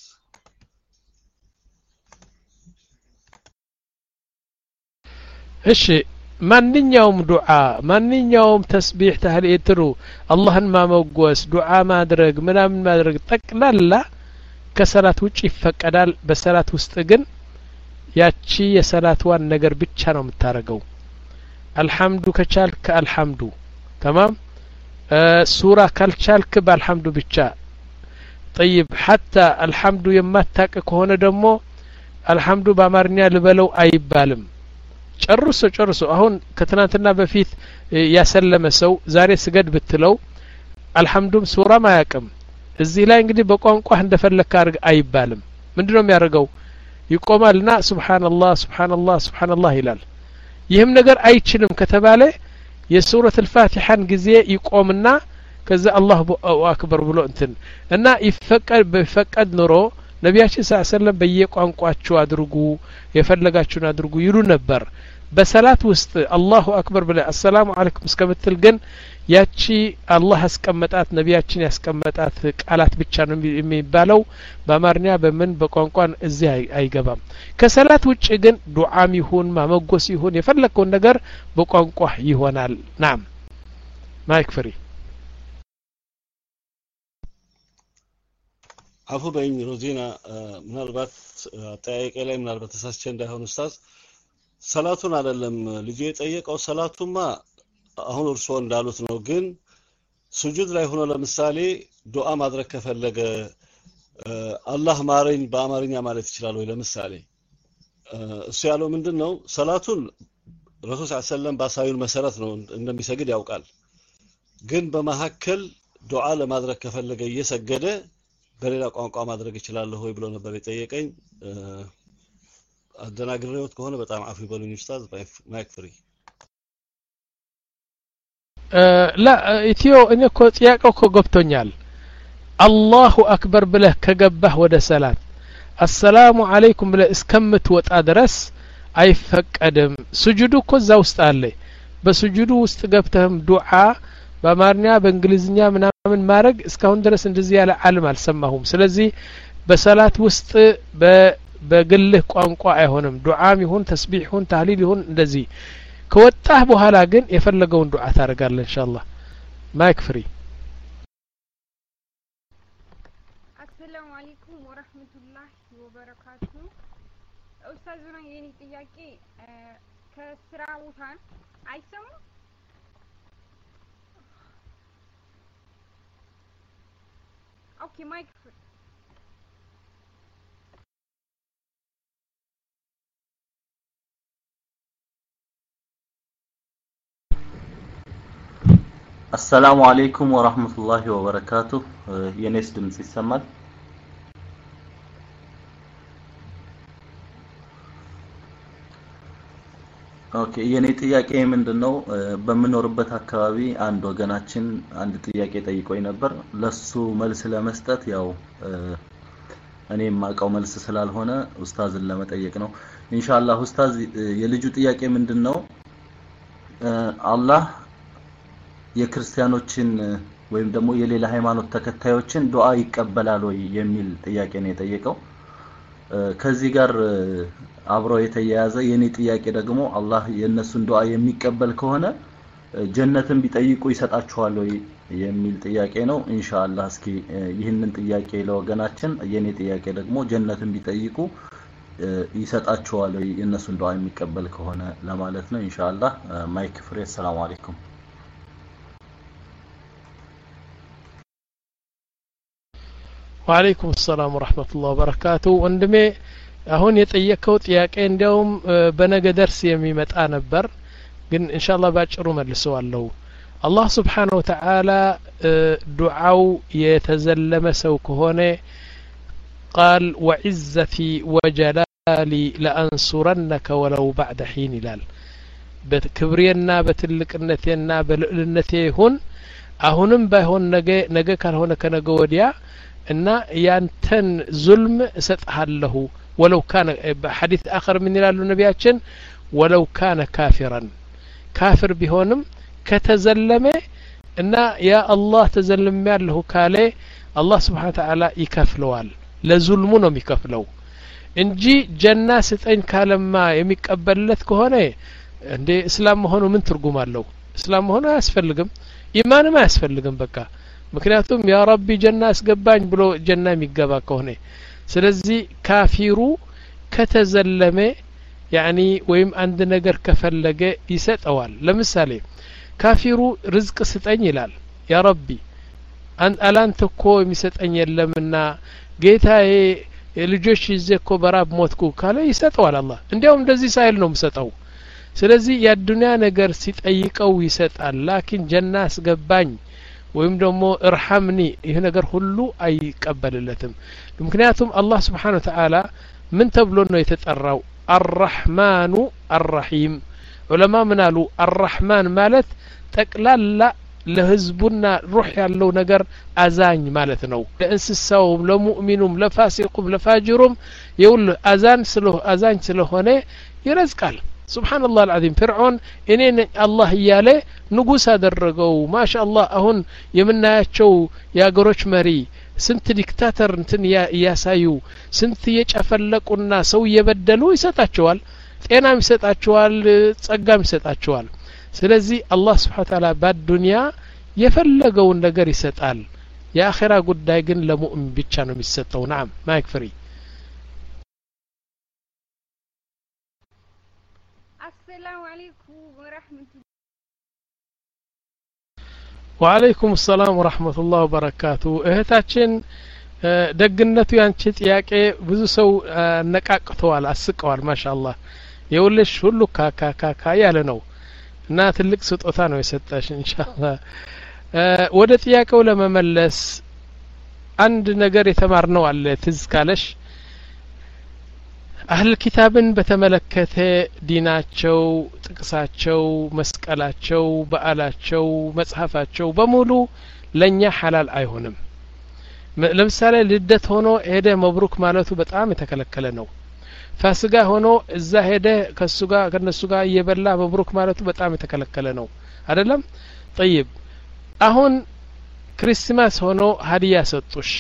እሺ ማንኛውም ዱዓ ማንኛውም ተስቢህ ተህሊትሩ አላህን ማመጎስ ዱዓ ማድረግ ምናምን ማድረግ ጠቅላላ ከሰላት ውጪ ይፈቀዳል በሰላት ውስጥ ግን ያቺ የሰላትዋን ነገር ብቻ ነው የምታረገው አልহামዱ ከቻልክ አልহামዱ تمام ሱራ ካልቻልክ በአልহামዱ ብቻ طيب حتى الحمد የማታቀ ከሆነ ደግሞ አልহামዱ በአማርኛ ልበለው አይባልም ጨርሶ ጨርሶ አሁን ከትናንትና በፊት ያሰለመ ሰው ዛሬ ስገድ ብትለው አልহামዱም ሱራ ማያቀም እዚህ ላይ እንግዲህ በቋንቋ እንደፈለከ አርግ አይባልም ምንድነው የሚያደርገው ይቆማልና ሱብሃንአላህ ሱብሃንአላህ ሱብሃንአላህ ይላል ይህም ነገር አይችልም ከተባለ የሱረት الفاتحን ጊዜ ይቆምና ከዛ አላህ አክበር ብሎ እንትን እና ይፈቀድ በፈቀድ ኑሮ ነቢያችን ሰለላሁ ዐለይሂ ወሰለም በየቋንቋቸው አድርጉ የፈለጋችሁን አድርጉ ይሉ ነበር በሰላት ውስጥ አላሁ አክበር ብለ አሰላሙ አለይኩም እስከምትል ግን ያቺ አላህ ያስቀመጣት ነቢያችን ያስቀመጣት ቃላት ብቻ ነው የሚባለው በአማርኛ በምን በቋንቋን እዚህ አይገባም ከሰላት ውጭ ግን ዱዓም ይሁን ማመጎስ ይሁን የፈለከው ነገር በቋንቋ ይሆናል ናም ማይክ ፍሪ አፉ በእኝ ሮዚና ምናልባት አጠያየቄ ላይ ምናልባት ተሳስቼ እንዳይሆን ኡስታዝ ሰላቱን አይደለም ልጅ የጠየቀው ሰላቱማ አሁን እርሶ እንዳሉት ነው ግን ሱጁድ ላይ ሆኖ ለምሳሌ ዱዓ ማድረግ ከፈለገ አላህ ማረኝ በአማርኛ ማለት ይችላል ወይ ለምሳሌ እሱ ያለው ምንድነው ሰላቱን ረሱል ሰለላሁ ዐለይሂ ወሰለም ባሳዩን መሰረት ነው እንደሚሰግድ ያውቃል ግን በመሐከል ዱዓ ለማድረግ ከፈለገ እየሰገደ በሌላ ቋንቋ ማድረግ ይችላል ወይ ብሎ ነበር የጠየቀኝ አደናግሬዎት ከሆነ በጣም አፍ ይበሉኝ ኡስታዝ ማይክ ፍሪ لا ኢትዮ እኔ እኮ ጥያቄው እኮ ገብቶኛል አላሁ አክበር ብለህ ከገባህ ወደ ሰላት አሰላሙ አለይኩም ብለህ እስከምትወጣ ድረስ አይፈቀድም ስጁዱ እኮ እዛ ውስጥ አለ በስጁዱ ውስጥ ገብተህም ዱዓ በአማርኛ በእንግሊዝኛ ምናምን ማድረግ እስካሁን ድረስ እንደዚህ ያለ ዓለም አልሰማሁም ስለዚህ በሰላት ውስጥ በግልህ ቋንቋ አይሆንም ዱዓም ይሁን ተስቢህ ይሁን ታህሊል ይሁን እንደዚህ ከወጣህ በኋላ ግን የፈለገውን ዱዓ ታደርጋለህ ኢንሻአላህ ማይክ ፍሪ አሰላሙ አለይኩም ወራህመቱላሂ ወበረካቱ ኡስታዝ ነው የኔ ጥያቄ ከስራ ቦታ አይሰሙ ኦኬ ማይክ ፍሪ السلام عليكم ورحمة الله وبركاته የኔስ ድምጽ ይሰማል ኦኬ የኔ ጥያቄ ምንድነው በመኖርበት አካባቢ አንድ ወገናችን አንድ ጥያቄ ጠይቆኝ ነበር ለሱ መልስ ለመስጠት ያው እኔ ማቀው መልስ ስላልሆነ ኡስታዝን ለመጠየቅ ነው ኢንሻአላህ ኡስታዝ የልጁ ጥያቄ ምንድነው አላህ የክርስቲያኖችን ወይም ደግሞ የሌላ ሃይማኖት ተከታዮችን ዱዓ ይቀበላል ወይ የሚል ጥያቄ ነው የጠየቀው ከዚህ ጋር አብሮ የተያያዘ የኔ ጥያቄ ደግሞ አላህ የነሱን ዱዓ የሚቀበል ከሆነ ጀነትን ቢጠይቁ ይሰጣቸዋል ወይ የሚል ጥያቄ ነው ኢንሻአላህ እስኪ ይህንን ጥያቄ ለወገናችን የኔ ጥያቄ ደግሞ ጀነትን ቢጠይቁ ይሰጣቸዋል ወይ የነሱን ዱዓ የሚቀበል ከሆነ ለማለት ነው ኢንሻአላህ ማይክ ፍሬ ሰላም አለይኩም وعليكم السلام ورحمة الله وبركاته ወንድሜ አሁን የጠየቀው ጥያቄ እንዲያውም በነገ ደርስ የሚመጣ ነበር ግን ኢንሻአላህ ባጭሩ መልሰዋለሁ አላህ Subhanahu Wa Ta'ala ዱዓው የተዘለመ ሰው ከሆነ قال وعزتي وجلالي لأنصرنك ولو بعد حين ይላል በክብሬና በትልቅነቴና በልዕልነቴ ይሁን አሁንም ባይሆን ነገ ነገ ካልሆነ ከነገ ወዲያ እና ያንተን ዙልም እሰጥሃለሁ ولو كان بحديث آخر من ይላሉ ነቢያችን ولو كان كافرا كافر ቢሆንም ከተዘለመ እና ያ አላህ ተዘልም ያለሁ ካለ አላህ Subhanahu Wa Ta'ala ይከፍለዋል ለዙልሙ ነው የሚከፍለው እንጂ ጀና ስጠኝ ካለማ የሚቀበልለት ከሆነ እንደ እስላም መሆኑ ምን ትርጉም አለው እስላም መሆኑ አያስፈልግም ኢማንም አያስፈልግም በቃ ምክንያቱም ያ ረቢ ጀና አስገባኝ ብሎ ጀና የሚገባ ከሆነ ስለዚህ ካፊሩ ከተዘለመ ያኒ ወይም አንድ ነገር ከፈለገ ይሰጠዋል ለምሳሌ ካፊሩ ርዝቅ ስጠኝ ይላል ያ ረቢ አን አላንተ እኮ የሚሰጠኝ የለምና ጌታዬ ልጆች ይዘኮ በራብ ሞትኩ ካለ ይሰጠዋል አላህ እንዲያውም እንደዚህ ሳይል ነው የምሰጠው ስለዚህ የዱንያ ነገር ሲጠይቀው ይሰጣል ላኪን ጀና አስገባኝ ወይም ደግሞ እርሐምኒ ይሄ ነገር ሁሉ አይቀበልለትም ምክንያቱም አላህ Subhanahu Wa Ta'ala ምን ተብሎ ነው የተጠራው አርራህማኑ አርረሂም ዑለማ ምን አሉ አርራህማን ማለት ጠቅላላ ለህዝቡና ሩህ ያለው ነገር አዛኝ ማለት ነው ለእንስሳውም ለሙእሚኑም ለፋሲቁም ለፋጅሩም ይውል አዛን ስለ አዛኝ ስለሆነ ይረዝቃል سبحان الله العظيم فرعون እኔን አላህ ያለ ንጉስ አደረገው ማሻአላህ አሁን የምናያቸው ያገሮች መሪ ስንት ዲክታተር እንትን ያሳዩ ስንት የጨፈለቁና ሰው የበደሉ ይሰጣቸዋል ጤናም ይሰጣቸዋል ጸጋም ይሰጣቸዋል ስለዚህ አላህ Subhanahu Wa Ta'ala በዱንያ የፈለገውን ነገር ይሰጣል የአኺራ ጉዳይ ግን ለሙእሚን ብቻ ነው የሚሰጠው نعم ማይክ ፍሪ السلام عليكم ورحمة الله وعليكم السلام ورحمة الله وبركاته እህታችን ደግነቱ ያንቺ ጥያቄ ብዙ ሰው ነቃቅተዋል አስቀዋል ማሻአላህ የውልሽ ሁሉ ካካካካ ያለ ነው እና ትልቅ ስጦታ ነው የሰጠሽ ኢንሻአላህ ወደ ጥያቄው ለመመለስ አንድ ነገር የተማርነው አለ ትዝ ካለሽ አህል ኪታብን በተመለከተ ዲናቸው ጥቅሳቸው መስቀላቸው በአላቸው መጽሐፋቸው በሙሉ ለኛ ሐላል አይሆንም ለምሳሌ ልደት ሆኖ ሄደ መብሩክ ማለቱ በጣም የተከለከለ ነው ፋስጋ ሆኖ እዛ ሄደ ከሱ ጋር ከነሱ ጋር እየበላ መብሩክ ማለቱ በጣም የተከለከለ ነው አይደለም طيب አሁን ክሪስማስ ሆኖ ሀዲያ ሰጡሽ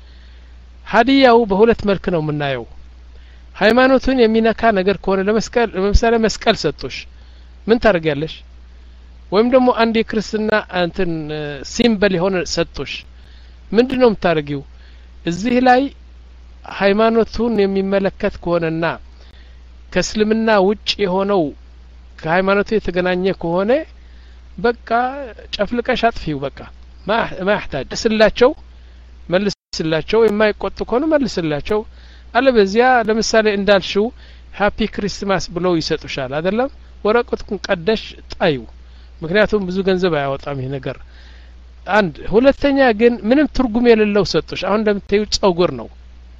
ሀዲያው በሁለት መልክ ነው የምናየው ሃይማኖቱን የሚነካ ነገር ከሆነ ለመስቀል ለምሳሌ መስቀል ሰጡሽ ምን ታደርጊያለሽ ወይም ደግሞ አንድ የክርስትና እንትን ሲምቦል የሆነ ሰጡሽ ምንድነው የምታደርጊው እዚህ ላይ ሃይማኖቱን የሚመለከት ከሆነና ከእስልምና ውጭ የሆነው ከሃይማኖቱ የተገናኘ ከሆነ በቃ ጨፍልቀሽ አጥፊው በቃ ማ ማህታጅ ስላቸው መልስላቸው የማይቆጡ ከሆነ መልስላቸው አለበዚያ ለምሳሌ እንዳልሽው ሃፒ ክሪስማስ ብለው ይሰጡሻል አይደለም ወረቀቱን ቀደሽ ጣዩ ምክንያቱም ብዙ ገንዘብ አያወጣም ይሄ ነገር አንድ ሁለተኛ ግን ምንም ትርጉም የሌለው ሰጡሽ አሁን እንደምታዩ ጸጉር ነው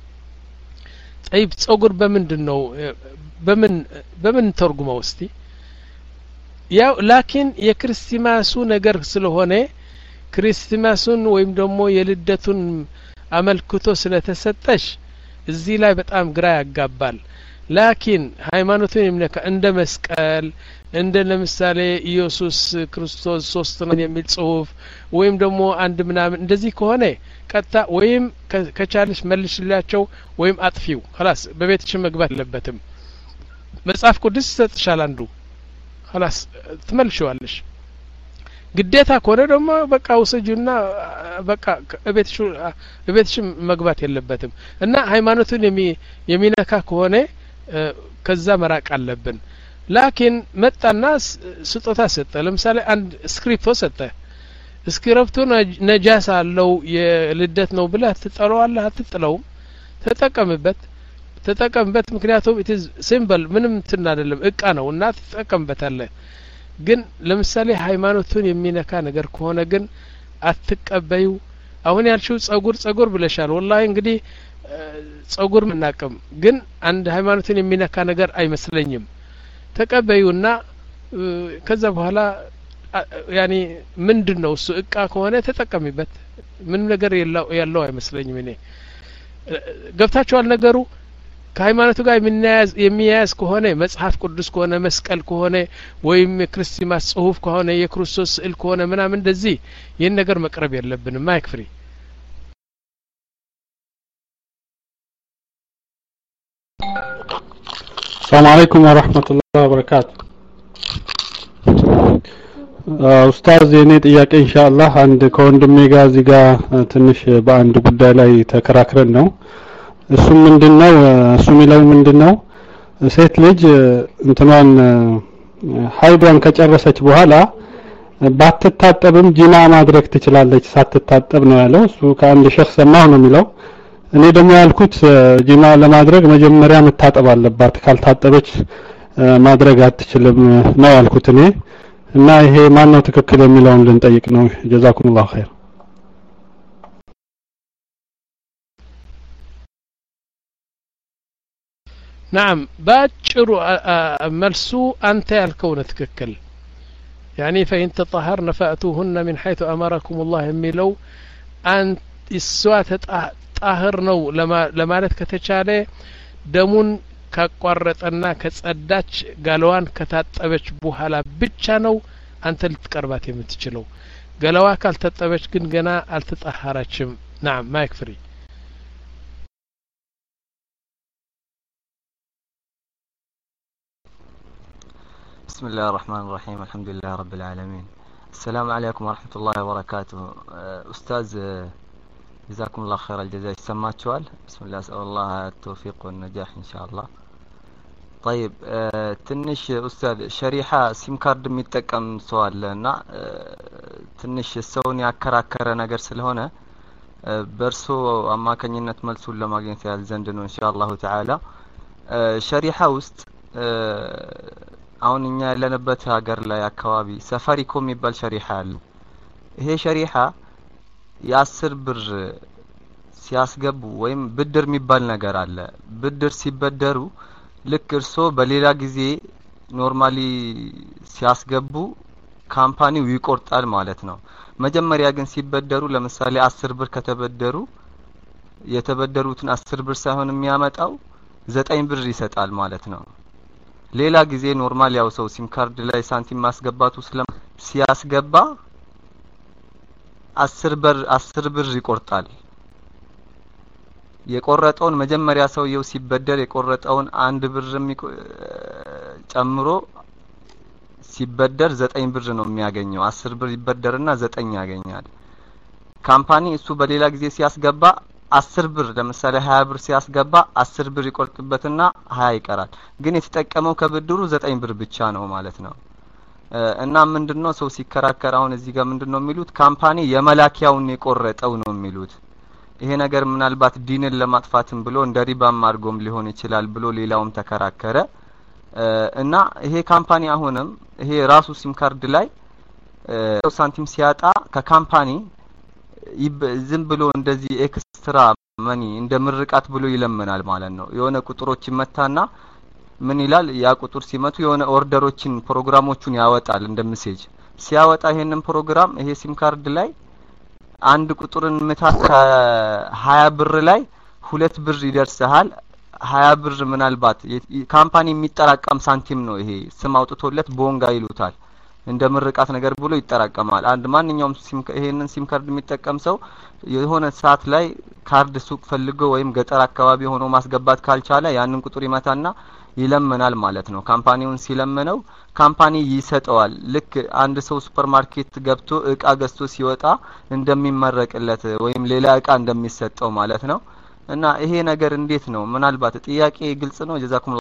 طيب ጸጉር በምንድነው በምን በምን ተርጉመው እስቲ ያው ላኪን የክርስቲማሱ ነገር ስለሆነ ክርስቲማሱን ወይም ደግሞ የልደቱን አመልክቶ ስለተሰጠሽ እዚህ ላይ በጣም ግራ ያጋባል ላኪን ሃይማኖቱን የሚነካ እንደ መስቀል እንደ ለምሳሌ ኢየሱስ ክርስቶስ ሶስት ነው የሚል ጽሁፍ ወይም ደግሞ አንድ ምናምን እንደዚህ ከሆነ ቀጣ ወይም ከቻለሽ መልሽላቸው ወይም አጥፊው خلاص በቤትሽ መግባት የለበትም መጽሐፍ ቅዱስ ተጥሻል አንዱ خلاص ትመልሺዋለሽ ግዴታ ከሆነ ደግሞ በቃ ወሰጁና በቃ በቤትሽ በቤትሽ መግባት የለበትም እና ሃይማኖቱን የሚነካ ከሆነ ከዛ መራቅ አለብን ላኪን መጣና ስጦታ ሰጠ ለምሳሌ አንድ ስክሪፕቶ ሰጠ ስክሪፕቱ ነጃሳ አለው የልደት ነው ብለህ ትጠራዋለህ አትጥለውም ተጠቀምበት ተጠቀምበት ምክንያቱም it is symbol ምንም እንትን አይደለም እቃ ነውና ተጠቀምበታለህ ግን ለምሳሌ ሃይማኖቱን የሚነካ ነገር ከሆነ ግን አትቀበዩ አሁን ያልሽው ጸጉር ጸጉር ብለሻል ወላሂ እንግዲህ ጸጉር ምናቀም ግን አንድ ሃይማኖቱን የሚነካ ነገር አይመስለኝም ተቀበዩና ከዛ በኋላ ያኒ ምንድነው እሱ እቃ ከሆነ ተጠቀሚበት ምን ነገር ያለው አይመስለኝም እኔ ገብታችኋል ነገሩ ከሃይማኖቱ ጋር የሚያያዝ የሚያያዝ ከሆነ መጽሐፍ ቅዱስ ከሆነ መስቀል ከሆነ ወይም ክርስቲማስ ጽሁፍ ከሆነ የክርስቶስ ስዕል ከሆነ ምናምን እንደዚህ ይሄን ነገር መቅረብ የለብንም ማይክ ፍሪ السلام عليكم ورحمة الله وبركاته ኡስታዝ የኔ ጥያቄ ኢንሻአላህ አንድ ከወንድሜ ጋር እዚህ ጋር ትንሽ በአንድ ጉዳይ ላይ ተከራክረን ነው እሱ ምንድነው እሱ የሚለው ምንድነው ሴት ልጅ እንትኗን ሀይዷን ከጨረሰች በኋላ ባትታጠብም ጂማ ማድረግ ትችላለች ሳትታጠብ ነው ያለው እሱ ከአንድ ሸህ ሰማሁ ነው የሚለው እኔ ደግሞ ያልኩት ጂማ ለማድረግ መጀመሪያ መታጠብ አለባት ካልታጠበች ማድረግ አትችልም ነው ያልኩት እኔ እና ይሄ ማን ነው ትክክል የሚለውን ልንጠይቅ ነው ጀዛኩሙላሁ ኸይር نعم باچرو ملسو انت يالكون تككل يعني فإن تطهرن فأتوهن من حيث أمركم الله يميلو أن السوات طاهر ነው ለማለት ከተቻለ ደሙን ካቋረጠና ከጸዳች ጋለዋን ከታጠበች በኋላ ብቻ ነው አንተ ልትቀርባት የምትችለው ገለዋ ካልታጠበች ግን ገና አልተጣሃራችም نعم ما يكفري بسم الله الرحمن الرحيم الحمد لله رب العالمين السلام عليكم ورحمة الله وبركاته أستاذ جزاكم الله خير الجزاء يسمعتشوال بسم الله أسأل الله التوفيق والنجاح إن شاء الله طيب آه تنش أستاذ شريحة سيم كارد ميتكم سؤال لنا آه تنش السوني أكراكر نجر سلهنا آه برسو أما كان ينت ملسول لما جينا في الزندن إن شاء الله تعالى آه شريحة وست آه አሁን እኛ ያለንበት ሀገር ላይ አካባቢ ሰፋሪኮም የሚባል ሸሪሐ አለ ይሄ ሸሪሐ የአስር ብር ሲያስገቡ ወይም ብድር የሚባል ነገር አለ ብድር ሲበደሩ ልክ እርሶ በሌላ ጊዜ ኖርማሊ ሲያስገቡ ካምፓኒው ይቆርጣል ማለት ነው መጀመሪያ ግን ሲበደሩ ለምሳሌ አስር ብር ከተበደሩ የተበደሩትን አስር ብር ሳይሆን የሚያመጣው ዘጠኝ ብር ይሰጣል ማለት ነው ሌላ ጊዜ ኖርማል ያው ሰው ሲም ካርድ ላይ ሳንቲም ማስገባቱ ስለም ሲያስገባ አስር ብር አስር ብር ይቆርጣል የቆረጠውን መጀመሪያ ሰውየው ሲበደር የቆረጠውን አንድ ብር ጨምሮ ሲበደር ዘጠኝ ብር ነው የሚያገኘው አስር ብር ይበደርና ዘጠኝ ያገኛል ካምፓኒ እሱ በሌላ ጊዜ ሲያስገባ አስር ብር ለምሳሌ ሀያ ብር ሲያስገባ አስር ብር ይቆርጥበትና ሀያ ይቀራል ግን የተጠቀመው ከብድሩ ዘጠኝ ብር ብቻ ነው ማለት ነው እና ምንድነው ሰው ሲከራከር አሁን እዚህ ጋር ምንድነው የሚሉት ካምፓኒ የመላኪያውን የቆረጠው ነው የሚሉት ይሄ ነገር ምናልባት ዲንን ለማጥፋትም ብሎ እንደ ሪባም አድርጎም ሊሆን ይችላል ብሎ ሌላውም ተከራከረ እና ይሄ ካምፓኒ አሁንም ይሄ ራሱ ሲም ካርድ ላይ ሳንቲም ሲያጣ ከካምፓኒ ዝም ብሎ እንደዚህ ኤክስትራ ማኒ እንደ ምርቃት ብሎ ይለምናል ማለት ነው የሆነ ቁጥሮች ይመታና ምን ይላል ያ ቁጥር ሲመቱ የሆነ ኦርደሮችን ፕሮግራሞቹን ያወጣል እንደ ሜሴጅ ሲያወጣ ይሄንን ፕሮግራም ይሄ ሲም ካርድ ላይ አንድ ቁጥርን ምታ ከ20 ብር ላይ ሁለት ብር ይደርሳል ሀያ ብር ምናልባት ካምፓኒ የሚጠራቀም ሳንቲም ነው ይሄ ስም አውጥቶለት ቦንጋ ይሉታል እንደ ምርቃት ነገር ብሎ ይጠራቀማል አንድ ማንኛውም ሲም ይሄንን ሲም ካርድ የሚጠቀም ሰው የሆነ ሰዓት ላይ ካርድ ሱቅ ፈልጎ ወይም ገጠር አካባቢ ሆኖ ማስገባት ካልቻለ ያንን ቁጥር ይመታና ይለምናል ማለት ነው ካምፓኒውን ሲለምነው ካምፓኒ ይሰጠዋል ልክ አንድ ሰው ሱፐርማርኬት ገብቶ እቃ ገዝቶ ሲወጣ እንደሚመረቅለት ወይም ሌላ እቃ እንደሚሰጠው ማለት ነው እና ይሄ ነገር እንዴት ነው ምናልባት ጥያቄ ግልጽ ነው ጀዛኩም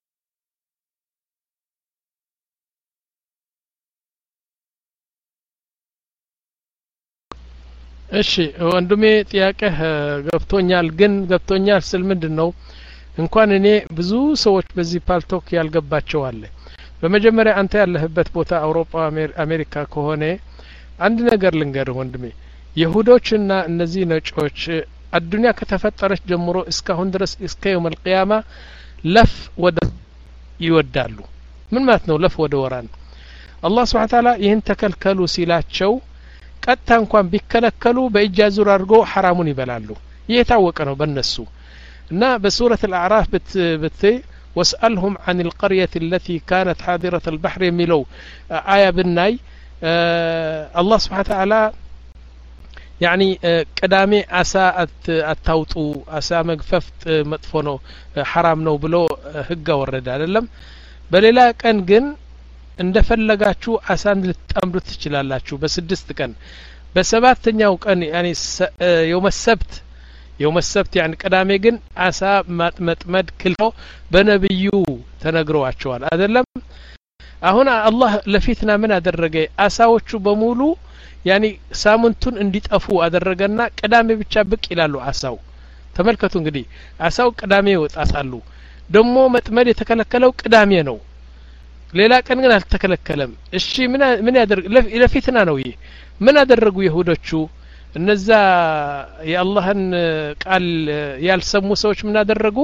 እሺ ወንድሜ ጥያቄ ገብቶኛል ግን ገብቶኛል ስል ምንድነው እንኳን እኔ ብዙ ሰዎች በዚህ ፓልቶክ ያልገባቸው አለ በመጀመሪያ አንተ ያለህበት ቦታ አውሮፓ አሜሪካ ከሆነ አንድ ነገር ልንገር ወንድሜ ይሁዶችና እነዚህ ነጮች አዱንያ ከተፈጠረች ጀምሮ እስካሁን ድረስ እስከ يوم القيامه ለፍ ወደ ይወዳሉ ምን ማለት ነው ለፍ ወደ ወራን አላህ Subhanahu Ta'ala ይህን ተከልከሉ ሲላቸው ቀጥታ እንኳን ቢከለከሉ በእጃዙር አድርገው حرامون ይበላሉ ይሄ ታወቀ ነው በእነሱ እና በሱረة الأعراف بت بت واسألهم عن القرية التي كانت حاضرة البحر يميلو آية بالناي الله سبحانه وتعالى يعني قدامي عسى التوطو عسى مغففت مطفونو حرام ነው ብሎ ህግ ወረደ አይደለም በሌላ ቀን ግን እንደፈለጋችሁ አሳን ልትጠምዱ ትችላላችሁ በስድስት ቀን በሰባተኛው ቀን يعني يوم السبت يوم السبت يعني ቅዳሜ ግን አሳ ማጥመጥመድ ክልቶ በነብዩ ተነግሯቸዋል አይደለም አሁን አላህ ለፊትና ምን አደረገ አሳዎቹ በሙሉ يعني ሳምንቱን እንዲጠፉ አደረገና ቅዳሜ ብቻ ብቅ ይላሉ አሳው ተመልከቱ እንግዲህ አሳው ቅዳሜ ይወጣታሉ ደሞ መጥመድ የተከለከለው ቅዳሜ ነው ሌላ ቀን ግን አልተከለከለም እሺ ምን ምን ያደርግ ለፊትና ነው ይሄ ምን አደረጉ ይሁዶቹ እነዛ የአላህን ቃል ያልሰሙ ሰዎች ምን አደረጉ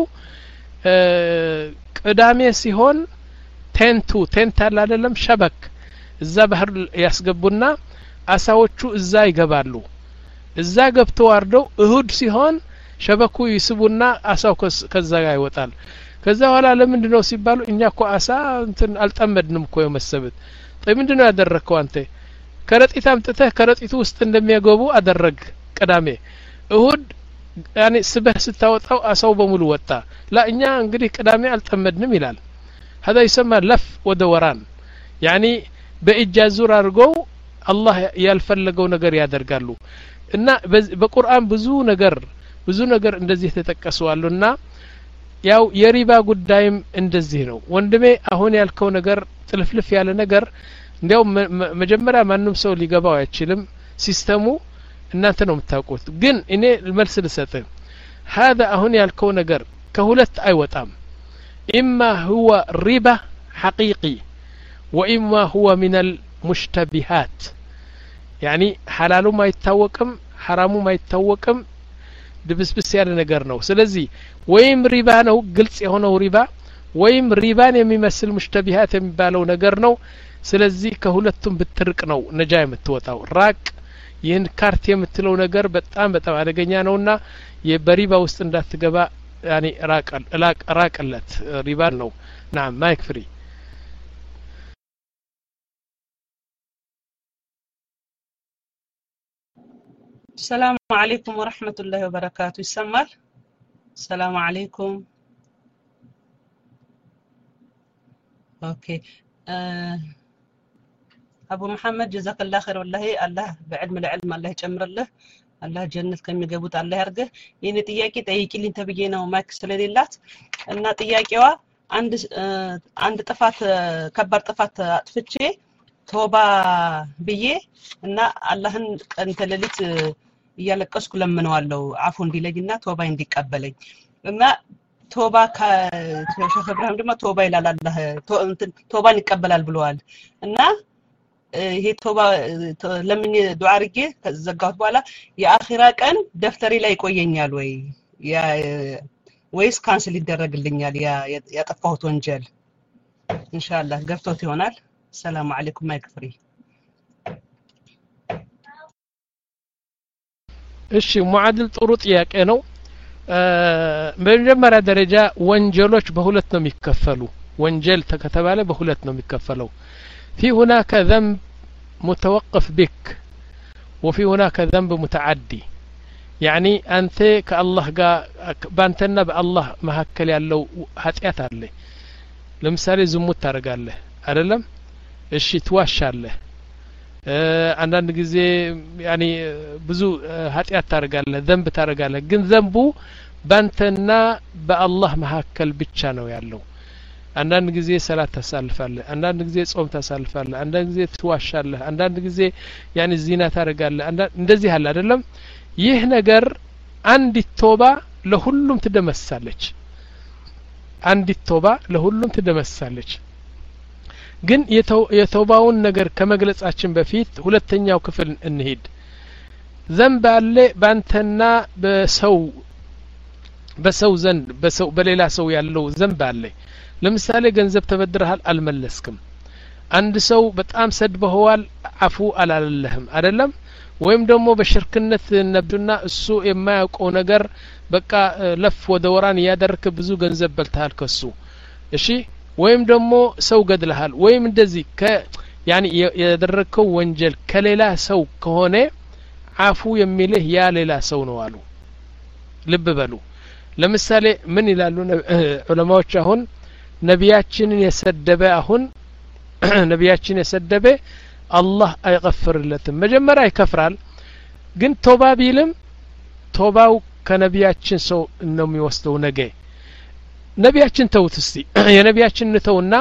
ቅዳሜ ሲሆን ቴንቱ ቴንት አለ አይደለም ሸበክ እዛ ባህር ያስገቡና አሳዎቹ እዛ ይገባሉ እዛ ገብተው አርደው እሁድ ሲሆን ሸበኩ ይስቡና አሳው ከዛ ጋር ይወጣል ከዛ በኋላ ለምንድነው ሲባሉ እኛ እኮ አሳ እንትን አልጠመድንም እኮ የመሰበት ጠይ ምንድነው ያደረከው አንተ ከረጢት አምጥተህ ከረጢቱ ውስጥ እንደሚያገቡ አደረግ ቅዳሜ እሁድ ያኔ ስበህ ስታወጣው አሳው በሙሉ ወጣ ላ እኛ እንግዲህ ቅዳሜ አልጠመድንም ይላል هذا يسمى لف ودوران يعني በእጃዙር አድርገው አላህ ያልፈለገው ነገር ያደርጋሉ እና በቁርአን ብዙ ነገር ብዙ ነገር እንደዚህ ተጠቀሰዋልና ያው የሪባ ጉዳይም እንደዚህ ነው ወንድሜ አሁን ያልከው ነገር ጥልፍልፍ ያለ ነገር እንዲያው መጀመሪያ ማንም ሰው ሊገባው አይችልም ሲስተሙ እናንተ ነው የምታውቁት ግን እኔ መልስ ልሰጥህ هذا አሁን ያልከው ነገር ከሁለት አይወጣም إما هو ربا حقيقي وإما هو من المشتبهات يعني حلاله ما يتوقم حرامه ما يتوقم ድብስብስ ያለ ነገር ነው ስለዚህ ወይም ሪባ ነው ግልጽ የሆነው ሪባ ወይም ሪባን የሚመስል ሙሽተቢሃት የሚባለው ነገር ነው ስለዚህ ከሁለቱም ብትርቅ ነው ነጃ የምትወጣው ራቅ ይህን ካርት የምትለው ነገር በጣም በጣም አደገኛ ነውና የበሪባ ውስጥ እንዳትገባ ያኒ ራቀል ራቀለት ሪባ ነው ናም ማይክ ፍሪ السلام عليكم ورحمة الله وبركاته يسمال السلام عليكم اوكي أه ابو محمد جزاك الله خير والله الله بعلم العلم الله يجمر له الله جنة كم يجبوت الله يرجع يعني تياكي تيجي اللي انت بيجينا وماك سلديلات ان تياكيوا عند أه عند طفات كبر طفات تفتشي توبة بيه ان اللهن انت لليت እያለቀስኩ ለምነዋለሁ አፉ እንዲለኝና ቶባ እንዲቀበለኝ እና ቶባ ከሸህ ኢብራሂም ደግሞ ቶባ ይላል አላህ ቶባን ይቀበላል ብለዋል እና ይሄ ቶባ ለምን ዱዓ አርጌ ከዘጋሁት በኋላ የአኺራ ቀን ደፍተሪ ላይ ቆየኛል ወይ ያ ወይስ ካንስል ይደረግልኛል ያ ያጠፋሁት ወንጀል ኢንሻአላህ ገብቶት ይሆናል ሰላም አለይኩም ማይክፍሪ እሺ ሙዓድል ጥሩ ጥያቄ ነው በመጀመሪያ ደረጃ ወንጀሎች በሁለት ነው የሚከፈሉ ወንጀል ተከተባለ በሁለት ነው የሚከፈለው في هناك ذنب متوقف بك وفي هناك ذنب متعدي يعني أنت كالله بانتنا بالله مهكل ያለው ኃጢአት አለ ለምሳሌ ዝሙት ታረጋለህ አይደለም እሺ ትዋሻለህ አንዳንድ ጊዜ ያኒ ብዙ ኃጢአት ታረጋለህ ዘንብ ታረጋለህ ግን ዘንቡ ባንተና በአላህ መሐከል ብቻ ነው ያለው አንዳንድ ጊዜ ሰላት ታሳልፋለህ አንዳንድ ጊዜ ጾም ታሳልፋለህ አንዳንድ ጊዜ ትዋሻለህ አንዳንድ ጊዜ ያኒ ዚና ታረጋለህ እንደዚህ አለ አይደለም ይህ ነገር አንድ ቶባ ለሁሉም ትደመሳለች አንድ ቶባ ለሁሉም ትደመሳለች ግን የተውባውን ነገር ከመግለጻችን በፊት ሁለተኛው ክፍል እንሂድ ዘንብ አለ ባንተና በሰው በሰው ዘንድ በሰው በሌላ ሰው ያለው ዘንብ አለ ለምሳሌ ገንዘብ ተበድረሃል አልመለስክም አንድ ሰው በጣም ሰድበዋል አፉ አላለህም አይደለም ወይም ደግሞ በሽርክነት ነብዱና እሱ የማያውቀው ነገር በቃ ለፍ ወደ ወራን ያደረክ ብዙ ገንዘብ በልተሃል ከሱ እሺ ወይም ደግሞ ሰው ገድለሃል ወይም እንደዚህ ከ ያኒ ያደረከው ወንጀል ከሌላ ሰው ከሆነ አፉ የሚልህ ያ ሌላ ሰው ነው አሉ ልብ በሉ ለምሳሌ ምን ይላሉ ዑለማዎች አሁን ነቢያችንን የሰደበ አሁን ነቢያችን የሰደበ አላህ አይغفርለትም መጀመሪያ ይከፍራል ግን ቶባ ቢልም ቶባው ከነቢያችን ሰው ነው የሚወስደው ነገ ነቢያችን ተውት እስቲ የነቢያችን ተውና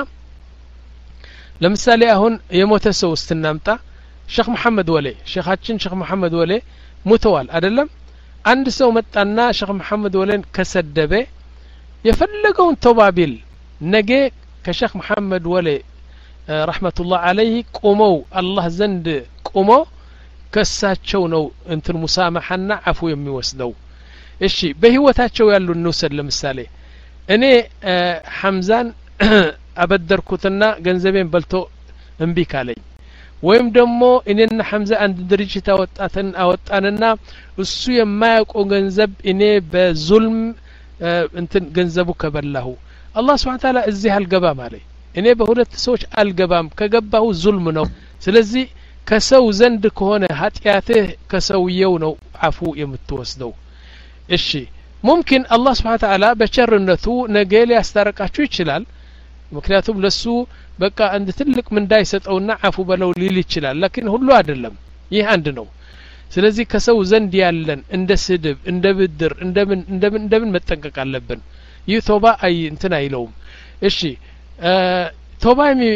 ለምሳሌ አሁን የሞተ ሰው እስትናምጣ ሼክ መሐመድ ወሌ ሼኻችን ሼክ መሐመድ ወሌ ሞተዋል አይደለም አንድ ሰው መጣና ሼክ መሐመድ ወሌን ከሰደበ የፈለገውን ተውባ ቢል ነገ ከሼክ መሐመድ ወሌ ረህመቱላህ አለይህ ቆመው አላህ ዘንድ ቆሞ ከሳቸው ነው እንትን ሙሳማሐና አፉ የሚወስደው እሺ በህይወታቸው ያሉ እንውሰድ ለምሳሌ እኔ ሐምዛን አበደርኩትና ገንዘቤን በልቶ እንቢ ካለኝ ወይም ደግሞ እኔና ሐምዛ አንድ ድርጅት አወጣተን አወጣንና እሱ የማያውቀው ገንዘብ እኔ በዙልም እንትን ገንዘቡ ከበላሁ አላህ Subhanahu Wa Ta'ala እዚህ አልገባም አለኝ እኔ በሁለት ሰዎች አልገባም ከገባሁ ዙልም ነው ስለዚህ ከሰው ዘንድ ከሆነ ኃጢያትህ ከሰውየው ነው አፉ የምትወስደው እሺ ممكن الله سبحانه وتعالى بشرنته نجيل يسترقاችሁ ይችላል ምክንያቱም ለሱ በቃ አንድ ትልቅ ምን እንዳይሰጠውና አፉ በለው ሊል ይችላል ላኪን ሁሉ አይደለም ይህ አንድ ነው ስለዚህ ከሰው ዘንድ ያለን እንደ ስድብ እንደ ብድር እንደምን እንደምን እንደምን መጠንቀቅ አለብን ይህ ቶባ አይ እንትን አይለውም እሺ ቶባ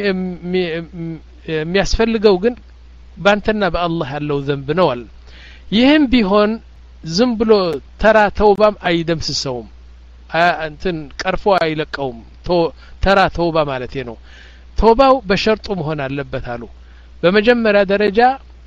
የሚያስፈልገው ግን ባንተና በአላህ ያለው ዘንብ ነው አለ ይህም ቢሆን ዝም ብሎ ተራ ተውባም አይደምስሰውም እንትን ቀርፎ አይለቀውም ተራ ተውባ ማለት ነው ተውባው በሸርጡ መሆን አለበት አሉ በመጀመሪያ ደረጃ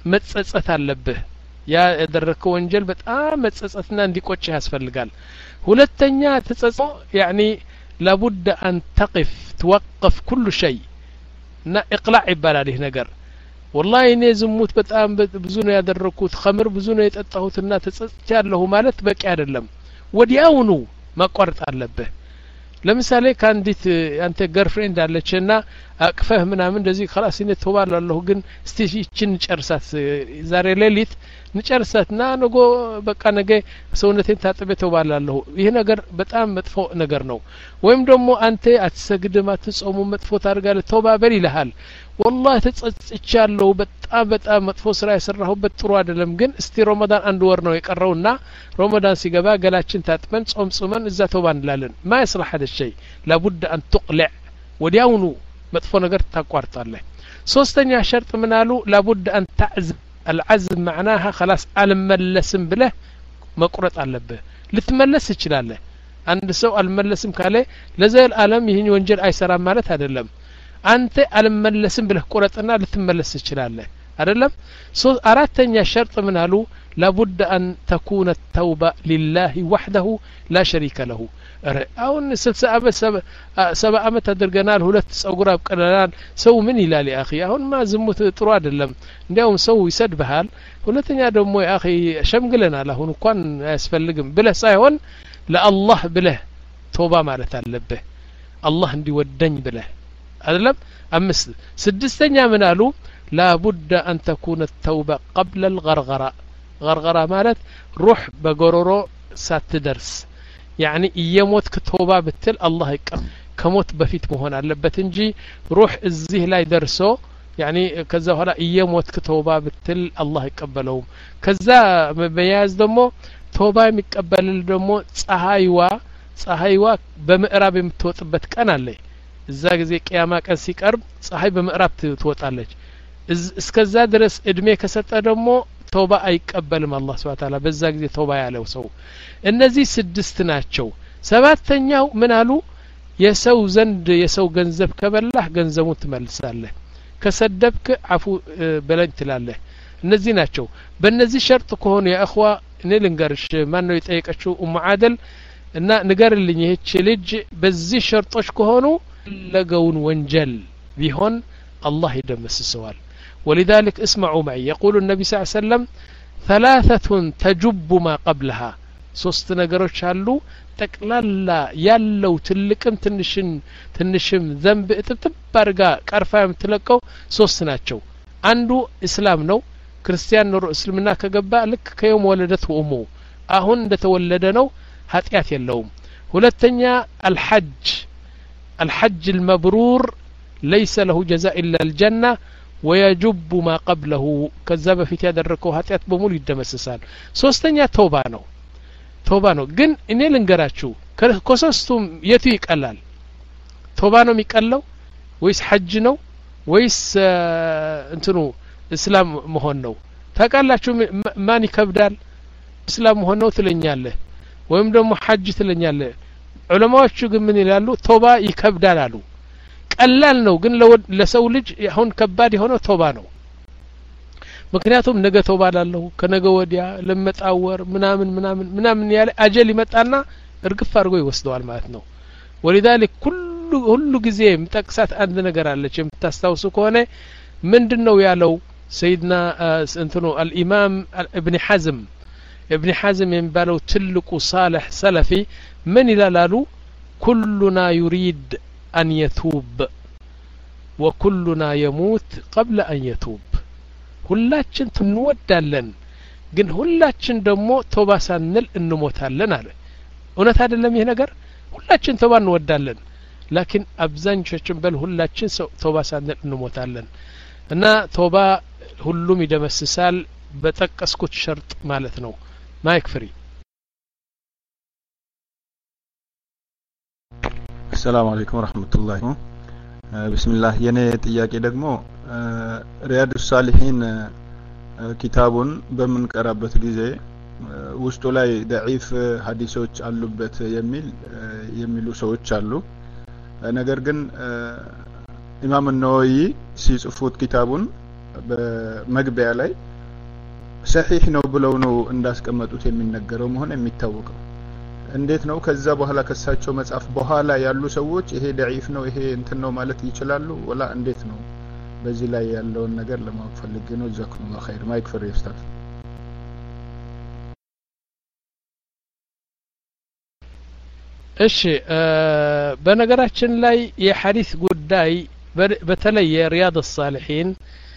መጸጸት አለብህ ያ ያደረከው ወንጀል በጣም መጸጸትና እንዲቆጭህ ያስፈልጋል ሁለተኛ ተጸጸቶ يعني لابد ان تقف توقف كل شيء እና اقلاع ይባላል ይህ ነገር والله እኔ ዝሙት በጣም ብዙ ነው ያደረኩት ኸምር ብዙ ነው የጠጣሁትና ተጸጽቻለሁ ማለት በቂ አይደለም ወዲያውኑ ማቋረጥ አለብህ ለምሳሌ ካንዲት አንተ ገርፍሬንድ አለችና አቅፈህ ምናምን እንደዚህ خلاص እኔ ተውባለሁ ግን እስቲ ይችን ጨርሳት ዛሬ ሌሊት ንጨርሳትና ነገ በቃ ነገ ሰውነቴን ታጥቤ ተውባለሁ ይሄ ነገር በጣም መጥፎ ነገር ነው ወይም ደግሞ አንተ አትሰግድም አትጾሙ መጥፎ ታርጋለህ ተውባ በል ይልሃል والله ተጸጽቻለሁ በጣም በጣም መጥፎ ስራ የሰራሁበት ጥሩ አይደለም ግን እስቲ ረመዳን አንድ ወር ነው የቀረውና ረመዳን ሲገባ ገላችን ታጥበን ጾም ጾመን እዛ ተውባ እንላለን ما يصلح هذا الشيء لابد ان تقلع ወዲያውኑ መጥፎ ነገር ታቋርጣለህ ሶስተኛ ሸርጥ ምን አሉ لابد ان تعزم العزم معناها خلاص አልመለስም ብለህ መቁረጥ አለብህ ልትመለስ ይችላል አንድ ሰው አልመለስም ካለ ለዘል ዓለም ይህን ወንጀል አይሰራም ማለት አይደለም አንተ አልመለስም ብለህ ቁረጥና ልትመለስ ይችላል አይደለም አራተኛ ሸርጥ ምን አሉ لابد ان تكون التوبه لله وحده لا شريك له አሁን ስልሳ አመት ሰባ አመት አድርገናል ሁለት ጸጉር አብቀናል ሰው ምን ይላል ያ اخي አሁን ማ ዝሙት ጥሩ አይደለም እንዲያውም ሰው ይሰድብሃል ሁለተኛ ደግሞ ያ اخي ሸምግለናል አሁን እንኳን አያስፈልግም ብለህ ሳይሆን ለአላህ ብለህ ተውባ ማለት አለብህ አላህ እንዲወደኝ ብለህ አይደለም አምስት ስድስተኛ ምን አሉ لابد ان تكون التوبه قبل الغرغره غرغره ማለት روح በጎሮሮ ሳትደርስ يعني እየሞትክ ተውባ ብትል አላህ ይቀበል ከሞት በፊት መሆን አለበት እንጂ روح እዚህ ላይ ደርሶ يعني ከዛ በኋላ እየሞትክ ተውባ ብትል አላህ ይቀበለው ከዛ በመያዝ ደግሞ ተውባ የሚቀበልል ደግሞ ፀሐይዋ ፀሐይዋ በምዕራብ የምትወጥበት ቀን አለ እዛ ጊዜ ቂያማ ቀን ሲቀርብ ፀሐይ በምዕራብ ትወጣለች እስከዛ ድረስ እድሜ ከሰጠ ደግሞ ተውባ አይቀበልም አላህ Subhanahu Wa Ta'ala በዛ ጊዜ ተውባ ያለው ሰው እነዚህ ስድስት ናቸው ሰባተኛው ምን አሉ የሰው ዘንድ የሰው ገንዘብ ከበላህ ገንዘቡን ትመልሳለህ ከሰደብክ አፉ በለኝ ትላለህ እነዚህ ናቸው በእነዚህ ሸርጥ ከሆነ ያ اخዋ እኔ ልንገርሽ ማን ነው የጠየቀችው ኡሙ አደል እና ንገርልኝ ይህች ልጅ በዚህ ሸርጦች ከሆኑ ለገውን ወንጀል ቢሆን الله يدمسسዋል ولذلك اسمعوا معي يقول النبي صلى الله عليه وسلم ثلاثة تجب ما قبلها ሶስት ነገሮች አሉ ጠቅላላ ያለው ትልቅም ትንሽን ትንሽም ዘንብ እጥብጥብ አርጋ ቀርፋ የምትለቀው ሶስት ናቸው አንዱ እስላም ነው ክርስቲያን ነው እስልምና ከገባ ልክ ከየውም ወለደት ወሙ አሁን እንደተወለደ ነው ኃጢያት የለውም ሁለተኛ الحج الحج المبرور ليس له جزاء إلا الجنة ويجب ما قبله كذب في تدركه ኃጢያት በሙሉ ይደመሰሳል ሶስተኛ ተውባ ነው ተውባ ነው ግን እኔ ልንገራችሁ ከሶስቱም የቱ ይቀላል ተውባ ነው የሚቀለው ወይስ ሐጅ ነው ወይስ እንትኑ እስላም መሆን ነው ታውቃላችሁ ማን ይከብዳል እስላም መሆን ነው ትለኛለህ ወይም ደግሞ ሐጅ ትለኛለህ ዑለማዎቹ ግን ምን ይላሉ ተውባ ይከብዳል አሉ ቀላል ነው ግን ለሰው ልጅ አሁን ከባድ የሆነው ተውባ ነው ምክንያቱም ነገ ተውባ ላለው ከነገ ወዲያ ለመጣወር ምናምን ምናምን ምናምን ያለ አጀል ይመጣና እርግፍ አድርጎ ይወስደዋል ማለት ነው ولذلك كل ሁሉ ጊዜ ምጠቅሳት አንድ ነገር አለች የምታስታውሱ ከሆነ ምንድነው ያለው سيدنا እንትኑ الامام ابن حزم ابن حزم የሚባለው ትልቁ صالح سلفي ምን ይላሉ كلنا يريد أن يتوب وكلنا يموت قبل أن يتوب ሁላችን እንወዳለን ግን ሁላችን ደግሞ ተውባ ሳንል እንሞታለን አለ እውነት አይደለም ይሄ ነገር ሁላችን ተውባ እንወዳለን ላኪን አብዛኞቻችን በል ሁላችን ተውባ ሳንል እንሞታለን እና ተውባ ሁሉም ይደመስሳል በጠቀስኩት ሸርጥ ማለት ነው ማይክ ፍሪ ሰላም አለይኩም ወራህመቱላሂ ቢስሚላህ የኔ ጥያቄ ደግሞ ሪያዱ ሳሊሂን ኪታቡን በምንቀራበት ጊዜ ውስጡ ላይ ضعيف ሐዲሶች አሉበት የሚል የሚሉ ሰዎች አሉ ነገር ግን ኢማም ነወዊ ሲጽፉት ኪታቡን በመግቢያ ላይ ሰሂህ ነው ብለው ነው እንዳስቀመጡት የሚነገረው መሆን የሚታወቀው እንዴት ነው ከዛ በኋላ ከሳቸው መጻፍ በኋላ ያሉ ሰዎች ይሄ ضعيف ነው ይሄ እንትን ነው ማለት ይችላሉ ወላ እንዴት ነው በዚህ ላይ ያለውን ነገር ለማወቅ ፈልጌ ነው ጀዛኩሙላህ ኸይር ማይክ ፍሪ ኡስታዝ እሺ በነገራችን ላይ የሐዲስ ጉዳይ በተለይ የሪያድ الصالحين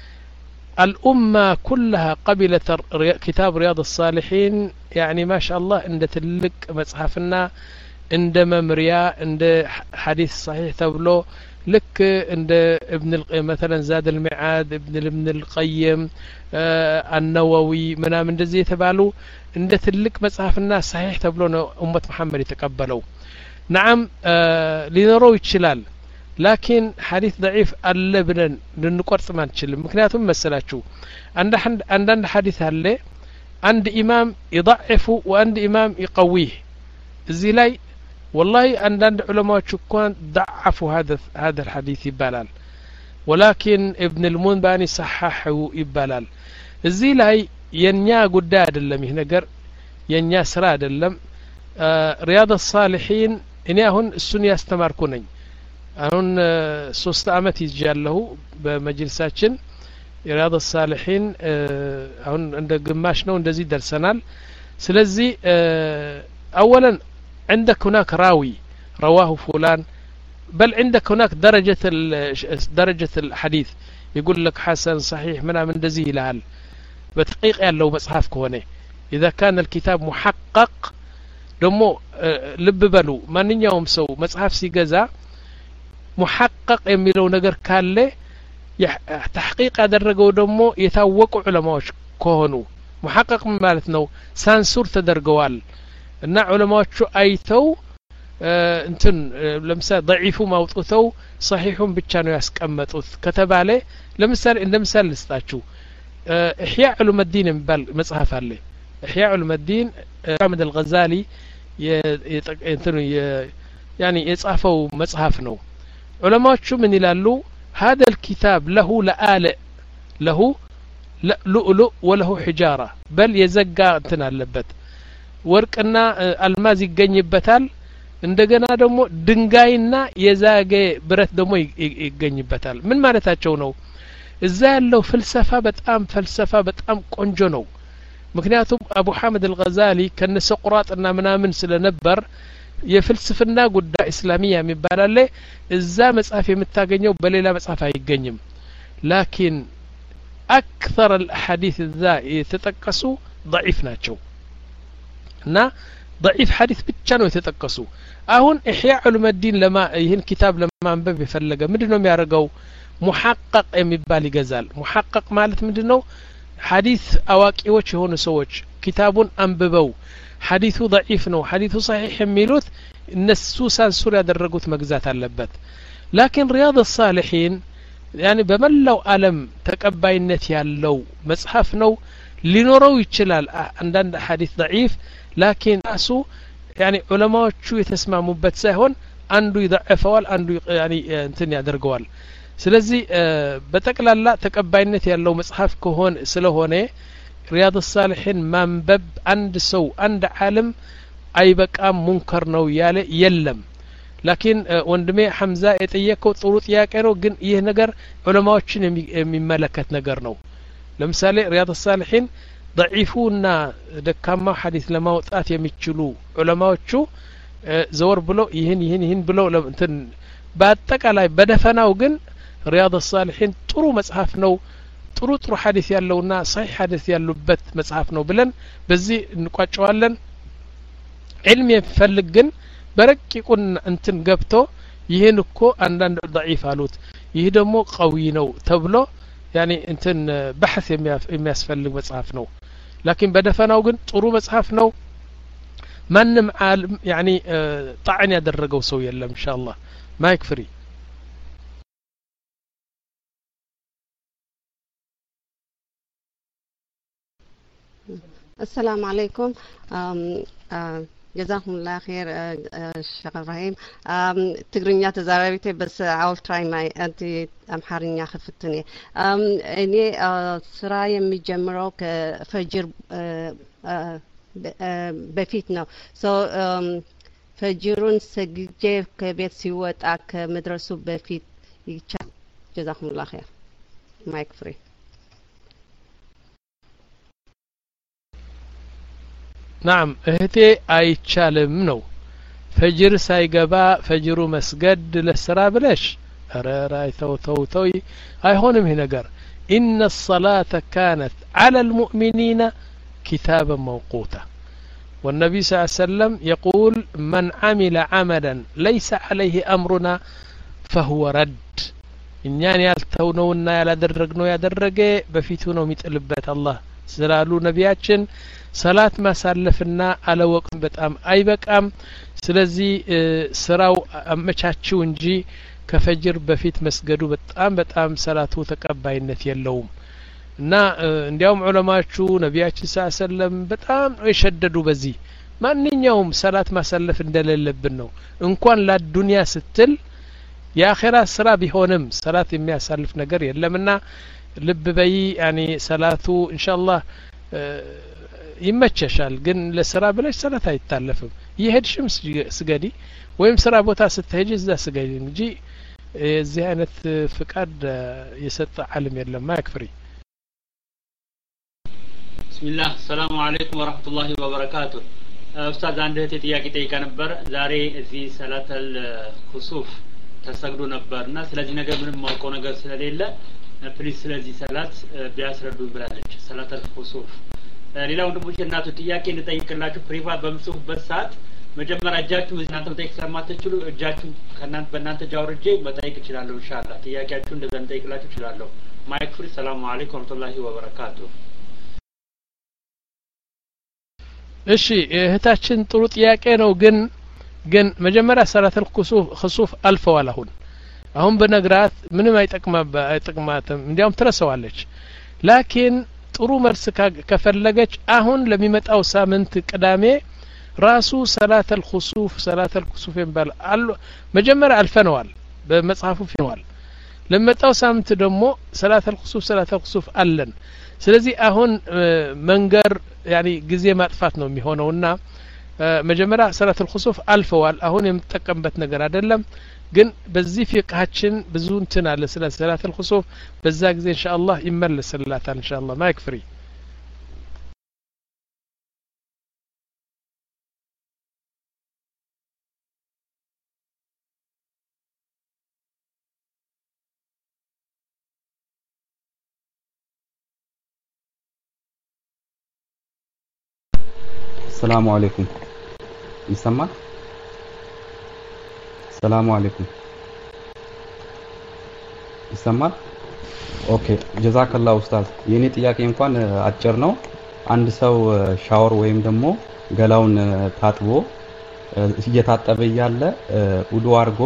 الأمة كلها قبلت كتاب رياض الصالحين يعني ما شاء الله عند تلك مصحفنا عند ممريا عند حديث صحيح تبلو لك عند ابن مثلا زاد المعاد ابن ابن القيم آه النووي منا من دزي يتبالو عند تلك مصحفنا صحيح تبلو أمة محمد يتقبلوا نعم آه لنرو يتشلال لكن حديث ضعيف አለ ብለን ልንቆርጥ ማንችልም ምክንያቱም መሰላችሁ አንድ አንድ ሐዲስ አለ አንድ ኢማም ይضعف وአንድ ኢማም يقويه እዚህ ላይ والله አንዳንድ ዑለማዎች እንኳን ضعفوا هذا هذا الحديث ይባላል ولكن ابن المنباني صححه ይባላል እዚህ ላይ የኛ ጉዳይ አይደለም ይሄ ነገር የኛ ስራ አይደለም ሪያድ الصالحين እኔ አሁን እሱን ያስተማርኩ ነኝ አሁን ሶስት አመት ይጃለሁ በመጅልሳችን የሪያድ الصالحين አሁን እንደ ግማሽ ነው እንደዚህ ደርሰናል ስለዚህ اولا عندك هناك راوي رواه فلان بل عندك هناك درجة درجة الحديث يقول لك حسن صحيح منا من دزي لهال بتحقيق لو مصحف كونه إذا كان الكتاب محقق دمو لب بلو ما نيوم سو مصحف سيجزا محقق يميلو نجر كاله تحقيق أدرجوا دمو يتوقع علماء كهنو محقق مالتنا سانسور تدرجوال እና ዑለማዎቹ አይተው እንትን ለምሳሌ ضعيፉ ማውጣተው صحيحውን ብቻ ነው ያስቀመጡት ከተባለ ለምሳሌ እንደምሳሌ ልስጣችሁ احياء علوم الدين የሚባል መጽሐፍ አለ احياء علوم الدين محمد الغزالي እንትን يعني የጻፈው መጽሐፍ ነው ዑለማዎቹ ምን ይላሉ هذا الكتاب له لآلئ له لؤلؤ وله حجارة بل يزጋ እንትን አለበት ወርቅና አልማዝ ይገኝበታል እንደገና ደግሞ ድንጋይና የዛገ ብረት ደግሞ ይገኝበታል ምን ማለታቸው ነው እዛ ያለው ፍልሰፋ በጣም ፍልሰፋ በጣም ቆንጆ ነው ምክንያቱም አቡ ሐመድ አልገዛሊ ከነሰቁራጥና ምናምን ስለነበር የፍልስፍና ጉዳይ እስላሚያ የሚባላለ እዛ መጽሐፍ የምታገኘው በሌላ መጽሐፍ አይገኝም ላኪን اكثر الاحاديث ذا يتጠቀሱ ضعيف ናቸው እና ضعيف حديث ብቻ ነው የተጠቀሱ አሁን احياء علوم الدين لما ይህን ኪታብ ለማንበብ የፈለገ ምንድነው የሚያደርገው محقق የሚባል ይገዛል محقق ማለት ምንድነው ሐዲስ አዋቂዎች የሆኑ ሰዎች ኪታቡን አንብበው ሐዲሱ ضعيف ነው ሐዲሱ صحيح የሚሉት እነሱ ሳንሱር ያደረጉት መግዛት አለበት لكن رياض الصالحين يعني በመላው ዓለም ተቀባይነት ያለው መጽሐፍ ነው ሊኖረው ይችላል አንዳንድ ሐዲስ ضعيف لكن اسو يعني علماءዎቹ የተስማሙበት ሳይሆን አንዱ ይضعفዋል አንዱ يعني እንትን ያደርገዋል ስለዚህ በተቀላላ ተቀባይነት ያለው መጽሐፍ ከሆነ ስለሆነ ሪያድ الصالحين ማንበብ አንድ ሰው አንድ ዓለም አይበቃም ሙንከር ነው ያለ የለም لكن ወንድሜ ሐምዛ የጠየቀው ጥሩ ጥያቄ ነው ግን ይህ ነገር ዑለማዎችን የሚመለከት ነገር ነው ለምሳሌ ሪያድ الصالحين ضعيفوና ደካማ ሐዲስ ለማውጣት የሚችሉ ዑለማዎቹ ዘወር ብሎ ይህን ይህን ይህን ብሎ እንትን በአጠቃላይ በደፈናው ግን ሪያድ الصالحين ጥሩ መጽሐፍ ነው ጥሩ ጥሩ ሐዲስ ያለውና صحيح ሐዲስ ያሉበት መጽሐፍ ነው ብለን በዚህ እንቋጨዋለን علم يፈልግ ግን በረቂቁን እንትን ገብቶ ይሄን እኮ አንዳንድ ضعيف አሉት ይህ ደግሞ قوي ነው ተብሎ يعني እንትን بحث የሚያስፈልግ መጽሐፍ ነው لكن በደፈናው ግን ጥሩ መጽሐፍ ነው ማንም ዓለም يعني ጣዕን ያደረገው ሰው የለም ኢንሻአላህ ማይክ ፍሪ السلام عليكم جزاكم الله خير الشيخ ابراهيم تقرنيا تزاربيتي بس I'll try my انت امحارኛ خفتني እኔ ስራ የሚጀምረው ከፈጅር በፊት ነው ሶ ፈጅሩን ሰግጄ ከቤት ሲወጣ ከመድረሱ በፊት ይቻል جزاكم الله خير ማይክ ፍሪ نعم እህቴ አይቻልም ነው ፈጅር ሳይገባ ፈጅሩ መስገድ ለስራ ብለሽ አራራይ ተው ተው ተው አይሆንም ይሄ ነገር ان الصلاه كانت على المؤمنين كتابا موقوتا والنبي صلى الله عليه وسلم يقول من عمل عملا ليس عليه امرنا فهو رد እኛን ያልተውነውና ያላደረግነው ያደረገ በፊቱ ነው የሚጥልበት አላህ ስላሉ ነቢያችን ሰላት ማሳለፍና አለወቅት በጣም አይበቃም ስለዚህ ስራው አመቻችው እንጂ ከፈጅር በፊት መስገዱ በጣም በጣም ሰላቱ ተቀባይነት የለውም እና እንዲያውም ዑለማቹ ነቢያችን ሰለላሁ ዐለይሂ ወሰለም በጣም የሸደዱ በዚህ ማንኛውም ሰላት ማሳለፍ እንደሌለብን ነው እንኳን ለዱንያ ስትል የአኺራ ስራ ቢሆንም ሰላት የሚያሳልፍ ነገር የለምና ልብ በይ يعني ሰላቱ ኢንሻአላህ ይመቸሻል ግን ለስራ ብለሽ ሰላት አይታለፍም ይሄድሽም ስገዲ ወይም ስራ ቦታ ስትሄጂ እዛ ስገዲ እንጂ እዚህ አይነት ፍቃድ የሰጠ ዓለም የለም ማክፍሪ ቢስሚላህ ሰላም አለይኩም ወራህመቱላሂ ወበረካቱ ኡስታዝ አንድ እህቴ ጥያቄ ጠይቃ ነበር ዛሬ እዚህ ሰላተል ኩሱፍ ተሰግዶ ነበርና ስለዚህ ነገር ምንም ማውቀው ነገር ስለሌለ ፕሊስ ስለዚህ ሰላት ቢያስረዱን ብላለች ሰላተል ኩሱፍ ሌላው ወንድሞቼ እናቱ ጥያቄ እንጠይቅላችሁ ፕሪቫት በምጽፉበት ሰዓት መጀመሪያ እጃችሁ እናንተ መጠየቅ ስለማትችሉ እጃችሁ ከናንተ በእናንተ ጃውርጄ መጠየቅ እችላለሁ ኢንሻአላህ ጥያቄያችሁ እንደዛ እንጠይቅላችሁ እችላለሁ ማይክ ፍሪ ሰላም አለይኩም ወራህመቱላሂ ወበረካቱ እሺ እህታችን ጥሩ ጥያቄ ነው ግን ግን መጀመሪያ ሰላተል ኩሱፍ ኩሱፍ አልፈዋል አሁን አሁን በነግራት ምንም አይጠቅማ አይጠቅማትም እንዲያውም ትረሳዋለች ላኪን ጥሩ መልስ ከፈለገች አሁን ለሚመጣው ሳምንት ቅዳሜ ራሱ ሰላተል ኩሱፍ ሰላተል ኩሱፍ ይባል አሉ መጀመሪያ አልፈነዋል በመጽሐፉ ፊነዋል ለመጣው ሳምንት ደግሞ ሰላተል ኩሱፍ ሰላተል ኩሱፍ አለን ስለዚህ አሁን መንገር يعني ጊዜ ማጥፋት ነው የሚሆነውና መጀመሪያ ሰላተል ኩሱፍ አልፈዋል አሁን የምትጠቀምበት ነገር አይደለም ግን በዚህ ፍቅሃችን ብዙ እንትን አለ ስለ ሰላተል ኩሱፍ በዛ ጊዜ ኢንሻአላህ ይመለስላታል ኢንሻአላህ ማይክ ፍሪ السلام عليكم يسمع السلام عليكم ይሰማል ኦኬ ጀዛከላሁ ኡስታዝ የኔ ጥያቄ እንኳን አጭር ነው አንድ ሰው ሻወር ወይም ደግሞ ገላውን ታጥቦ እየታጠበ ያለ ውዱ አድርጎ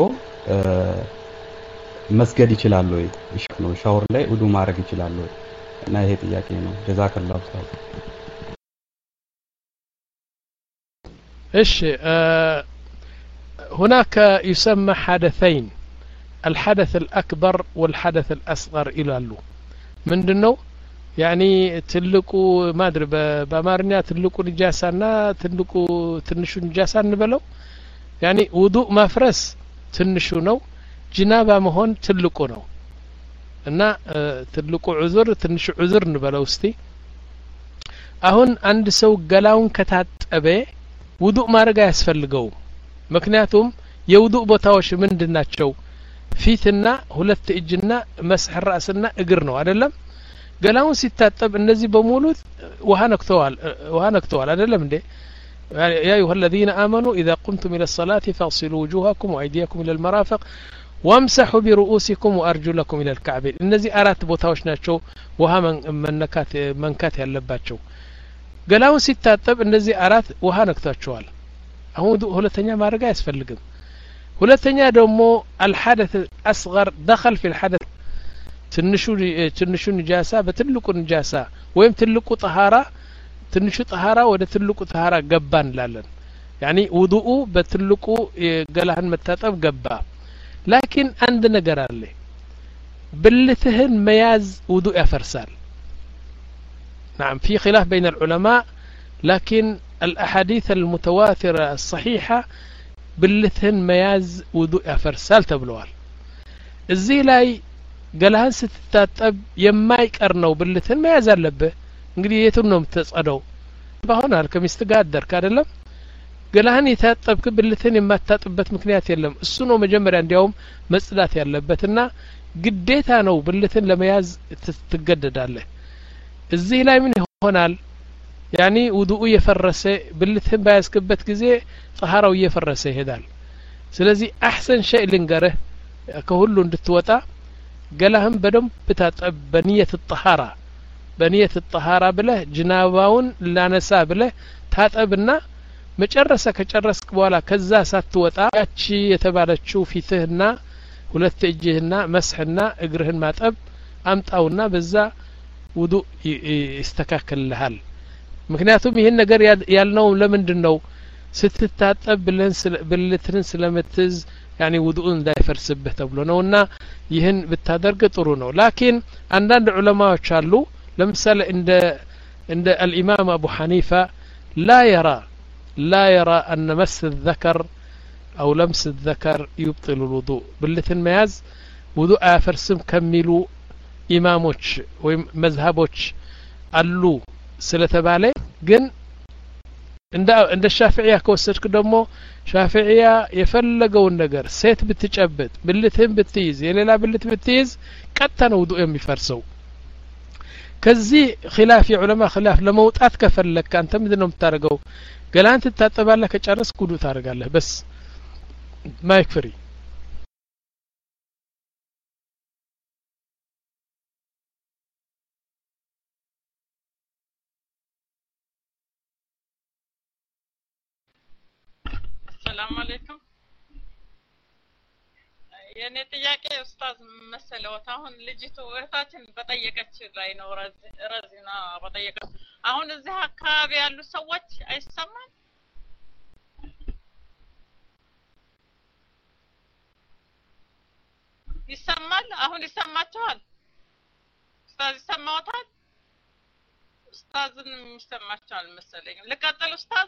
መስገድ ይችላል ወይ እሺ ነው ሻወር ላይ ውዱ ማድረግ ይችላል ወይ እና ይሄ ጥያቄ ነው ጀዛከላሁ ኡስታዝ ايش آه هناك يسمى حدثين الحدث الأكبر والحدث الأصغر إلى له من دنو يعني تلقوا ما أدري بأمارنا تلقوا نجاسنا تلقوا تنشوا نجاسا نبلو يعني وضوء ما فرس تنشوا نو جنابة مهون تلقوا نو إن آه تلقوا عذر تنشوا عذر نبلو استي أهون عند سو قلاون كتات أبي ውዱእ ማድረግ ያስፈልገው ምክንያቱም የውዱእ ቦታዎች ምንድናቸው ፊትና ሁለት እጅና መስህ ራስና እግር ነው አይደለም ገላውን ሲታጠብ እነዚህ በሙሉ ውሃ ነክተዋል ውሃ ነክተዋል አይደለም እንዴ يا أيها الذين آمنوا إذا قمتم إلى الصلاة فاغسلوا وجوهكم وأيديكم إلى المرافق وامسحوا برؤوسكم وأرجلكم إلى الكعبين እነዚህ አራት ቦታዎች ናቸው ውሃ መንካት መንካት ያለባቸው ገላውን ሲታጠብ እነዚህ አራት ውሃ ነክቷቸዋል አሁን ሁለተኛ ማድረግ አያስፈልግም ሁለተኛ ደግሞ الحدث الأصغر دخل في الحدث ትንሹ ትንሹ ንጃሳ በትልቁ ንጃሳ ወይም ትልቁ طهارة ትንሹ طهارة ወደ ትልቁ طهارة ገባ እንላለን يعني ውዱኡ በትልቁ ገላህን መታጠብ ገባ لكن عند ነገር አለ ብልትህን መያዝ ውዱእ ያፈርሳል نعم في خلاف بين العلماء لكن الأحاديث المتواترة الصحيحة ብልትህን መያዝ ውዱእ ያፈርሳል ተብለዋል እዚህ ላይ ገላህን ስትታጠብ የማይቀር ነው ብልትህን መያዝ አለብህ እንግዲህ የቱን ነው የምትጸዳው ባሆናል ከሚስት ጋር አደርክ አይደለም ገላህን የታጠብክ ብልትህን የማታጥብበት ምክንያት የለም እሱ ነው መጀመሪያ እንዲያውም መጽዳት ያለበትና ግዴታ ነው ብልትህን ለመያዝ ትገደዳለህ እዚህ ላይ ምን ይሆናል ያኒ ውዱኡ የፈረሰ ብልትህን ባያስክበት ጊዜ طهارው እየፈረሰ ይሄዳል ስለዚህ አህሰን ሸይ ልንገርህ ከሁሉ እንድትወጣ ገላህን በደንብ ብታጠብ በንየት الطهارة በንየት الطهارة ብለህ ጅናባውን ላነሳ ብለህ ታጠብና መጨረሰ ከጨረስክ በኋላ ከዛ ሳትወጣ ያቺ የተባለችው ፊትህና ሁለት እጅህና መስህና እግርህን ማጠብ አምጣውና በዛ ውዱእ ይስተካከልልሃል ምክንያቱም ይሄን ነገር ያልነው ለምንድነው ስትታጠብ ብልትህን ስለምትዝ يعني ውዱእ እንዳይፈርስብህ ተብሎ ነውና ይህን ብታደርግ ጥሩ ነው ላኪን አንዳንድ ዑለማዎች አሉ ለምሳሌ እንደ እንደ الامام ابو حنيفه لا يرى لا يرى أن مس الذكر أو لمس الذكر يبطل الوضوء بلتن مياز وضوء فرسم كملوا إماموش ومذهبوش قالوا سلتبالي جن عند عند الشافعية كوسرك دمو شافعية يفلقوا النجر سيت بتجبد بلتن بتيز يلي لا بلت بتيز كتنا وضوء يوم يفرسوا كزي خلاف علماء خلاف لموتات كفلك أنت مدنهم تارجو قال أنت تتابع كجرس كودو تارجاله بس ما يكفري السلام عليكم የኔ ጥያቄ ኡስታዝ መሰለዎት አሁን ልጅቱ እህታችን በጠየቀች ላይ ነው ረዚና በጠየቀች አሁን እዚህ አካባቢ ያሉ ሰዎች አይሰማም ይሰማል አሁን ይሰማችኋል ኡስታዝ ይሰማዎታል ኡስታዝን ይሰማችኋል መሰለኝ ልቀጥል ኡስታዝ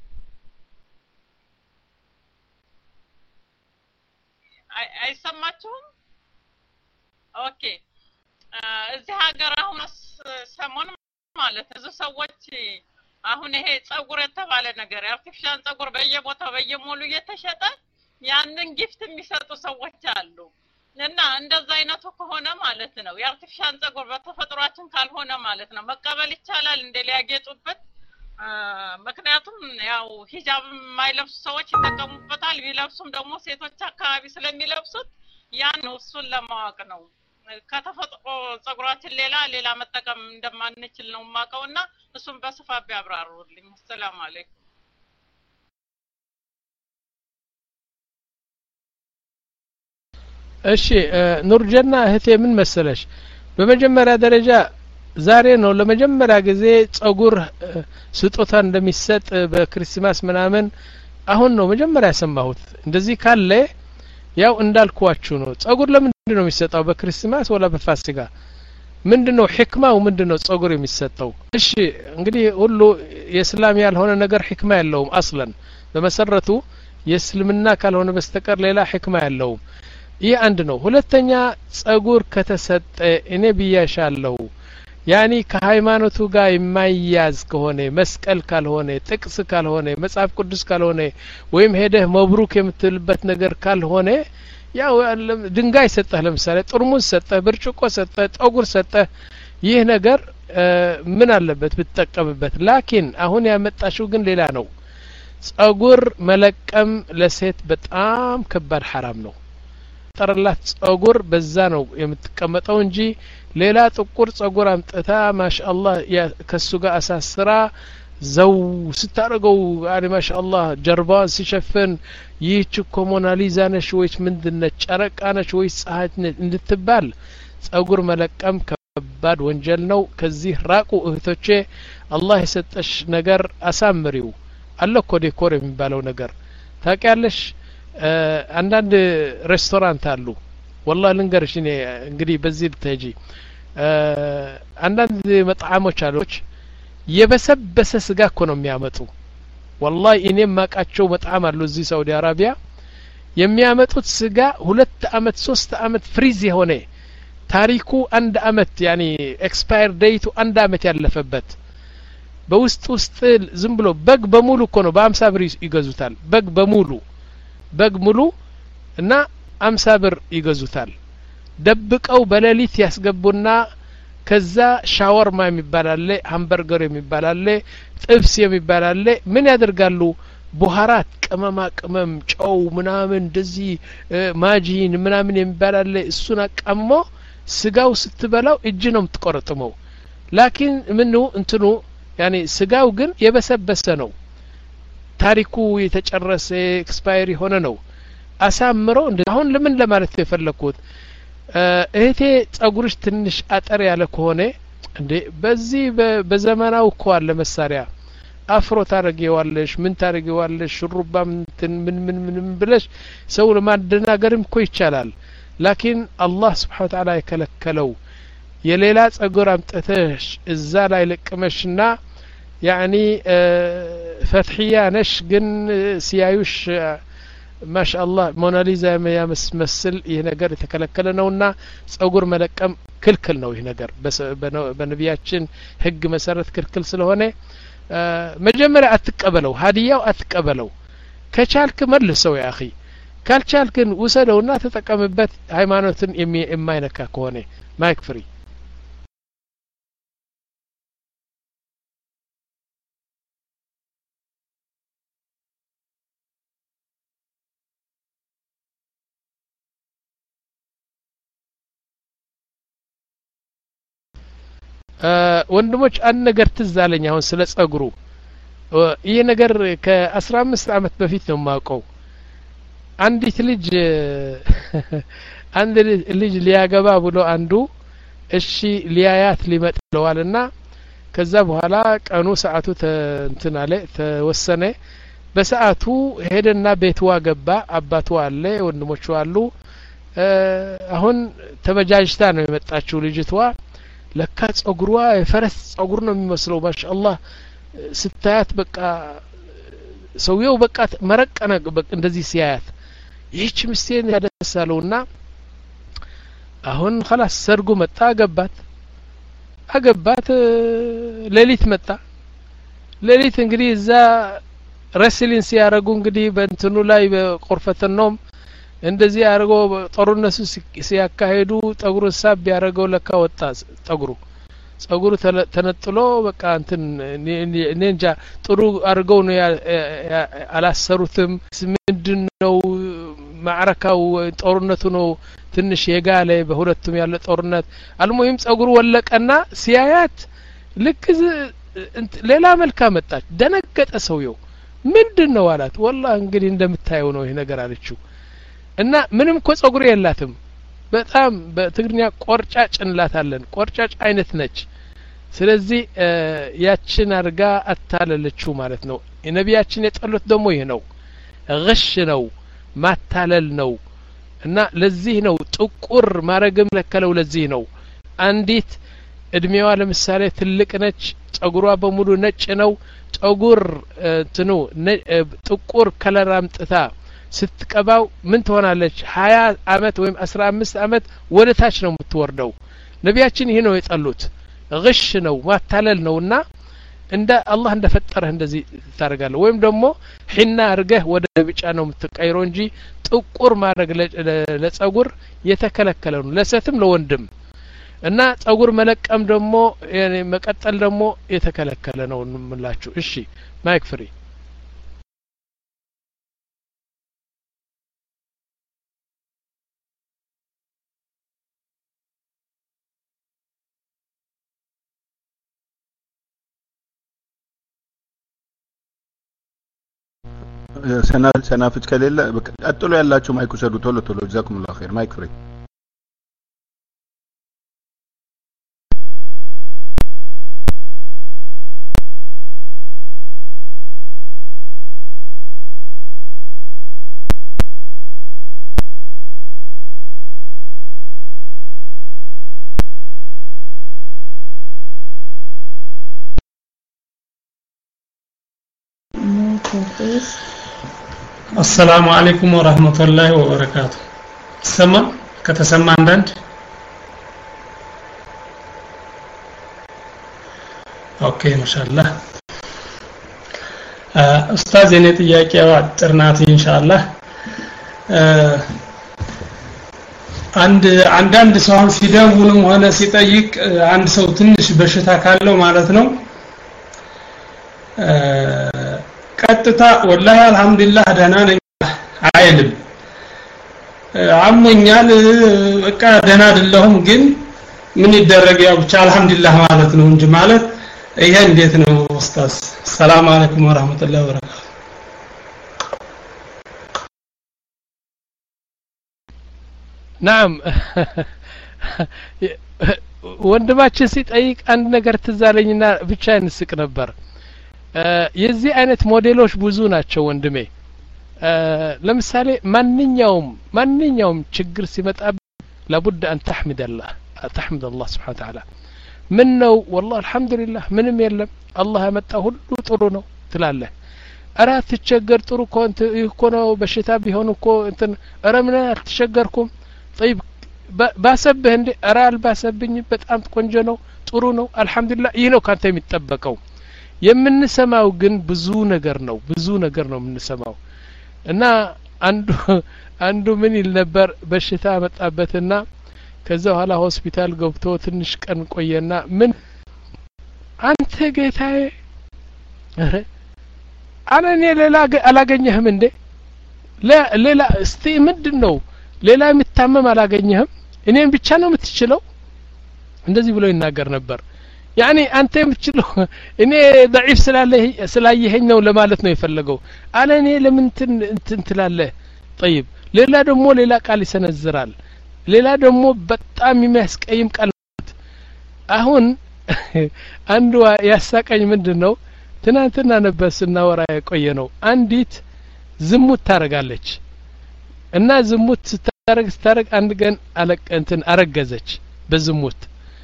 አይሰማችሁም ኦኬ እዚህ ሀገር አሁን ሰሞን ማለት ብዙ ሰዎች አሁን ይሄ ጸጉር የተባለ ነገር አርቲፊሻል ጸጉር በየቦታው በየሞሉ እየተሸጠ ያንን ጊፍት የሚሰጡ ሰዎች አሉ እና እንደዛ አይነቱ ከሆነ ማለት ነው የአርቲፊሻል ጸጉር በተፈጥሯችን ካልሆነ ማለት ነው መቀበል ይቻላል እንደ ሊያጌጡበት ምክንያቱም ያው ሂጃብ የማይለብሱ ሰዎች ይተቀሙበታል ቢለብሱም ደግሞ ሴቶች አካባቢ ስለሚለብሱት ያን እሱን ለማወቅ ነው ከተፈጥሮ ጸጉራችን ሌላ ሌላ መጠቀም እንደማንችል ነው ማቀውና እሱን በስፋት ቢያብራሩልኝ ሰላም አለይኩም እሺ ኑርጀና እህቴ ምን መሰለሽ በመጀመሪያ ደረጃ ዛሬ ነው ለመጀመሪያ ጊዜ ጸጉር ስጦታ እንደሚሰጥ በክሪስማስ ምናምን አሁን ነው መጀመሪያ ያሰማሁት እንደዚህ ካለ ያው እንዳልኳችሁ ነው ጸጉር ለምንድን ነው የሚሰጣው በክሪስማስ ወላ በፋሲካ ምንድነው ህክማው ምንድነው ጸጉር የሚሰጠው እሺ እንግዲህ ሁሉ የእስላም ያልሆነ ነገር ህክማ ያለውም አስለን በመሰረቱ የእስልምና ካልሆነ በስተቀር ሌላ ህክማ ያለውም ይህ አንድ ነው ሁለተኛ ጸጉር ከተሰጠ እኔ ብያሻለሁ ያኒ ከሃይማኖቱ ጋር የማይያዝ ከሆነ መስቀል ካልሆነ ጥቅስ ካልሆነ መጽሐፍ ቅዱስ ካልሆነ ወይም ሄደህ መብሩክ የምትልበት ነገር ካልሆነ ያው ድንጋይ ሰጠህ ለምሳሌ ጥርሙዝ ሰጠህ ብርጭቆ ሰጠህ ጠጉር ሰጠህ ይህ ነገር ምን አለበት ብትጠቀምበት ላኪን አሁን ያመጣሽው ግን ሌላ ነው ጸጉር መለቀም ለሴት በጣም ከባድ ሐራም ነው ጠረላት ጸጉር በዛ ነው የምትቀመጠው እንጂ ሌላ ጥቁር ጸጉር አምጥታ ማሻአላህ ከሱ ጋር አሳስራ ዘው ስታረገው ያኔ ማሻአላህ ጀርባዋን ሲሸፍን ይህች እኮ ሞናሊዛ ነሽ ወይስ ምንድነች ጨረቃ ነሽ ወይስ ፀሐይ ነች እንድትባል ጸጉር መለቀም ከባድ ወንጀል ነው ከዚህ ራቁ እህቶቼ አላህ የሰጠሽ ነገር አሳምሪው አለ እኮ ዴኮር የሚባለው ነገር ታውቂያለሽ አንዳንድ ሬስቶራንት አሉ والله ልንገርሽ እኔ እንግዲህ በዚህ ልትሄጂ አንዳንድ መጣዓሞች አሉች የበሰበሰ ስጋ እኮ ነው የሚያመጡ والله እኔ ማቃቸው መጣዓም አሉ እዚህ ሳውዲ አረቢያ የሚያመጡት ስጋ ሁለት አመት ሶስት አመት ፍሪዝ የሆነ ታሪኩ አንድ አመት ያኒ ኤክስፓየር ዴቱ አንድ አመት ያለፈበት በውስጥ ውስጥ ዝም ብሎ በግ በሙሉ እኮ ነው በአምሳ ብር ይገዙታል በግ በሙሉ በግ ሙሉ እና አምሳ ብር ይገዙታል ደብቀው በሌሊት ያስገቡና ከዛ ሻወርማ የሚባል አለ ሃምበርገር የሚባል አለ ጥብስ የሚባል አለ ምን ያደርጋሉ ቡሃራት ቅመማ ቅመም ጨው ምናምን እንደዚህ ማጂን ምናምን የሚባል አለ እሱን አቀሞ ስጋው ስትበላው እጅ ነው የምትቆረጥመው ላኪን ምኑ እንትኑ ያኔ ስጋው ግን የበሰበሰ ነው ታሪኩ የተጨረሰ ኤክስፓየር ሆነ ነው አሳምሮ አሁን ለምን ለማለት የፈለኩት እህቴ ጸጉርሽ ትንሽ አጠር ያለ ከሆነ እንዴ በዚህ በዘመናው እኮ አለ መሳሪያ አፍሮ ታረጊዋለሽ ምን ታረጊዋለሽ ሹሩባ ምን ምን ምን ብለሽ ሰው ለማደናገርም እኮ ይቻላል ላኪን አላህ Subhanahu Wa Ta'ala የከለከለው የሌላ ጸጉር አምጥተሽ እዛ ላይ ለቅመሽና ያኒ ፈትህያ ነሽ ግን ሲያዩሽ ማሻአላህ ሞናሊዛ የሚያመስል ይሄ ነገር የተከለከለ ነውና ጸጉር መለቀም ክልክል ነው ይሄ ነገር በነቢያችን ህግ መሰረት ክልክል ስለሆነ መጀመሪያ አትቀበለው ሀዲያው አትቀበለው ከቻልክ መልሰው ያ اخي ካልቻልክ ግን ውሰደውና ተጠቀምበት ሃይማኖትን የማይነካ ከሆነ ማይክ ፍሪ ወንድሞች አንድ ነገር ትዝ አለኝ አሁን ስለ ጸጉሩ ይሄ ነገር ከ15 አመት በፊት ነው ማውቀው አንዲት ልጅ አንድ ልጅ ሊያገባ ብሎ አንዱ እሺ ሊያያት ሊመጥለዋልና ከዛ በኋላ ቀኑ ሰዓቱ እንትን አለ ተወሰነ በሰዓቱ ሄደና ቤትዋ ገባ አባቱ አለ ወንድሞቹ አሉ አሁን ተበጃጅታ ነው የመጣችው ልጅቷ ለካ ጸጉሯ የፈረስ ጸጉር ነው የሚመስለው ማሻአላህ ስታያት በቃ ሰውየው በቃ መረቀነ በቃ እንደዚህ ሲያያት ይህች ምስቴን ያደሳለውና አሁን خلاص ሰርጉ መጣ አገባት አገባት ሌሊት መጣ ሌሊት እንግዲህ እዛ ረስሊን ሲያረጉ እንግዲህ በእንትኑ ላይ በቆርፈተነውም እንደዚህ ያረጎ ጦርነቱ ሲያካሄዱ ጠጉሩ ሳብ ያረገው ለካ ወጣ ጠጉሩ ጸጉሩ ተነጥሎ በቃ እንትን እንጃ ጥሩ አርገው ነው አላሰሩትም ምንድነው ማዕረካው ጦርነቱ ነው ትንሽ የጋለ በሁለቱም ያለ ጦርነት አልሙሂም ጸጉሩ ወለቀና ሲያያት ልክ ሌላ መልካ መጣች ደነገጠ ሰውየው ምንድነው አላት والله እንግዲህ እንደምታየው ነው ይሄ ነገር አለችው እና ምንም እኮ ጸጉር የላትም በጣም በትግርኛ ቆርጫጭ እንላታለን ቆርጫጭ አይነት ነች ስለዚህ ያችን አርጋ አታለለችው ማለት ነው የነቢያችን የጠሉት ደግሞ ይሄ ነው ግሽ ነው ማታለል ነው እና ለዚህ ነው ጥቁር ማረግም ለከለው ለዚህ ነው አንዲት እድሜዋ ለምሳሌ ትልቅ ነች ጸጉሯ በሙሉ ነጭ ነው ጸጉር እንትኑ ጥቁር ከለር አምጥታ ስትቀባው ምን ትሆናለች ሀያ አመት ወይም አስራ አምስት አመት ወደ ታች ነው የምትወርደው ነቢያችን ይሄ ነው የጠሉት ግሽ ነው ማታለል ነውና እንደ አላህ እንደፈጠረህ እንደዚህ ታረጋለህ ወይም ደግሞ ሒና አርገህ ወደ ቢጫ ነው የምትቀይረው እንጂ ጥቁር ማድረግ ለጸጉር የተከለከለ ነው ለሴትም ለወንድም እና ጸጉር መለቀም ደግሞ መቀጠል ደግሞ የተከለከለ ነው እንምላችሁ እሺ ማይክ ፍሪ ሰናፍጭ ከሌለ ቀጥሎ ያላችሁ ማይክ ውሰዱ ቶሎ ቶሎ ጀዛኩሙላሁ ኸይር ማይክ ፍሪ السلام عليكم ورحمة الله وبركاته سمع كتسمع عندك اوكي ما شاء الله استاذ እኔ ጥያቄው አጭር ናት ኢንሻአላህ አንድ አንዳንድ ሰው ሲደውልም ሆነ ሲጠይቅ አንድ ሰው ትንሽ በሽታ ካለው ማለት ነው ቀጥታ ወላሂ አልহামዱሊላህ ደህና ነኝ አይልም አሞኛል በቃ ደህና አይደለሁም ግን ምን ይደረግ ያው ብቻ አልহামዱሊላህ ማለት ነው እንጂ ማለት ይሄ እንዴት ነው ኡስታዝ ሰላም አለይኩም ወራህመቱላሂ ወበረካቱ نعم ወንድማችን ሲጠይቅ አንድ ነገር ትዛለኝና ብቻ እንስቅ ነበር የዚህ አይነት ሞዴሎች ብዙ ናቸው ወንድሜ ለምሳሌ ማንኛውም ማንኛውም ችግር ሲመጣ لابد ان تحمد الله تحمد الله سبحانه وتعالى من ነው والله الحمد لله ምንም የለም አላህ ያመጣው ሁሉ ጥሩ ነው ትላለህ አራት ተቸገር ጥሩ ኮንት ይኮነው በሽታ ቢሆን እኮ እንትን አረ ምን አትቸገርኩም طيب ባሰብህ እንዴ አረ አልባሰብኝ በጣም ቆንጆ ነው ጥሩ ነው አልহামዱሊላህ ይሄ ነው ካንተ የሚጠበቀው የምንሰማው ግን ብዙ ነገር ነው ብዙ ነገር ነው የምንሰማው እና አንዱ አንዱ ምን ይል ነበር በሽታ መጣበትና ከዛ ኋላ ሆስፒታል ገብቶ ትንሽ ቀን ቆየና ምን አንተ ጌታዬ አረ አለኔ ሌላ አላገኘህም እንዴ ሌላ እስቲ ምንድነው ሌላ የምታመም አላገኘህም እኔን ብቻ ነው የምትችለው እንደዚህ ብሎ ይናገር ነበር يعني አንተ የምትችለው እኔ ضعيف ስላለህ ስላየኸኝ ነው ለማለት ነው የፈለገው አለ እኔ ለምን እንትን ትላለህ طيب ሌላ ደግሞ ሌላ ቃል ይሰነዝራል ሌላ ደግሞ በጣም የሚያስቀይም ቃል አሁን አንዱ ያሳቀኝ ምንድነው ትናንትና ነበር ስናወራ የቆየ ነው አንዲት ዝሙት ታረጋለች እና ዝሙት ስታረግ ስታረግ አንድ ቀን አለቀ እንትን አረገዘች በዝሙት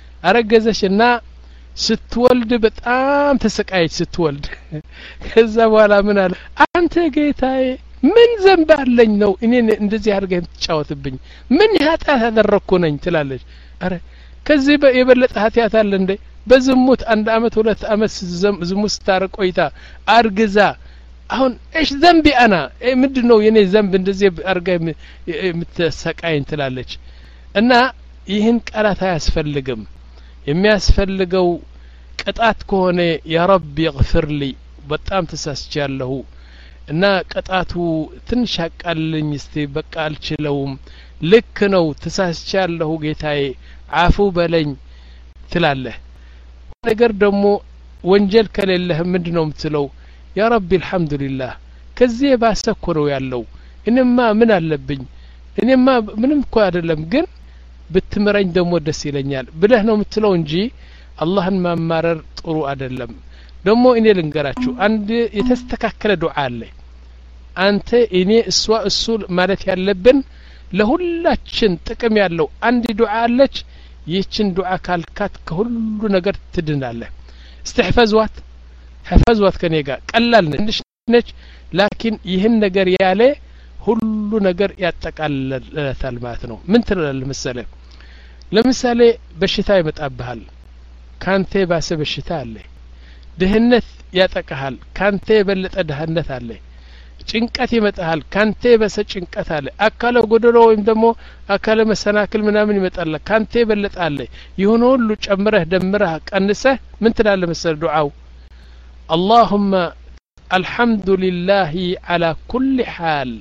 አረገዘችና ስትወልድ በጣም ተሰቃየች ስትወልድ ከዛ በኋላ ምን አለ አንተ ጌታዬ ምን ዘንብ አለኝ ነው እኔ እንደዚህ አድርገህ ተጫወትብኝ ምን ኃጢአት አደረኩ ነኝ ትላለች አረ ከዚህ የበለጠ ኃጢአት አለ እንዴ በዝሙት አንድ አመት ሁለት አመት ዝሙት ስታረግ ቆይታ አርግዛ አሁን እሺ ዘንቢ አና ምንድነው የኔ ዘንብ እንደዚህ አርጋ የምትሰቃየኝ ትላለች እና ይህን ቃላት አያስፈልግም የሚያስፈልገው ቅጣት ከሆነ ያ ረቢ اغفر لي በጣም ተሳስቻለሁ እና ቅጣቱ ትንሽ አቃልልኝ እስቲ በቃ አልችለውም ልክ ነው ተሳስቻለሁ ጌታዬ አፉ በለኝ ትላለህ ነገር ደግሞ ወንጀል ከሌለህ ምንድነው የምትለው ያ ረቢ الحمد لله ከዚህ ባሰኮ ነው ያለው እኔማ ምን አለብኝ እኔማ ምንም እኮ አይደለም ግን ብትምረኝ ደግሞ ደስ ይለኛል ብለህ ነው የምትለው እንጂ አላህን ማማረር ጥሩ አይደለም ደግሞ እኔ ልንገራችሁ አንድ የተስተካከለ ዱዓ አለ አንተ እኔ እሷ እሱ ማለት ያለብን ለሁላችን ጥቅም ያለው አንድ ዱዓ አለች ይህችን ዱዓ ካልካት ከሁሉ ነገር ትድናለህ استحفظዋት حفظዋት ከኔ ጋር ቀላል ነች ላኪን ይህን ነገር ያለ ሁሉ ነገር ያጠቃልላታል ማለት ነው ምን ትላለህ መሰለህ ለምሳሌ በሽታ ይመጣብሃል ካንተ ባሰ በሽታ አለ ድህነት ያጠቃሃል ካንተ የበለጠ ድህነት አለ ጭንቀት ይመጣሃል ካንተ በሰ ጭንቀት አለ አካለ ጎደሎ ወይም ደግሞ አካለ መሰናክል ምናምን ይመጣል ካንተ የበለጠ አለ ይሁን ሁሉ ጨምረህ ደምረህ ቀንሰህ ምን ትላለህ መሰል ዱዓው اللهم الحمد لله على كل حال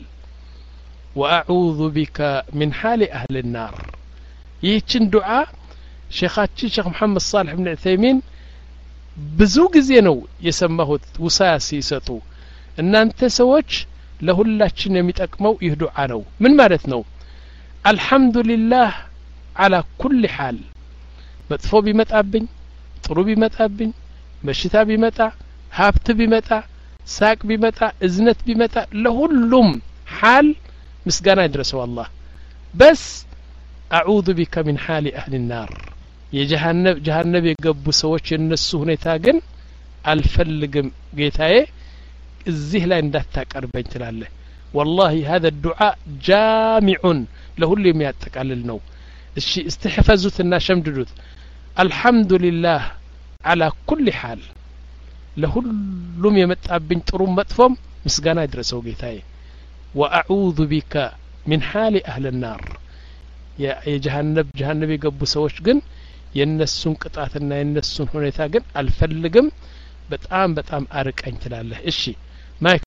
وأعوذ بك من حال أهل النار ይህችን ዱዓ ሼኻችን ሼኽ መሐመድ صالح بن عثيمين ብዙ ጊዜ ነው የሰማሁት ውሳያ ሲሰጡ እናንተ ሰዎች ለሁላችን የሚጠቅመው ይህ ዱዓ ነው ምን ማለት ነው አልহামዱሊላህ على كل حال መጥፎ ቢመጣብኝ ጥሩ ቢመጣብኝ በሽታ ቢመጣ ሀብት ቢመጣ ሳቅ ቢመጣ እዝነት ቢመጣ ለሁሉም حال ምስጋና ይድረሰው አላህ بس اعوذ بك من حال اهل النار የጀሃነም ጀሃነም የገቡ ሰዎች የነሱ ሁኔታ ግን አልፈልግም ጌታዬ እዚህ ላይ እንዳታቀርበኝ ትላለህ والله هذا الدعاء جامع ለሁሉ የሚያጠቃልል ነው እሺ استحفظوትና ሸምድዱት الحمد لله على كل حال ለሁሉም የመጣብኝ ጥሩ መጥፎም ምስጋና ይድረሰው ጌታዬ واعوذ بك من حال اهل النار የጀሃነም ጀሃነም የገቡ ሰዎች ግን የነሱን ቅጣትና የነሱን ሁኔታ ግን አልፈልግም በጣም በጣም አርቀኝ ትላለህ እሺ ማይክ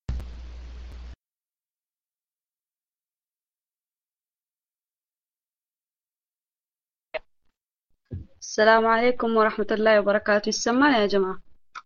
السلام عليكم ورحمة الله وبركاته السماء يا جماعة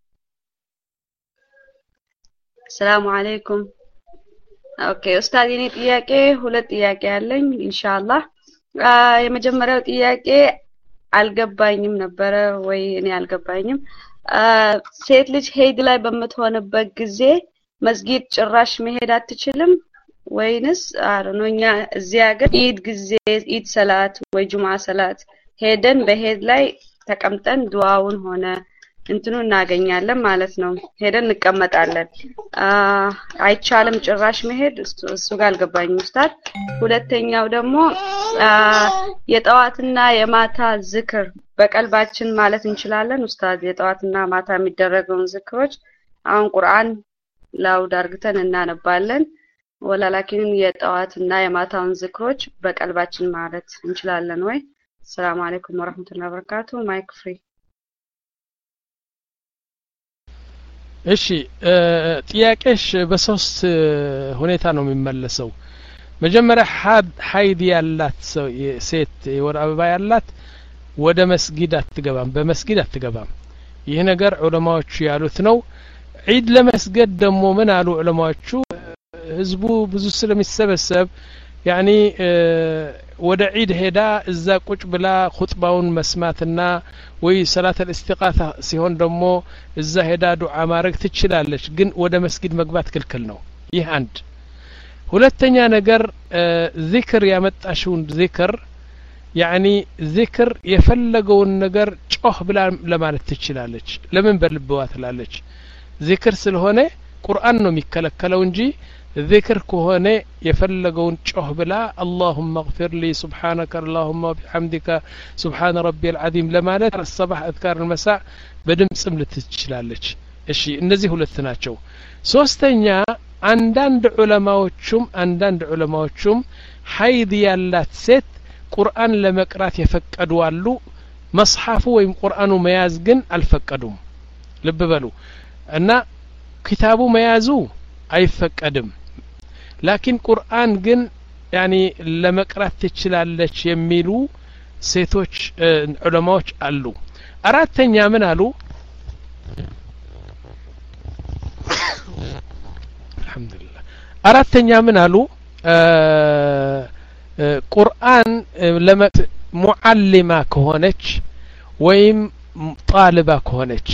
السلام عليكم اوكي استاذ እኔ ጥያቄ ሁለት ጥያቄ አለኝ ኢንሻአላህ የመጀመሪያው ጥያቄ አልገባኝም ነበረ ወይ እኔ አልገባኝም ሴት ልጅ ሄድ ላይ በመተሆነበት ጊዜ መስጊድ ጭራሽ መሄድ አትችልም ወይንስ አረኖኛ እዚያ ሀገር ኢድ ጊዜ ኢድ ሰላት ወይ ጁምዓ ሰላት ሄደን በሄድ ላይ ተቀምጠን ዱዓውን ሆነ እንትኑ እናገኛለን ማለት ነው ሄደን እንቀመጣለን አይቻልም ጭራሽ መሄድ እሱ ጋር አልገባኝም ኡስታዝ ሁለተኛው ደግሞ የጠዋትና የማታ ዝክር በቀልባችን ማለት እንችላለን ኡስታዝ የጠዋትና ማታ የሚደረገውን ዝክሮች አሁን ቁርአን ላውድ አርግተን እናነባለን ወላላኪን የጠዋትና የማታውን ዝክሮች በቀልባችን ማለት እንችላለን ወይ ሰላም አለይኩም ወራህመቱላሂ ወበረካቱ ማይክ ፍሪ እሺ ጥያቄሽ በሶስት ሁኔታ ነው የሚመለሰው መጀመሪያ ሀይድ ያላት ሴት የወር አበባ ያላት ወደ መስጊድ አትገባም በመስጊድ አትገባም ይህ ነገር ዑለማዎቹ ያሉት ነው ዒድ ለመስገድ ደግሞ ምን አሉ ዑለማዎቹ ህዝቡ ብዙ ስለሚሰበሰብ ያኒ ወደ ዒድ ሄዳ እዛ ቁጭ ብላ ኹጥባውን መስማትና ወይ ሰላት አልእስቲቃታ ሲሆን ደግሞ እዛ ሄዳ ዱዓ ማድረግ ትችላለች ግን ወደ መስጊድ መግባት ክልክል ነው ይህ አንድ ሁለተኛ ነገር ዚክር ያመጣሽውን ዚክር ያኒ ዚክር የፈለገውን ነገር ጮህ ብላ ለማለት ትችላለች ለምን በልብዋ ትላለች ዚክር ስለሆነ ቁርአን ነው የሚከለከለው እንጂ ذكر كهونه يفلقون ጮህ ብላ اللهم اغفر لي سبحانك اللهم وبحمدك سبحان ربي العظيم ለማለት الصباح اذكار المساء በድምጽም ልትችላለች እሺ እነዚህ ሁለት ናቸው ሶስተኛ አንዳንድ ዑለማዎችም አንዳንድ ዑለማዎችም ሐይድ ያላት ሴት ቁርአን ለመቅራት የፈቀዱ አሉ መጽሐፉ ወይም ቁርአኑ መያዝ ግን አልፈቀዱም ልብ በሉ እና ኪታቡ መያዙ አይፈቀድም ላኪን ቁርአን ግን ያኒ ለመቅራት ትችላለች የሚሉ ሴቶች ዑለማዎች አሉ አራተኛ ምን አሉ አልহামዱሊላህ አራተኛ ምን አሉ ቁርአን ለሙዓሊማ ከሆነች ወይም ጣልባ ከሆነች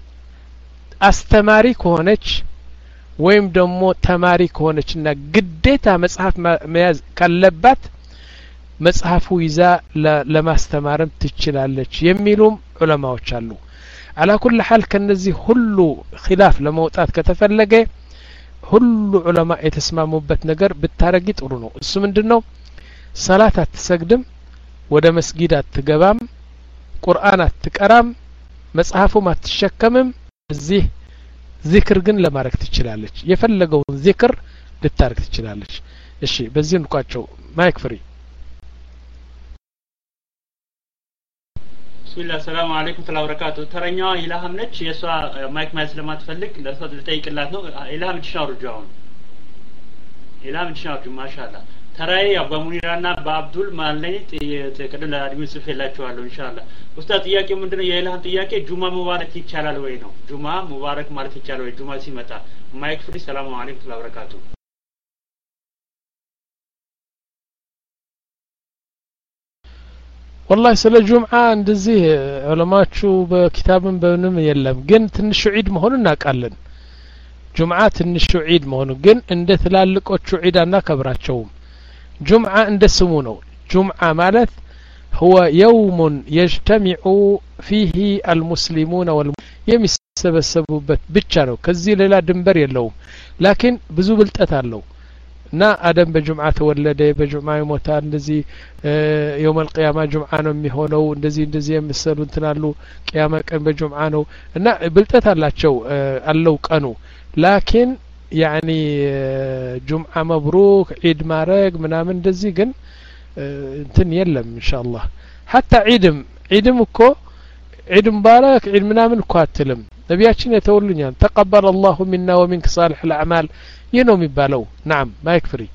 አስተማሪ ከሆነች ወይም ደግሞ ተማሪ ከሆነችና ግዴታ መጽሐፍ መያዝ ካለባት መጽሐፉ ይዛ ለማስተማርም ትችላለች የሚሉም ዑለማዎች አሉ على كل حال ከነዚህ ሁሉ ኺላፍ ለመውጣት ከተፈለገ ሁሉ ዑለማ የተስማሙበት ነገር ብታረጊ ጥሩ ነው እሱ ምንድነው ሰላት አትሰግድም ወደ መስጊድ አትገባም ቁርአን አትቀራም መጽሐፉም አትሸከምም እዚህ ዚክር ግን ለማረክ ትችላለች የፈለገውን ዚክር ልታረክ ትችላለች እሺ በዚህ እንቋቸው ማይክ ፍሪ ቢስሚላህ ሰላም አለይኩም ተላ በረካቱ ተረኛዋ ኢላሃም ነች የሷ ማይክ ማይክ ስለማትፈልግ ለሷ ልጠይቅላት ነው ኢላሃም ትሽናው ሩጃውን ኢላሃም ትሽናው ማሻአላ ተራይ በሙኒራና በአብዱል ማለኝ ተቀደለ አድሚን ጽፌላችኋለሁ ኢንሻአላህ ኡስታዝ ጥያቄው ምንድነው የኢላሃም ጥያቄ ጁማ ሙባረክ ይቻላል ወይ ነው ጁማ ሙባረክ ማለት ይቻላል ወይ ጁማ ሲመጣ ማይክ ፍሪ ሰላም አለይኩም ተላ በረካቱ والله ስለ ጁምዓ እንደዚህ ዑለማዎቹ በኪታብም በምንም የለም ግን ትንሹ ዒድ መሆኑን እናውቃለን ጁምዓ ትንሹ ዒድ መሆኑ ግን እንደ ትላልቆቹ ዒድ አናከብራቸውም ጁምዓ እንደ ስሙ ነው ጁምዓ ማለት هو يوم يجتمع فيه المسلمون والمسلمون የሚሰበሰቡበት ብቻ ነው ከዚህ ሌላ ድንበር የለውም ላኪን ብዙ ብልጠት አለው እና አደም በጁምዓ ተወለደ በጁምዓ ይሞታል እንደዚህ يوم القيامه ጁምዓ ነው የሚሆነው እንደዚህ እንደዚህ የምሰሉ እንትናሉ ቂያማ ቀን በጁምዓ ነው እና ብልጠት አላቸው አለው ቀኑ ላኪን يعني ጁምዓ መብሩክ ዒድ ማረግ ምናምን እንደዚህ ግን እንትን የለም ኢንሻአላህ حتى ዒድም ዒድም እኮ ዒድ ሙባረክ ዒድ ምናምን እኮ አትልም ነቢያችን የተወሉኛል ተቀበለ الله منا ومنك صالح الاعمال ይህ ነው የሚባለው نعم ማይክ ፍሪ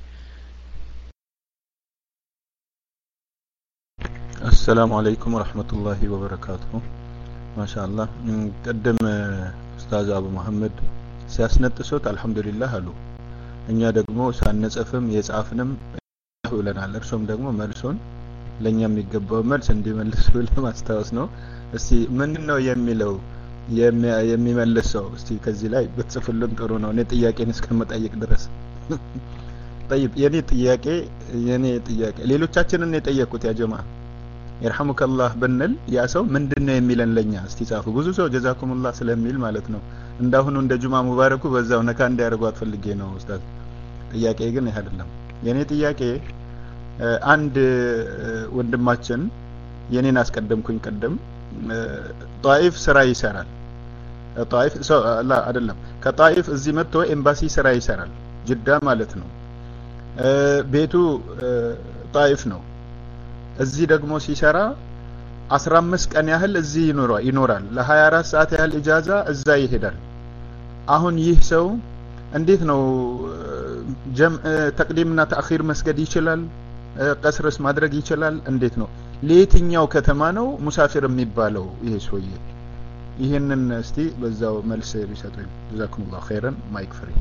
السلام عليكم ورحمة الله وبركاته ما شاء الله قدم استاذ ابو محمد ሲያስነጥሱት አልহামዱሊላህ አሉ እኛ ደግሞ ሳንጽፍም የጻፍንም ብለናል እርሱም ደግሞ መልሶን ለኛ የሚገባው መልስ እንዲመልሱ ለማስታወስ ነው እስቲ ምንድነው የሚለው የሚመልሰው እስቲ ከዚህ ላይ በጽፍልን ጥሩ ነው እኔ ጥያቄን እስከመጠየቅ ድረስ طيب የኔ ጥያቄ የኔ ጥያቄ ሌሎቻችንን የጠየቁት ያ ጀማ ይርሐሙከላህ ብንል ያ ሰው ምንድነው የሚለን ለኛ እስቲ ጻፉ ብዙ ሰው ጀዛኩሙላህ ስለሚል ማለት ነው እንዳሁኑ እንደ ጁማ ሙባረኩ በዛው ነካ እንዲያርጓት ፈልጌ ነው ኡስታዝ ጥያቄ ግን ይሄ አይደለም የኔ ጥያቄ አንድ ወንድማችን የኔን አስቀደምኩኝ ቀደም ጣይፍ ስራ ይሰራል ጣይፍ ላ አይደለም ከጣይፍ እዚህ መጥቶ ኤምባሲ ስራ ይሰራል ጅዳ ማለት ነው ቤቱ ጣይፍ ነው እዚህ ደግሞ ሲሰራ አስራ አምስት ቀን ያህል እዚህ ይኖራል ይኖራል ለ24 ሰዓት ያህል ኢጃዛ እዛ ይሄዳል አሁን ይህ ሰው እንዴት ነው ጀም ተቅዲምና ተአኺር መስገድ ይችላል ቀስርስ ማድረግ ይችላል እንዴት ነው ለየትኛው ከተማ ነው ሙሳፊር የሚባለው ይሄ ሰውዬ ይሄንን እስቲ በዛው መልስ ቢሰጡኝ ጀዛኩሙላህ ኸይረን ማይክ ፍሪ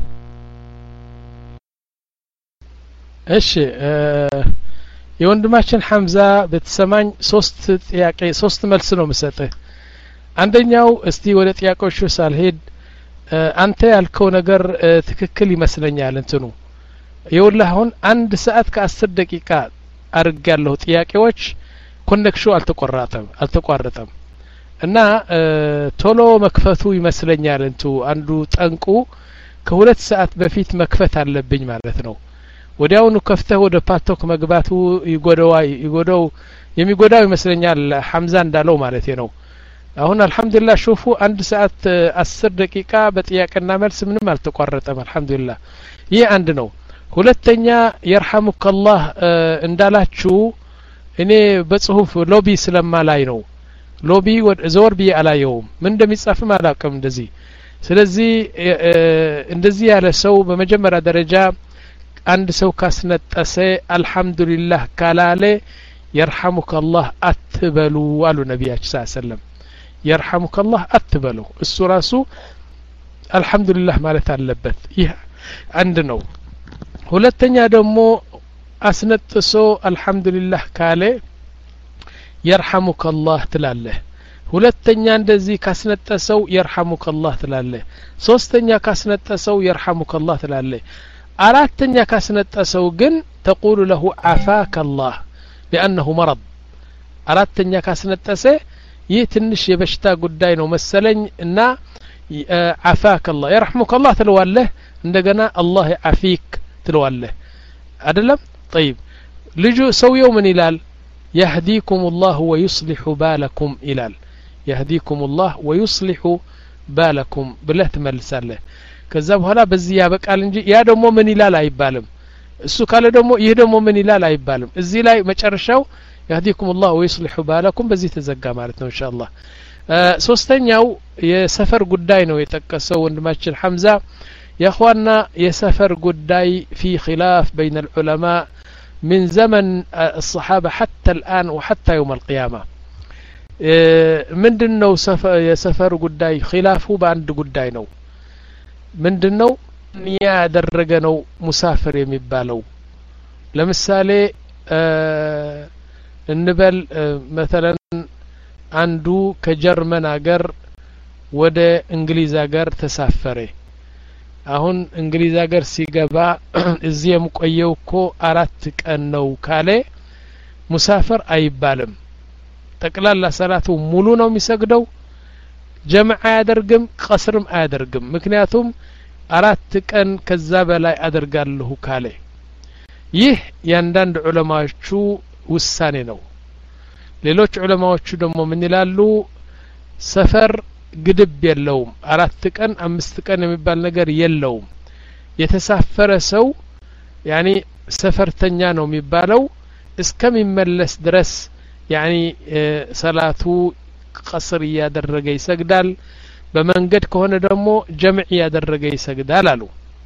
እሺ የወንድማችን ሐምዛ በተሰማኝ ሶስት ጥያቄ ሶስት መልስ ነው መስጠህ አንደኛው እስቲ ወደ ጥያቄዎቹ ሳልሄድ አንተ ያልከው ነገር ትክክል ይመስለኛል እንትኑ ይውላሁን አንድ ሰዓት ከ10 ደቂቃ አርጋለሁ ጥያቄዎች ኮኔክሽኑ አልተቆራጠም አልተቋረጠም እና ቶሎ መክፈቱ ይመስለኛል እንቱ አንዱ ጠንቁ ከሁለት ሰዓት በፊት መክፈት አለብኝ ማለት ነው ወዲያውኑ ከፍተህ ወደ ፓቶክ መግባቱ ይጎደው ይጎደው የሚጎዳው ይመስለኛል ሐምዛ እንዳለው ማለት ነው አሁን አልহামዱሊላህ ሹፉ አንድ ሰዓት አስር ደቂቃ በጥያቄና መልስ ምንም አልተቋረጠም አልহামዱሊላህ ይህ አንድ ነው ሁለተኛ ይርሐሙከላህ እንዳላችሁ እኔ በጽሁፍ ሎቢ ስለማላይ ነው ሎቢ ዞር ቢ አላየውም ምን እንደሚጻፍም አላውቅም እንደዚህ ስለዚህ እንደዚህ ያለ ሰው በመጀመሪያ ደረጃ አንድ ሰው ካስነጠሰ አልহামዱሊላህ ካላለ ይርሐሙከላህ አትበሉ አሉ ነብያችን ሰለላሁ ዐለይሂ ወሰለም ይርሐሙከላህ አትበሉ እሱ ራሱ አልহামዱሊላህ ማለት አለበት ይህ አንድ ነው ሁለተኛ ደግሞ አስነጥሶ አልহামዱሊላህ ካለ ይርሐሙከላህ ትላለህ ሁለተኛ እንደዚህ ካስነጠሰው ይርሐሙከላህ ትላለህ ሶስተኛ ካስነጠሰው ይርሐሙከላህ ትላለህ አራተኛ ካስነጠሰው ግን تقول له عافاك الله لانه مرض አራተኛ ካስነጠሰ ይህ ትንሽ የበሽታ ጉዳይ ነው መሰለኝ እና عافاك الله يرحمك الله ትለዋለህ እንደገና الله يعافيك ትለዋለህ አይደለም طيب ልጁ ሰውየው ምን ይላል يهديكم الله ويصلح بالكم ይላል يهديكم الله ويصلح بالكم ብለህ ትመልሳለህ ከዛ በኋላ በዚህ ያበቃል እንጂ ያ ደግሞ ምን ይላል አይባልም እሱ ካለ ደግሞ ይሄ ደግሞ ምን ይላል አይባልም እዚህ ላይ መጨረሻው يهديكم الله ويصلح بالكم በዚህ ተዘጋ ማለት ነው ኢንሻአላህ ሶስተኛው የሰፈር ጉዳይ ነው የተከሰው ወንድማችን ሐምዛ يا يسافر قداي في خلاف بين العلماء من زمن الصحابة حتى الآن وحتى يوم القيامة من دنو يسافر قداي خلافه باند قداي نو من دنو نيا درجنو مسافر يمبالو لمثالي እንበል مثلا አንዱ ከጀርመን ሀገር ወደ እንግሊዝ ሀገር ተሳፈረ አሁን እንግሊዝ ሀገር ሲገባ እዚህ የምቆየው እኮ አራት ቀን ነው ካለ ሙሳፈር አይባልም ጠቅላላ ሰላቱ ሙሉ ነው የሚሰግደው ጀማዓ ያደርግም ቀስርም አያደርግም ምክንያቱም አራት ቀን ከዛ በላይ አደርጋለሁ ካለ ይህ ያንዳንድ ዑለማዎቹ ውሳኔ ነው ሌሎች ዑለማዎቹ ደግሞ ምን ይላሉ ሰፈር ግድብ የለውም አራት ቀን አምስት ቀን የሚባል ነገር የለውም የተሳፈረ ሰው ያኒ ሰፈርተኛ ነው የሚባለው እስከሚመለስ ድረስ ያኒ ሰላቱ ቀስር ያደረገ ይሰግዳል በመንገድ ከሆነ ደግሞ ጀምዕ ያደረገ ይሰግዳል አሉ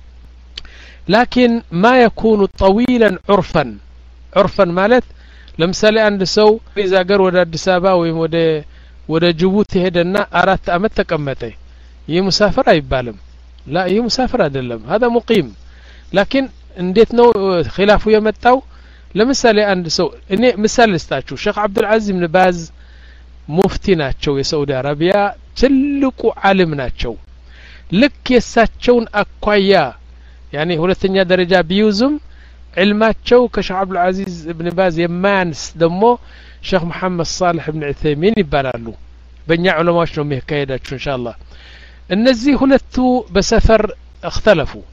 لكن ما يكون طويلا عرفا عرفا ማለት ለምሳሌ አንድ ሰው ይዛገር ወደ አዲስ አበባ ወይም ወደ ወደ ጅቡቲ ሄደና አራት አመት ተቀመጠ ይህ ሙሳፈር አይባልም لا ይህ ሙሳፈር አይደለም هذا مقيم لكن እንዴት ነው ኺላፉ የመጣው ለምሳሌ አንድ ሰው እኔ ምሳሌ ልስጣችሁ ሼክ አብዱል አዚዝ ኢብኑ ባዝ ሙፍቲ ናቸው የሳውዲ አረቢያ ትልቁ ዓለም ናቸው ልክ የሳቸውን አኳያ ያኒ ሁለተኛ ደረጃ ቢዩዝም علماቸው ከሼክ አብዱል አዚዝ ኢብኑ ባዝ የማያንስ ደግሞ ሼክ መሐመድ صالح ኢብኑ ዑሰይሚን ይባላሉ በእኛ ዑለማዎች ነው የሚካሄዳቸው ኢንሻአላህ እነዚህ ሁለቱ በሰፈር اختلفوا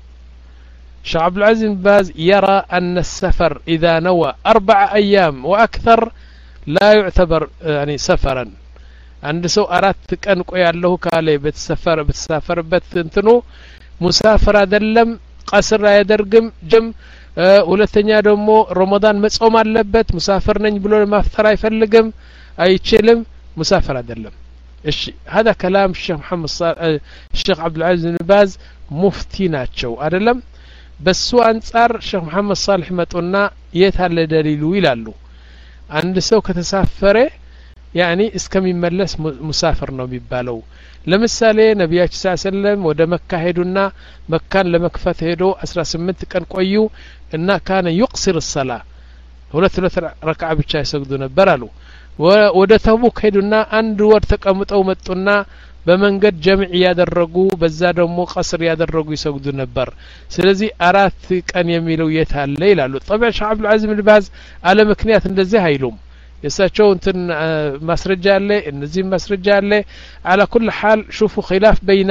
ሼክ አብዱል አዚዝ ኢብኑ ባዝ يرى أن السفر إذا نوى أربع أيام وأكثر لا يعتبر يعني سفرا عند سو أرات كان ቆያለሁ ካለ በተሰፈረ በተሳፈረበት እንትኑ ሙሳፈር አይደለም ቀስር አያደርግም ጀም ሁለተኛ ደግሞ ረመዳን መጾም አለበት ሙሳፈር ነኝ ብሎ ማፍጠር አይፈልግም አይችልም ሙሳፈር አይደለም እሺ هذا كلام الشيخ محمد صالح الشيخ عبد العزيز بن باز مفتي ናቸው አይደለም በሱ አንፃር ሼክ መሐመድ صالح መጡና የት አለ ደሊሉ ይላሉ አንድ ሰው ከተሳፈረ ያኒ እስከሚመለስ ሙሳፈር ነው የሚባለው ለምሳሌ ነብያችን ሰለላሁ ዐለይሂ ወሰለም ወደ መካ ሄዱና መካን ለመክፈት ሄዶ አስራ ስምንት ቀን ቆዩ እና ካነ ይቅስር الصلاه ሁለት ሁለት ረክዓ ብቻ ይሰግዱ ነበር አሉ ወደ ተቡክ ሄዱና አንድ ወር ተቀምጠው መጡና በመንገድ ጀምዕ ያደረጉ በዛ ደግሞ ቀስር ያደረጉ ይሰግዱ ነበር ስለዚህ አራት ቀን የሚለው የት አለ ይላሉ طبعا ሼክ አብዱል አዚዝ ኢብኑ ባዝ አለ ምክንያት እንደዚህ አይሉም የሳቸው እንትን ማስረጃ አለ እነዚህ ማስረጃ አለ على كل حال شوفوا خلاف بين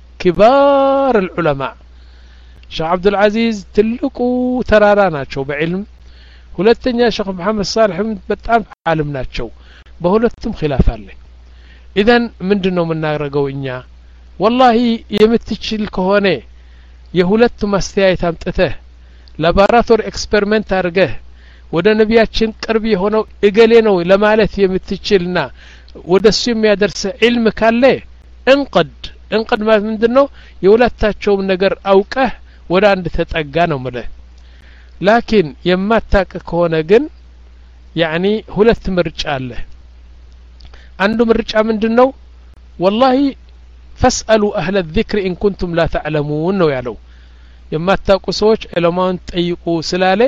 كبار العلماء ሼክ አብዱል አዚዝ ትልቁ ተራራ ናቸው በዕልም ሁለተኛ ሼክ መሐመድ صالح በጣም ዓለም ናቸው በሁለቱም خلاف አለ ኢዘን ምንድነው የምናደርገው እኛ والله የምትችል ከሆነ የሁለቱም አስተያየት አምጥተህ ላቦራቶሪ ኤክስፐሪመንት አድርገህ ወደ ነቢያችን ቅርብ የሆነው እገሌ ነው ለማለት የምትችልና ወደሱ የሚያደርስ ዒልም ካለ እንቀድ እንቀድ ማለት ምንድነው የሁለታቸውም ነገር አውቀህ ወደ አንድ ተጠጋ ነው ማለት ላኪን የማታውቅ ከሆነ ግን ያኒ ሁለት ምርጫ አለ አንዱ ምርጫ ምንድነው والله فاسالوا اهل الذكر ان كنتم لا تعلمون ነው ያለው የማታውቁ ሰዎች ዑለማውን ጠይቁ ስላለ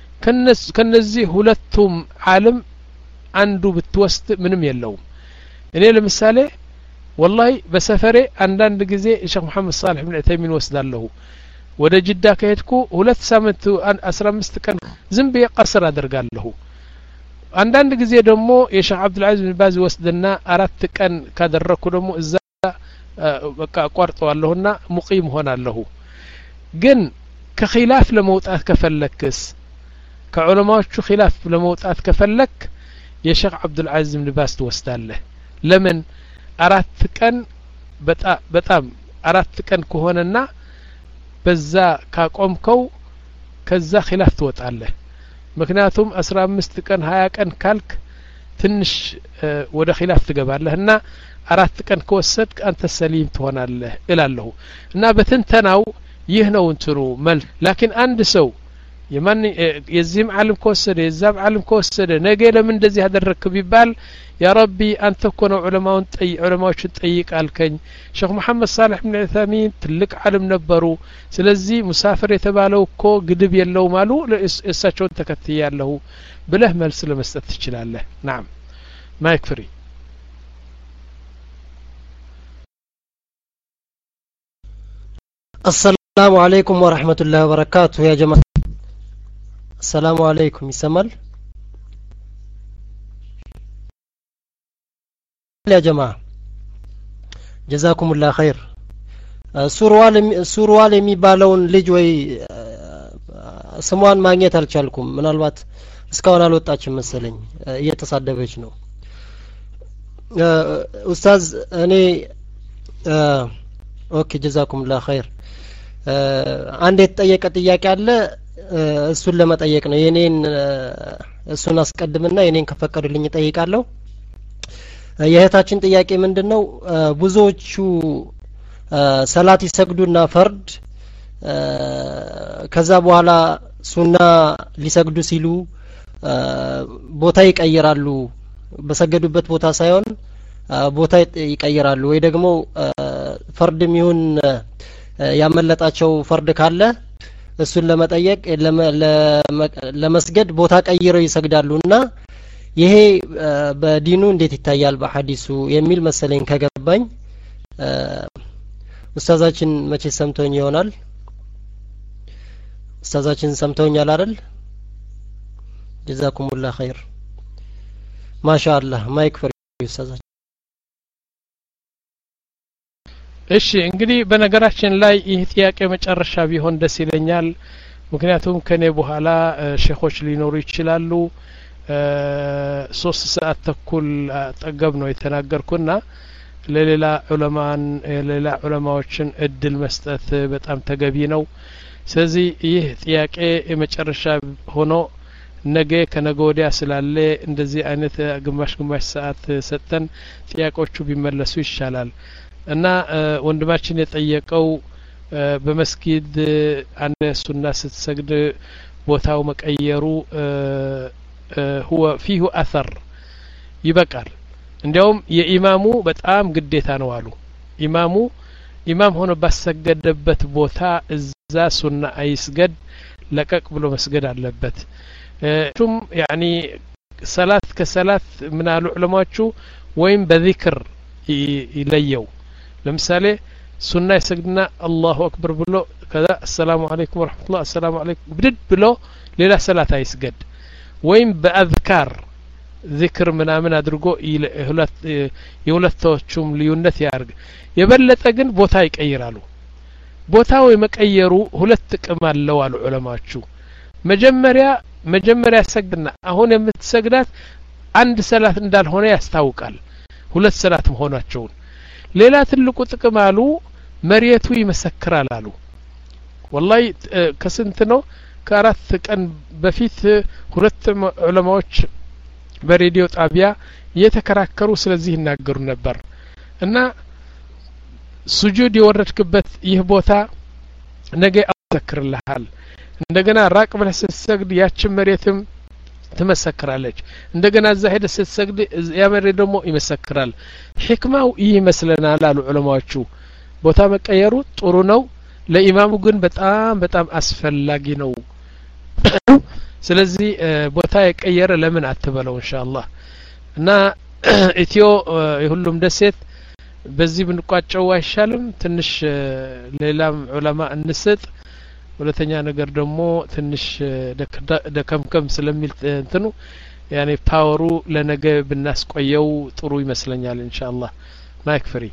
ከነዚህ ሁለቱም ዓለም አንዱ ብትወስድ ምንም የለውም እኔ ለምሳሌ والله በሰፈሬ አንዳንድ ጊዜ ሼክ መሐመድ صالح ኢብኑ ዑሰይሚን ወስዳለሁ ወደ ጅዳ ከሄድኩ ሁለት ሳምንት አስራ አምስት ቀን ዝም ብዬ ቀስር አደርጋለሁ አንዳንድ ጊዜ ደግሞ የሼክ አብዱል አዚዝ ኢብኑ ባዝ ወስደና አራት ቀን ካደረኩ ደግሞ እዛ በቃ አቋርጠዋለሁና ሙቂም ሆናለሁ ግን ከኺላፍ ለመውጣት ከፈለክስ ከዑለማዎቹ ኺላፍ ለመውጣት ከፈለክ የሼክ አብዱል አዚዝ ኢብኑ ባዝ ትወስዳለህ ለምን አራት ቀን በጣም አራት ቀን ከሆነና በዛ ካቆምከው ከዛ ኺላፍ ትወጣለህ ምክንያቱም አስራ አምስት ቀን ሀያ ቀን ካልክ ትንሽ ወደ ኺላፍ ትገባለህና አራት ቀን ከወሰድክ አንተ ሰሊም ትሆናለህ እላለሁ እና በትንተናው ይህ ነው እንትሩ መል ላኪን አንድ ሰው የማን የዚህም ዓለም ከወሰደ የዛም ዓለም ከወሰደ ነገ ለምን እንደዚህ አደረክ ቢባል ያ ረቢ አንተ እኮ ነው ዑለማውን ጠይ ዑለማዎችን ጠይቅ አልከኝ ሼክ መሐመድ ሳልህ ኢብኑ ዑሰይሚን ትልቅ ዓለም ነበሩ ስለዚህ ሙሳፍር የተባለው እኮ ግድብ የለውም አሉ እሳቸውን ተከትያለሁ ብለህ መልስ ለመስጠት ትችላለህ ናም ማይክ ፍሪ السلام عليكم ورحمة الله وبركاته يا جماعة السلام عليكم يسمال يا جماعة جزاكم الله خير ሱርዋል ሱርዋል የሚባለውን ልጅ ወይ ስሟን ማግኘት አልቻልኩም ምናልባት እስካሁን አልወጣችም መሰለኝ እየተሳደበች ነው ኡስታዝ እኔ ኦኬ ጀዛኩም الله خير አንድ የተጠየቀ ጥያቄ አለ እሱን ለመጠየቅ ነው የኔን እሱን አስቀድምና የኔን ከፈቀዱልኝ እጠይቃለሁ የእህታችን ጥያቄ ምንድነው ብዙዎቹ ሰላት ይሰግዱና ፈርድ ከዛ በኋላ ሱና ሊሰግዱ ሲሉ ቦታ ይቀይራሉ በሰገዱበት ቦታ ሳይሆን ቦታ ይቀይራሉ ወይ ደግሞ ፈርድም ይሁን ያመለጣቸው ፈርድ ካለ እሱን ለመጠየቅ ለመስገድ ቦታ ቀይረው ይሰግዳሉና ይሄ በዲኑ እንዴት ይታያል በሐዲሱ የሚል መሰለኝ ከገባኝ ኡስታዛችን መቼ ሰምቶኝ ይሆናል ኡስታዛችን ሰምተውኛል አይደል ጀዛኩሙላህ ኸይር ማሻአላህ ማይክ ፍሪ ኡስታዛችን እሺ እንግዲህ በነገራችን ላይ ይህ ጥያቄ መጨረሻ ቢሆን ደስ ይለኛል ምክንያቱም ከኔ በኋላ ሼኾች ሊኖሩ ይችላሉ ሶስት ሰዓት ተኩል ጠገብ ነው የተናገርኩና ለሌላ ዑለማን ለሌላ ዑለማዎችን እድል መስጠት በጣም ተገቢ ነው ስለዚህ ይህ ጥያቄ የመጨረሻ ሆኖ ነገ ከነገ ወዲያ ስላለ እንደዚህ አይነት ግማሽ ግማሽ ሰዓት ሰጠን ጥያቄዎቹ ቢመለሱ ይሻላል እና ወንድማችን የጠየቀው በመስጊድ አንድ ሱና ስትሰግድ ቦታው መቀየሩ هو فيه اثر ይበቃል እንዲያውም የኢማሙ በጣም ግዴታ ነው አሉ ኢማሙ ኢማም ሆኖ ባሰገደበት ቦታ እዛ ሱና አይስገድ ለቀቅ ብሎ መስገድ አለበት እቱም ያኒ ሰላት ከሰላት ምን አሉ ዑለማዎቹ ወይም በዚክር ይለየው ለምሳሌ ሱና ይሰግድና አላሁ አክበር ብሎ ከዛ አሰላሙ አለይኩም ወራህመቱላህ አሰላሙ አለይኩም ብድድ ብሎ ሌላ ሰላት አይስገድ ወይም በአዝካር ذكر ምናምን አድርጎ ሁለት የሁለቶቹም ልዩነት ያርግ የበለጠ ግን ቦታ ይቀይራሉ ቦታው የመቀየሩ ሁለት ጥቅም አለው አሉ ዑለማዎቹ መጀመሪያ መጀመሪያ ሰግድና አሁን የምትሰግዳት አንድ ሰላት እንዳልሆነ ያስታውቃል ሁለት ሰላት መሆናቸውን ሌላ ትልቁ ጥቅም አሉ መሪየቱ ይመሰክራል አሉ ወላሂ ከስንት ነው ከአራት ቀን በፊት ሁለት ዑለማዎች በሬዲዮ ጣቢያ የተከራከሩ ስለዚህ ይናገሩ ነበር እና ሱጁድ የወረድክበት ይህ ቦታ ነገ አዘክርልሃል እንደገና ራቅ ብለህ ስትሰግድ ያችን መሬትም ትመሰክራለች እንደገና እዛ ሄደ ስትሰግድ ያ መሬት ደግሞ ይመሰክራል ህክማው ይህ ይመስለናል አሉ ዑለማዎቹ ቦታ መቀየሩ ጥሩ ነው ለኢማሙ ግን በጣም በጣም አስፈላጊ ነው ስለዚህ ቦታ የቀየረ ለምን አትበለው ኢንሻአላህ እና ኢትዮ የሁሉም ደሴት በዚህ ብንቋጨው አይሻልም ትንሽ ሌላም ዑለማ እንስጥ ሁለተኛ ነገር ደግሞ ትንሽ ደከምከም ስለሚል እንትኑ ያኔ ፓወሩ ለነገ ብናስቆየው ጥሩ ይመስለኛል ኢንሻአላህ ማይክ ፍሪ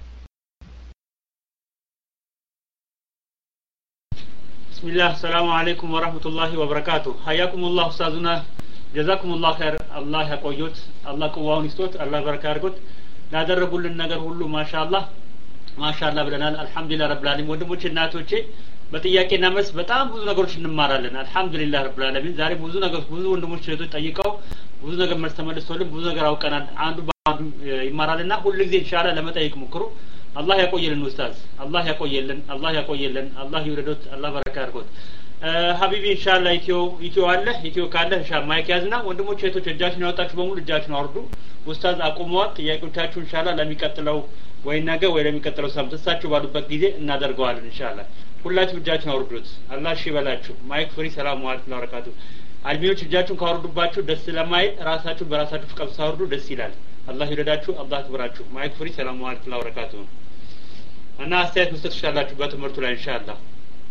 بسم الله السلام عليكم ورحمة الله وبركاته حياكم الله أستاذنا جزاكم الله خير الله يقويوت الله قواون يستوت الله بركة يرغوت ላደረጉልን ነገር ሁሉ ማሻአላህ ማሻአላህ ብለናል አልহামዱሊላህ ረብል ዓለሚን ወንድሞቼ እናቶቼ በጥያቄና መልስ በጣም ብዙ ነገሮች እንማራለን አልহামዱሊላህ ረብል ዓለሚን ዛሬ ብዙ ነገር ብዙ ወንድሞች እህቶች ጠይቀው ብዙ ነገር መልስ ተመልሶልን ብዙ ነገር አውቀናል አንዱ ባንዱ ይማራልና ሁሉ ጊዜ ኢንሻአላህ ለመጠየቅ ሞክሩ አላህ ያቆየልን ኡስታዝ አላህ ያቆየልን አላህ ያቆየልን አላህ ይወደዶት አላህ በረካ ያርጎት ሀቢቢ ኢንሻአላህ ኢትዮ ኢትዮ አለ ኢትዮ ካለ ኢንሻአላህ ማይክ ያዝና ወንድሞች እህቶች እጃችሁን ያወጣችሁ በሙሉ እጃችሁን አውርዱ። ኡስታዝ አቁመዋል። ጥያቄዎቻችሁ ኢንሻአላህ ለሚቀጥለው ወይ ነገ ወይ ለሚቀጥለው ሳምንት እሳችሁ ባሉበት ጊዜ እናደርገዋለን ኢንሻአላህ። ሁላችሁም እጃችሁን አውርዱት። አላህ እሺ ይበላችሁ። ማይክ ፍሪ። ሰላም አለይኩም ወራህመቱላሂ ወበረካቱ። አልሚዎች እጃችሁን ካወርዱባችሁ ደስ ስለማይል ራሳችሁ በራሳችሁ ፍቃድ ሳወርዱ ደስ ይላል። አላህ ይረዳችሁ፣ አላህ ያክብራችሁ። ማይክ ፍሪ። ሰላም አለይኩም ወራህመቱላሂ ወበረካቱ። እና አስተያየት መስጠት ትችላላችሁ በትምህርቱ ላይ ኢንሻአላህ።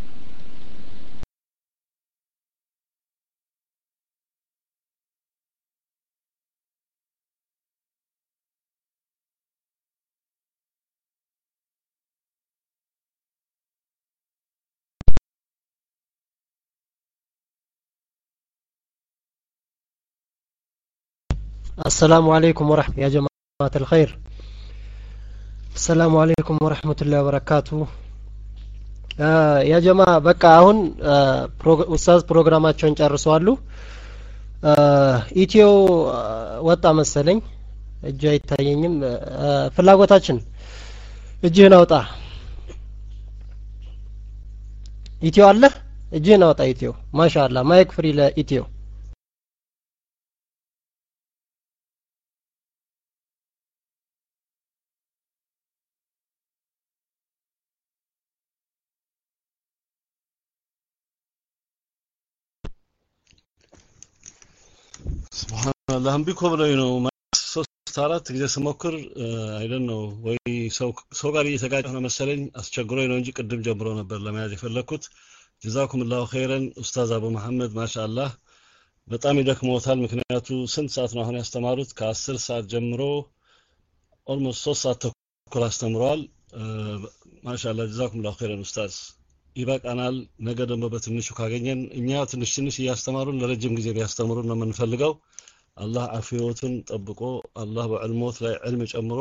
السلام عليكم ورحمة يا جماعة الخير. السلام عليكم ورحمة الله وبركاته. آه يا جماعة بقى አሁን ኡስታዝ ፕሮግራማቸውን ጨርሰዋል። ኢትዮ ወጣ መሰለኝ እጅ አይታየኝም። ፍላጎታችን እጅህን አውጣ። ኢትዮ አለ እጅህን አውጣ። ኢትዮ ማሻአላ ማይክ ፍሪ ለኢትዮ። ሱብሃንአላህ እምቢ እኮ ብሎኝ ነው ሶስት አራት ጊዜ ስሞክር አይደል ነው ወይ ሰው ሰው ጋር እየተጋጨ ነው መሰለኝ አስቸግሮኝ ነው እንጂ ቅድም ጀምሮ ነበር ለመያዝ የፈለኩት። ጀዛኩምላሁ ኸይረን ኡስታዝ አቡ መሐመድ ማሻአላህ በጣም ይደክመውታል። ምክንያቱ ስንት ሰዓት ነው አሁን ያስተማሩት? ከአስር ሰዓት ጀምሮ ኦልሞስት ሶስት ሰዓት ተኩል አስተምረዋል። ማሻአላህ ጀዛኩምላሁ ኸይረን ኡስታዝ ይበቃናል። ነገ ደግሞ በትንሹ ካገኘን እኛ ትንሽ ትንሽ እያስተማሩን ለረጅም ጊዜ ቢያስተምሩን ነው የምንፈልገው። አላህ አፊዮትን ጠብቆ አላህ በዕልሞት ላይ ዕልም ጨምሮ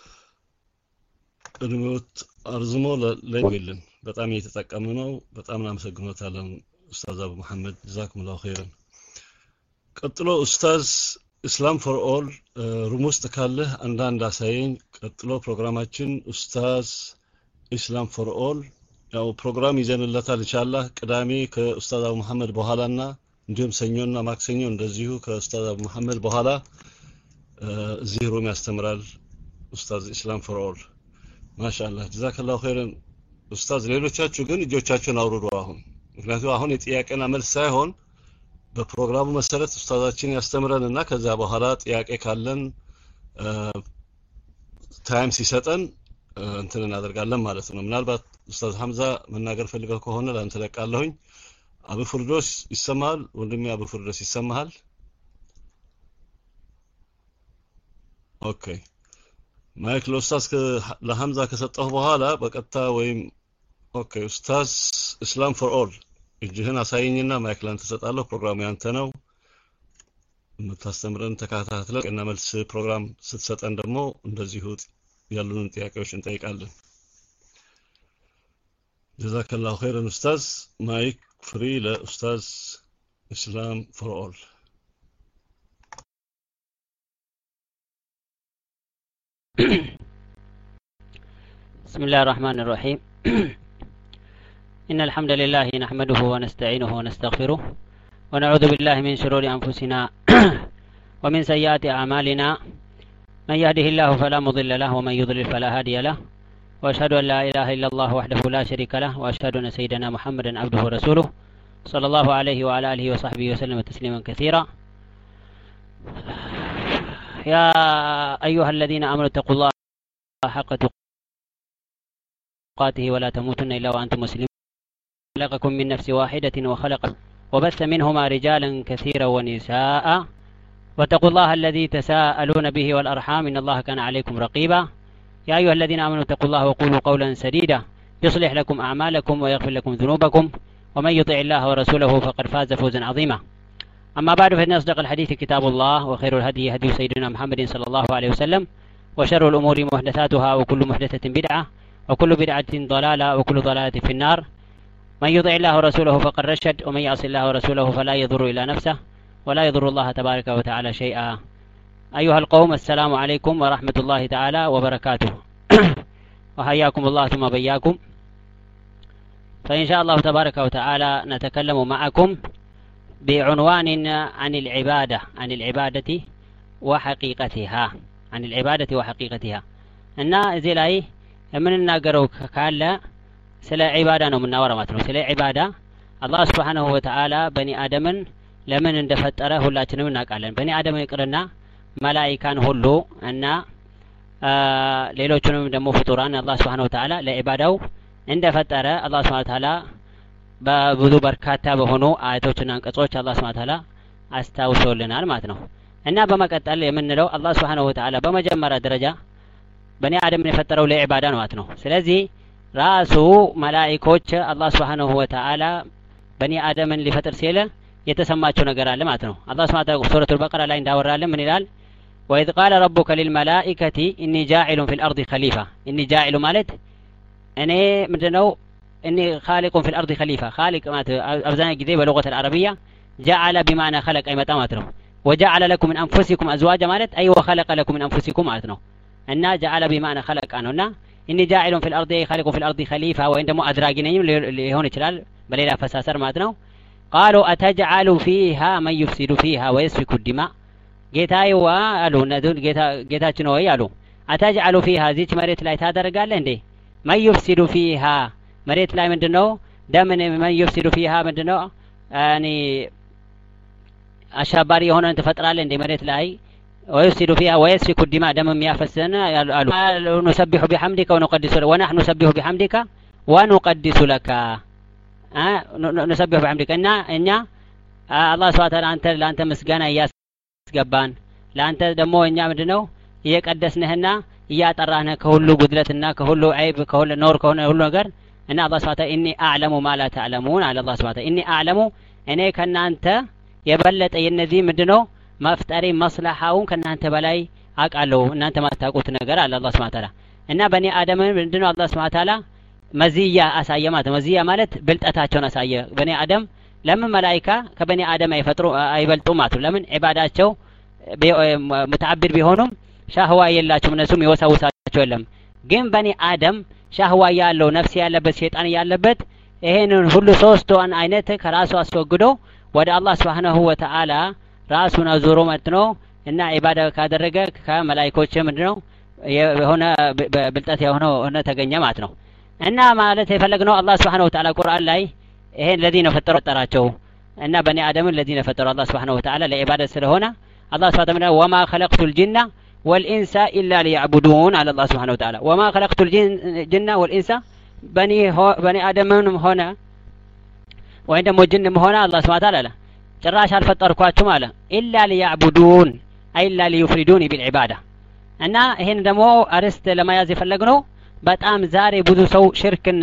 ዕልሞት አርዝሞ ለይልን በጣም እየተጠቀምን ነው። በጣም እናመሰግኖታለን ኡስታዝ አቡ መሐመድ ጀዛኩምላሁ ኸይረን። ቀጥሎ ኡስታዝ ኢስላም ፎር ኦል ሩም ውስጥ ካለ አንዳንድ አሳየኝ። ቀጥሎ ፕሮግራማችን ኡስታዝ ኢስላም ፎር ኦል ያው ፕሮግራም ይዘንለታል ኢንሻአላህ ቅዳሜ ከኡስታዝ አቡ መሐመድ በኋላና እንዲሁም ሰኞና ማክሰኞ እንደዚሁ ከኡስታዝ አቡ መሐመድ በኋላ እዚህ ሩም ያስተምራል ኡስታዝ ኢስላም ፎር ኦል ማሻአላህ ጀዛከላሁ ኸይረን። ኡስታዝ ሌሎቻችሁ ግን እጆቻችሁን አውርዱ አሁን፣ ምክንያቱም አሁን የጥያቄና መልስ ሳይሆን በፕሮግራሙ መሰረት ኡስታዛችን ያስተምረንና ከዛ በኋላ ጥያቄ ካለን ታይም ሲሰጠን እንትን እናደርጋለን ማለት ነው። ምናልባት ኡስታዝ ሐምዛ መናገር ፈልገው ከሆነ ላንተ ለቃለሁኝ። አቡ ፍርዶስ ይሰማል? ወንድሜ አቡ ፍርዶስ ይሰማሃል? ኦኬ ማይክ ለኡስታዝ ለሐምዛ ከሰጠሁ በኋላ በቀጥታ ወይም ኦኬ ኡስታዝ ኢስላም ፎር ኦል እጅህን አሳየኝና ማይክ ላንተ ሰጣለሁ። ፕሮግራሙ ያንተ ነው። የምታስተምረን ተከታትለ እና መልስ ፕሮግራም ስትሰጠን ደግሞ እንደዚሁ ያሉንን ጥያቄዎች እንጠይቃለን። ጀዛከላሁ ኸይረን ኡስታዝ። ማይክ ፍሪ ለኡስታዝ ኢስላም ፎር ኦል። بسم الله الرحمن الرحيم. إن الحمد لله نحمده ونستعينه ونستغفره ونعوذ بالله من شرور أنفسنا ومن سيئات أعمالنا. من يهده الله فلا مضل له ومن يضلل فلا هادي له، وأشهد أن لا إله إلا الله وحده لا شريك له، وأشهد أن سيدنا محمدا عبده ورسوله صلى الله عليه وعلى آله وصحبه وسلم تسليما كثيرا. يا أيها الذين آمنوا اتقوا الله حق تقاته ولا تموتن إلا وأنتم مسلمون. خلقكم من نفس واحدة وخلق وبث منهما رجالا كثيرا ونساء، واتقوا الله الذي تساءلون به والأرحام إن الله كان عليكم رقيبا. يا أيها الذين آمنوا اتقوا الله وقولوا قولا سديدا يصلح لكم أعمالكم ويغفر لكم ذنوبكم، ومن يطع الله ورسوله فقد فاز فوزا عظيما. أما بعد فإن أصدق الحديث كتاب الله، وخير الهدي هدي سيدنا محمد صلى الله عليه وسلم، وشر الأمور محدثاتها، وكل محدثة بدعة، وكل بدعة ضلالة، وكل ضلالة في النار. من يطع الله ورسوله فقد رشد، ومن يعص الله ورسوله فلا يضر إلا نفسه ولا يضر الله تبارك وتعالى شيئا. أيها القوم السلام عليكم ورحمة الله تعالى وبركاته. وحياكم الله ثم بياكم. فإن شاء الله تبارك وتعالى نتكلم معكم بعنوان عن العبادة عن العبادة وحقيقتها عن العبادة وحقيقتها أن زي لاي من الناقروا كالا سلا عبادة من نورة ماتنو سلا عبادة الله سبحانه وتعالى بني آدم لمن اندفتره لا تنم ناقالن بني آدم يقرنا ملائكان هلو أن آه ሌሎቹንም ደግሞ ፍጡራን አላህ Subhanahu Wa Ta'ala ለኢባዳው እንደፈጠረ አላህ Subhanahu Wa Ta'ala በብዙ በርካታ በሆኑ አያቶችና አንቀጾች አላህ Subhanahu Wa Ta'ala አስታውሶልናል ማለት ነው። እና በመቀጠል የምንለው አላህ Subhanahu Wa Ta'ala በመጀመሪያ ደረጃ በኒ አደምን የፈጠረው ለኢባዳ ነው ማለት ነው። ስለዚህ ራሱ መላእክቶች አላህ Subhanahu Wa Ta'ala በኒ አደምን ሊፈጥር ሲል የተሰማቸው ነገር አለ ማለት ነው። አላህ Subhanahu Wa Ta'ala ሱረቱል በቀራ ላይ እንዳወራለን ምን ይላል? وإذ قال ربك للملائكة إني جاعل في الأرض خليفة إني جاعل مالت أنا مدنو إني خالق في الأرض خليفة خالق مات أبزان جديد باللغة العربية جعل بمعنى خلق أي متامتنو وجعل لكم من أنفسكم أزواجا مالت أي وخلق لكم من أنفسكم مالتنو أن جعل بمعنى خلق أنا إني جاعل في الأرض خالق في الأرض خليفة وإن دمو أدراجين اللي هون تلال بليلا فساسر ماتنو قالوا أتجعل فيها من يفسد فيها ويسفك الدماء ጌታዬ ዋ አሉ ነዱን ጌታ ጌታችን ሆይ አሉ አታጅአሉ ፊሃ ዚች መሬት ላይ ታደርጋለህ እንዴ ማይፍሲዱ ፊሃ መሬት ላይ ምንድነው ደምን ማይፍሲዱ ፊሃ ምንድነው ያኒ አሻባሪ የሆነን ትፈጥራለህ እንዴ መሬት ላይ ወይፍሲዱ ፊሃ ወይስፊኩ الدماء ደም የሚያፈስን አሉ نسبح بحمدك ونقدس لك ونحن نسبح بحمدك ونقدس لك አ نسبح بحمدك እና እኛ አላህ Subhanahu Wa Ta'ala አንተ ለአንተ ምስጋና ያስገባን ለአንተ ደግሞ እኛ ምንድነው እየቀደስንህና እያጠራህነ ከሁሉ ጉድለትና ከሁሉ አይብ ከሁሉ ኖር ከሆነ ሁሉ ነገር እና አላህ Subhanahu Wa Ta'ala ኢኒ አዕለሙ ማ ላ ተዕለሙን አለ አላህ Subhanahu Wa Ta'ala ኢኒ አዕለሙ እኔ ከናንተ የበለጠ የነዚህ ምንድነው መፍጠሪ መስላሃውን ከናንተ በላይ አውቃለሁ እናንተ ማታውቁት ነገር አለ አላህ Subhanahu Wa Ta'ala እና በኒ አደም ምንድነው አላህ Subhanahu Wa Ta'ala መዚያ አሳየ ማለት መዚያ ማለት ብልጠታቸውን አሳየ በኒ አደም ለምን መላእክታ ከበኒ አደም አይፈጥሩ አይበልጡ ማለት ለምን ኢባዳቸው ሙተዓብድ ቢሆኑም ሻህዋ የላቸውም እነሱም ይወሳውሳቸው የለም ግን በኒ አደም ሻህዋ ያለው ነፍስ ያለበት ሸይጣን ያለበት ይሄንን ሁሉ ሶስቱን አይነት ከራሱ አስወግዶ ወደ አላህ Subhanahu Wa Ta'ala ራሱን አዙሮ መጥኖ እና ኢባዳ ካደረገ ከመላእክቶች ምንድነው የሆነ ብልጠት የሆነው ሆነ ተገኘ ማለት ነው እና ማለት የፈለግነው አላህ Subhanahu Wa Ta'ala ቁርአን ላይ ይሄን الذين ፈጠሩ ጠራቸው እና በኒ አደም الذين ፈጠሩ አላህ Subhanahu Wa Ta'ala ለኢባዳ ስለሆነ አላህ Subhanahu Wa Ta'ala وما خلقت الجن والانس الا ليعبدون على الله Subhanahu Wa Ta'ala وما خلقت الجن والانس بني بني ادمንም ሆነ ወይ ደግሞ ጅንም ሆነ አላህ Subhanahu Wa Ta'ala ጭራሽ አልፈጠርኳችሁም አለ الا ليعبدون اي الا ليفردون بالعباده እና ይሄን ደግሞ አርስት ለማያዝ የፈለግነው በጣም ዛሬ ብዙ ሰው ሽርክና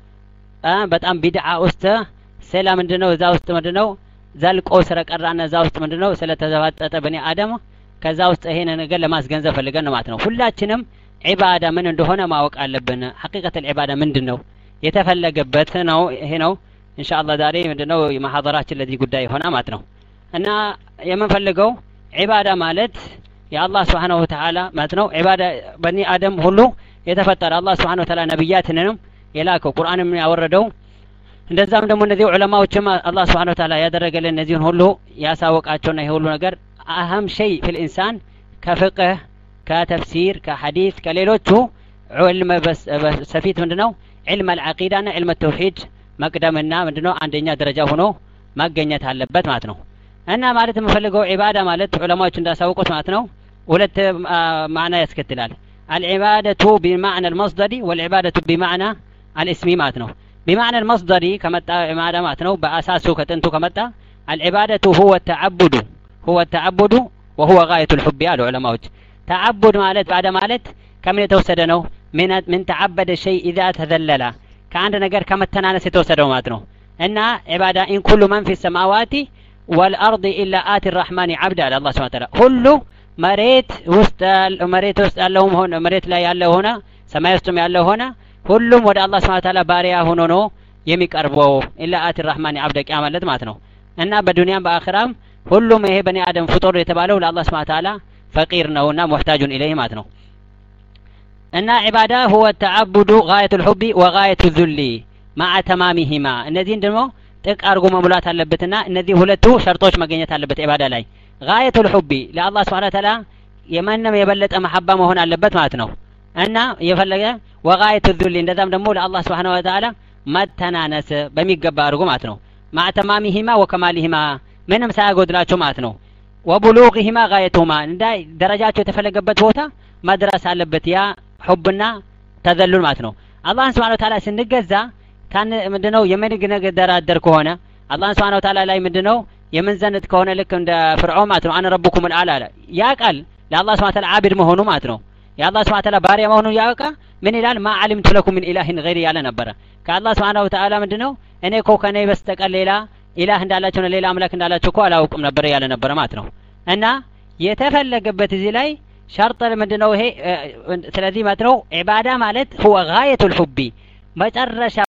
በጣም ቢድዓ ውስጥ ሰላ ምንድነው እዛ ውስጥ ምንድነው ዘልቆ ስለቀራና እዛ ውስጥ ምንድነው ስለተዘባጠጠ በኒ አደም ከዛ ውስጥ ይሄን ነገር ለማስገንዘብ ፈልገን ማለት ነው ሁላችንም ዒባዳ ምን እንደሆነ ማወቅ አለብን ሐቂቀተ العباده ምንድነው የተፈለገበት ነው ይሄ ነው ኢንሻአላህ ዛሬ ምንድነው የማህደራችን ለዚህ ጉዳይ ሆና ማለት ነው እና የምንፈልገው ዒባዳ ማለት የአላህ Subhanahu Wa Ta'ala ማለት ነው ዒባዳ በኒ አደም ሁሉ የተፈጠረ አላህ Subhanahu Wa Ta'ala ነብያትንም የላከው ቁርአንም ያወረደው እንደዛም ደግሞ እነዚህ ዑለማዎችም አላህ Subhanahu Wa Ta'ala ያደረገልን እነዚህን ሁሉ ያሳወቃቸውና ይሄ ሁሉ ነገር አህም شيء في الانسان ከፍቅህ ከተፍሲር ከሐዲስ ከሌሎቹ ዑልም በሰፊት ምንድነው علم العقيده እና علم التوحيد መቅደምና ምንድነው አንደኛ ደረጃ ሆኖ ማገኘት አለበት ማለት ነው እና ማለት የምፈልገው ዒባዳ ማለት ዑለማዎች እንዳሳወቁት ማለት ነው ሁለት ማዕና ያስከትላል العباده بمعنى المصدر والعباده بمعنى الاسم ማለት ነው بمعنى المصدر ከመጣ عباده ማለት ነው በአሳሱ ከጥንቱ ከመጣ العباده هو التعبد هو التعبد وهو غايه الحب ያሉ ዑለማዎች تعبد ማለት ባዳ ማለት ከምን የተወሰደ ነው من من تعبد شيء اذا تذلل ከአንድ ነገር ከመተናነስ የተወሰደው ማለት ነው እና عباده ان كل من في السماوات والارض الا اتي الرحمن عبدا على الله سبحانه وتعالى ሁሉ መሬት ውስጥ መሬት ውስጥ ያለው ሆነ መሬት ላይ ያለው ሆነ ሰማይ ውስጥም ያለው ሆነ ሁሉም ወደ አላህ Subhanahu Wa Ta'ala ባሪያ ሆኖ ነው የሚቀርበው ኢላ አቲ الرحمن عبد ቂያመት ማለት ነው እና በዱንያም በአኺራም ሁሉም ይሄ በኒ አደም ፍጡር የተባለው ለአላህ Subhanahu Wa Ta'ala ፈቂር ነውና ሙህታጁን ኢለይሂ ማለት ነው እና ዒባዳ هو التعبد غايه الحب وغايه الذل مع تمامهما እነዚህን ደግሞ ጥቅ አድርጎ መሙላት አለበትና እነዚህ ሁለቱ ሸርጦች መገኘት አለበት ኢባዳ ላይ غاية الحب ለአላህ Subhanahu Wa Ta'ala የማንም የበለጠ መሐባ መሆን አለበት ማለት ነው እና የፈለገ وغاية الذل እንደዛም ደግሞ ለአላህ Subhanahu Wa Ta'ala መተናነስ በሚገባ አድርጎ ማለት ነው مع تمامهما وكمالهما ምንም ሳያጎድላቸው ማለት ነው وبلوغهما غايتهما እንዳ ደረጃቸው የተፈለገበት ቦታ መድረስ አለበት ያ حبና ተዘሉል ማለት ነው አላህ Subhanahu Wa Ta'ala ስንገዛ ካን ምንድነው የምንገደራደር ከሆነ አላህ Subhanahu Wa Ta'ala ላይ ምንድነው የምንዘንት ከሆነ ልክ እንደ ፍርዓውን ማለት ነው አነ ረብኩም العلى ያ ቃል ለአላህ Subhanahu Wa Ta'ala ዓብድ መሆኑ ማለት ነው የአላህ Subhanahu Wa Ta'ala ባሪያ መሆኑን ያውቃ ምን ይላል ማ ዓሊምቱ ለኩም ምን ኢላሂን ገይሪ ያለ ነበር ከአላህ Subhanahu Wa Ta'ala ምንድነው እኔ እኮ ከኔ በስተቀር ሌላ ኢላህ እንዳላቸው ነው ሌላ አምላክ እንዳላቸው እኮ አላውቅም ነበር ያለ ነበር ማለት ነው እና የተፈለገበት እዚህ ላይ ሸርጥ ምንድነው ይሄ ስለዚህ ማለት ነው ኢባዳ ማለት هو غاية الحب መጨረሻ